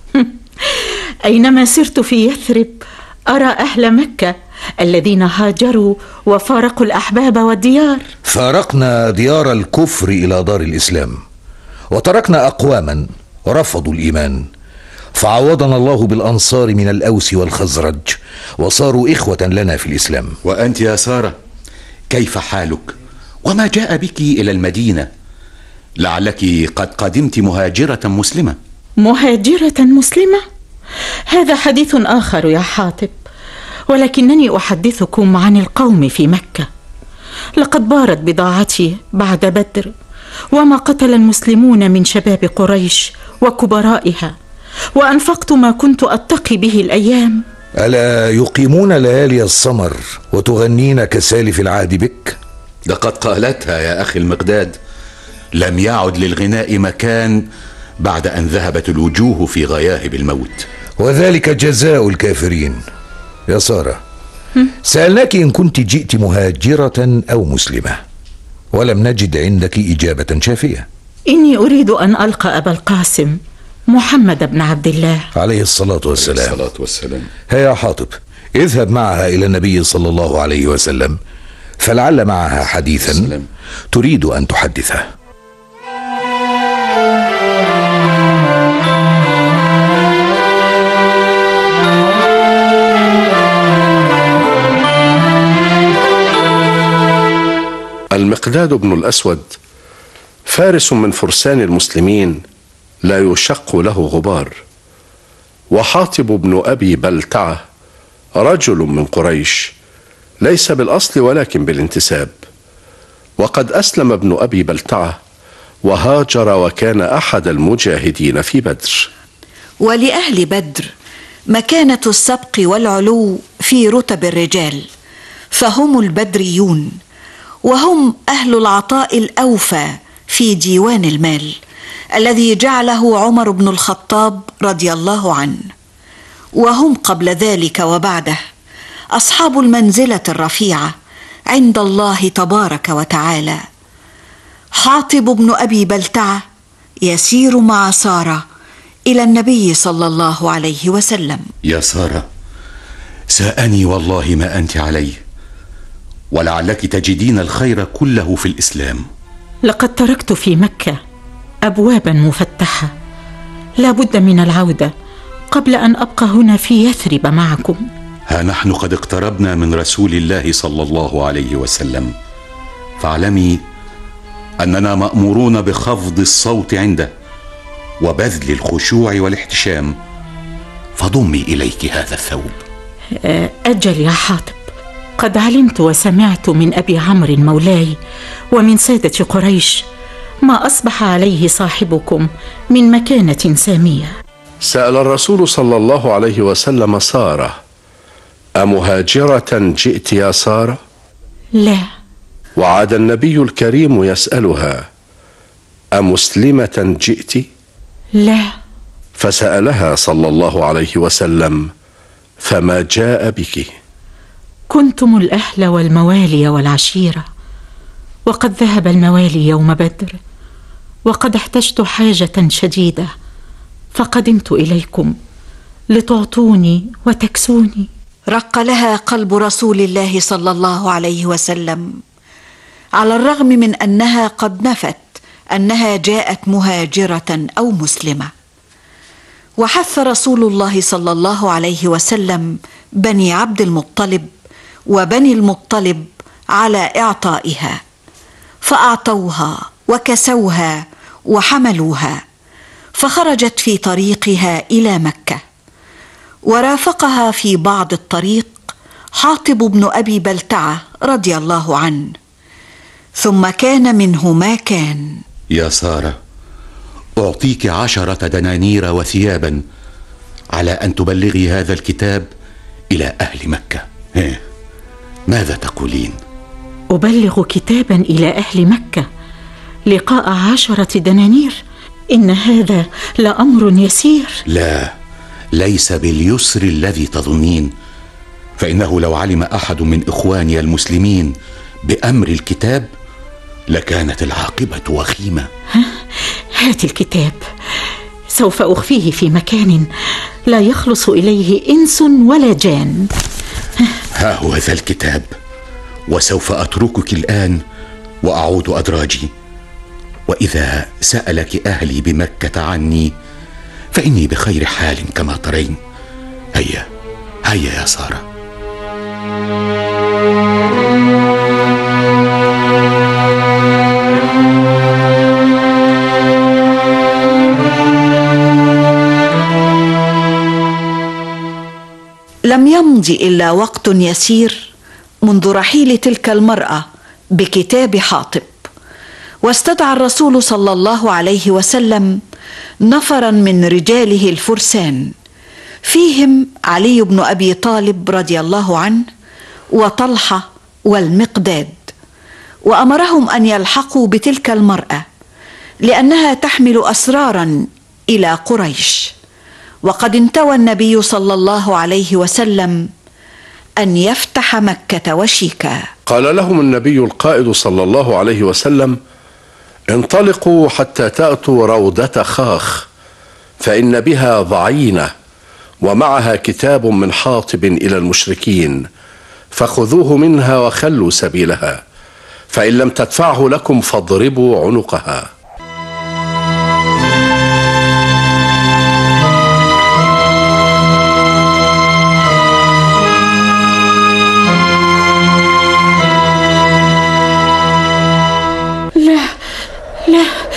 أينما سرت في يثرب أرى أهل مكة الذين هاجروا وفارقوا الأحباب والديار. فارقنا ديار الكفر إلى دار الإسلام، وتركنا أقواما رفضوا الإيمان، فعوضنا الله بالأنصار من الأوس والخزرج، وصاروا إخوة لنا في الإسلام. وأنت يا سارة كيف حالك؟ وما جاء بك إلى المدينة؟ لعلك قد قدمت مهاجرة مسلمة. مهاجرة مسلمة؟ هذا حديث آخر يا حاطب، ولكنني أحدثكم عن القوم في مكة. لقد بارت بضاعتي بعد بدر، وما قتل المسلمون من شباب قريش وكبرائها، وأنفقت ما كنت أتقي به الأيام. ألا يقيمون ليالي السمر وتغنين كسالف العهد بك؟ لقد قالتها يا أخي المقداد، لم يعد للغناء مكان بعد أن ذهبت الوجوه في غياهب الموت، وذلك جزاء الكافرين. يا سارة، سألناك إن كنت جئت مهاجرة أو مسلمة، ولم نجد عندك إجابة شافية. إني أريد أن ألقى أبا القاسم محمد بن عبد الله عليه الصلاة والسلام. هيا حاطب، اذهب معها إلى النبي صلى الله عليه وسلم، فلعل معها حديثا تريد أن تحدثه. المقداد بن الأسود فارس من فرسان المسلمين لا يشق له غبار، وحاطب بن أبي بلتعة رجل من قريش ليس بالأصل ولكن بالانتساب، وقد أسلم ابن أبي بلتعة وهاجر وكان أحد المجاهدين في بدر. ولأهل بدر مكانة السبق والعلو في رتب الرجال، فهم البدريون، وهم أهل العطاء الأوفى في ديوان المال الذي جعله عمر بن الخطاب رضي الله عنه، وهم قبل ذلك وبعده أصحاب المنزلة الرفيعة عند الله تبارك وتعالى. حاطب بن أبي بلتعة يسير مع سارة إلى النبي صلى الله عليه وسلم. يا سارة، ساءني والله ما أنت عليه، ولعلك تجدين الخير كله في الإسلام. لقد تركت في مكة أبوابا مفتحة، لا بد من العودة قبل أن أبقى هنا في يثرب معكم. ها نحن قد اقتربنا من رسول الله صلى الله عليه وسلم، فاعلمي أننا مأمورون بخفض الصوت عنده وبذل الخشوع والاحتشام، فضمي إليك هذا الثوب. أجل يا حاطب، قد علمت وسمعت من أبي عمرو مولاي ومن سادة قريش ما أصبح عليه صاحبكم من مكانة سامية. سأل الرسول صلى الله عليه وسلم سارة: أمهاجرة جئت يا سارة؟ لا. وعاد النبي الكريم يسألها: أمسلمة جئت؟ لا. فسألها صلى الله عليه وسلم: فما جاء بك؟ كنتم الأهل والموالي والعشيرة، وقد ذهب الموالي يوم بدر، وقد احتجت حاجة شديدة فقدمت إليكم لتعطوني وتكسوني. رق لها قلب رسول الله صلى الله عليه وسلم، على الرغم من أنها قد نفت أنها جاءت مهاجرة أو مسلمة. وحث رسول الله صلى الله عليه وسلم بني عبد المطلب وبني المطلب على إعطائها، فأعطوها وكسوها وحملوها، فخرجت في طريقها إلى مكة. ورافقها في بعض الطريق حاطب بن أبي بلتعة رضي الله عنه، ثم كان منه ما كان. يا سارة، أعطيك 10 دنانير وثيابا على أن تبلغي هذا الكتاب إلى أهل مكة. ماذا تقولين؟ أبلغ كتابا إلى أهل مكة لقاء 10 دنانير؟ إن هذا لأمر يسير. لا، ليس باليسر الذي تظنين، فإنه لو علم أحد من إخواني المسلمين بأمر الكتاب لكانت العاقبة وخيمة. هات الكتاب، سوف أخفيه في مكان لا يخلص إليه إنس ولا جان. ها هو ذا الكتاب، وسوف أتركك الآن وأعود أدراجي، وإذا سألك أهلي بمكة عني فإني بخير حال كما ترين. هيا هيا يا سارة. لم يمض إلا وقت يسير منذ رحيل تلك المرأة بكتاب حاطب، واستدعى الرسول صلى الله عليه وسلم نفرا من رجاله الفرسان، فيهم علي بن أبي طالب رضي الله عنه وطلحة والمقداد، وأمرهم أن يلحقوا بتلك المرأة لأنها تحمل أسرارا إلى قريش. وقد انتوى النبي صلى الله عليه وسلم أن يفتح مكة وشيكا. قال لهم النبي القائد صلى الله عليه وسلم: انطلقوا حتى تأتوا روضة خاخ، فإن بها ضعينة ومعها كتاب من حاطب إلى المشركين، فخذوه منها وخلوا سبيلها، فإن لم تدفعه لكم فاضربوا عنقها. لا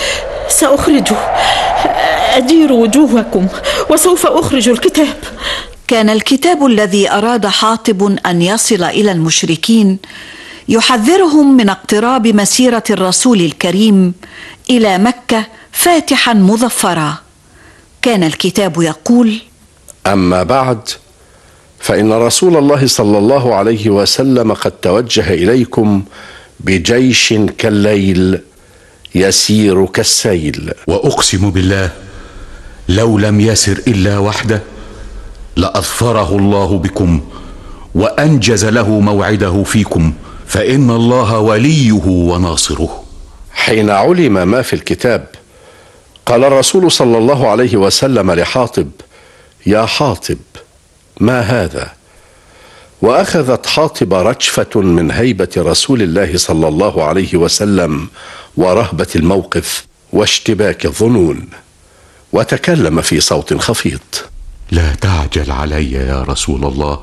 أخرجه. أدير وجوهكم وسوف أخرج الكتاب. كان الكتاب الذي أراد حاطب أن يصل إلى المشركين يحذرهم من اقتراب مسيرة الرسول الكريم إلى مكة فاتحا مظفرا. كان الكتاب يقول: أما بعد، فإن رسول الله صلى الله عليه وسلم قد توجه إليكم بجيش كالليل يسير كالسيل. وأقسم بالله لو لم يسر إلا وحده لأظفره الله بكم وأنجز له موعده فيكم، فإن الله وليه وناصره. حين علم ما في الكتاب قال الرسول صلى الله عليه وسلم لحاطب: يا حاطب، ما هذا؟ وأخذت حاطب رجفة من هيبة رسول الله صلى الله عليه وسلم ورهبة الموقف واشتباك الظنون، وتكلم في صوت خفيض: لا تعجل علي يا رسول الله،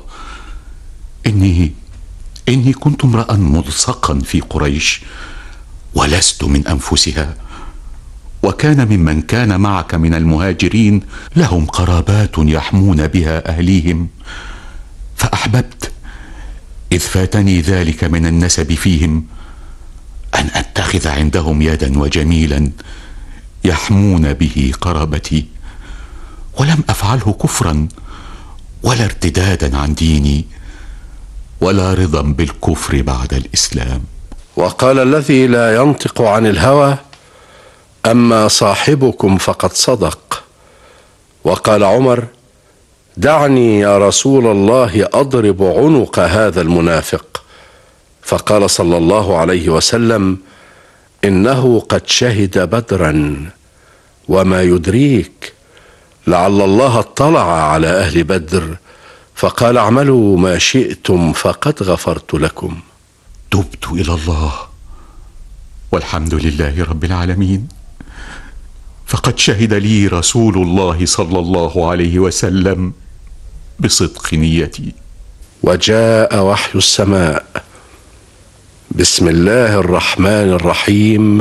إني كنت امرأ ملصقا في قريش ولست من أنفسها، وكان ممن كان معك من المهاجرين لهم قرابات يحمون بها أهليهم، فأحببت إذ فاتني ذلك من النسب فيهم أن أتخذ عندهم يدا وجميلا يحمون به قرابتي، ولم أفعله كفرا ولا ارتدادا عن ديني ولا رضا بالكفر بعد الإسلام. وقال الذي لا ينطق عن الهوى: أما صاحبكم فقد صدق. وقال عمر: دعني يا رسول الله أضرب عنق هذا المنافق. فقال صلى الله عليه وسلم: إنه قد شهد بدرا، وما يدريك لعل الله اطلع على أهل بدر فقال: اعملوا ما شئتم فقد غفرت لكم. تبت إلى الله والحمد لله رب العالمين، فقد شهد لي رسول الله صلى الله عليه وسلم بصدق نيتي. وجاء وحي السماء: بسم الله الرحمن الرحيم.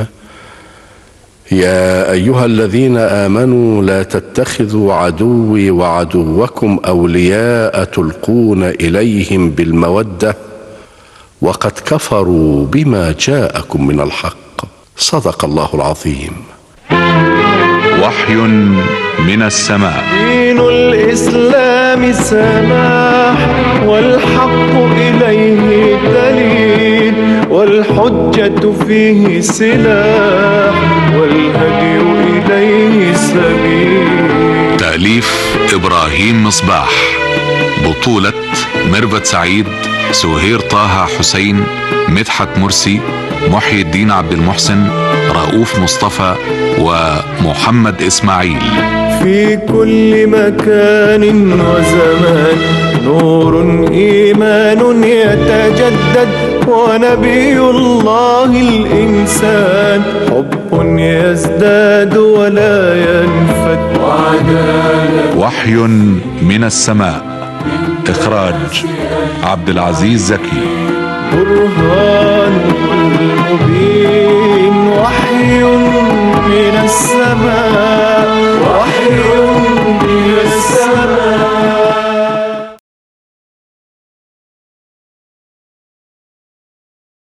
يا أيها الذين آمنوا لا تتخذوا عدوي وعدوكم أولياء تلقون إليهم بالمودة وقد كفروا بما جاءكم من الحق. صدق الله العظيم. وحي من السماء. دين الإسلام سماح، والحق إليه دليل، والحجة فيه سلاح، والهدي إليه سبيل. تأليف إبراهيم مصباح، بطولة ميرفت سعيد، سهير طه حسين، مدحت مرسي، محي الدين عبد المحسن، رؤوف مصطفى، ومحمد إسماعيل. في كل مكان وزمان نور إيمان يتجدد، ونبي الله الإنسان حب يزداد ولا ينفد. وحي من السماء، إخراج عبد العزيز زكي. برهان المبين، وحي من السماء.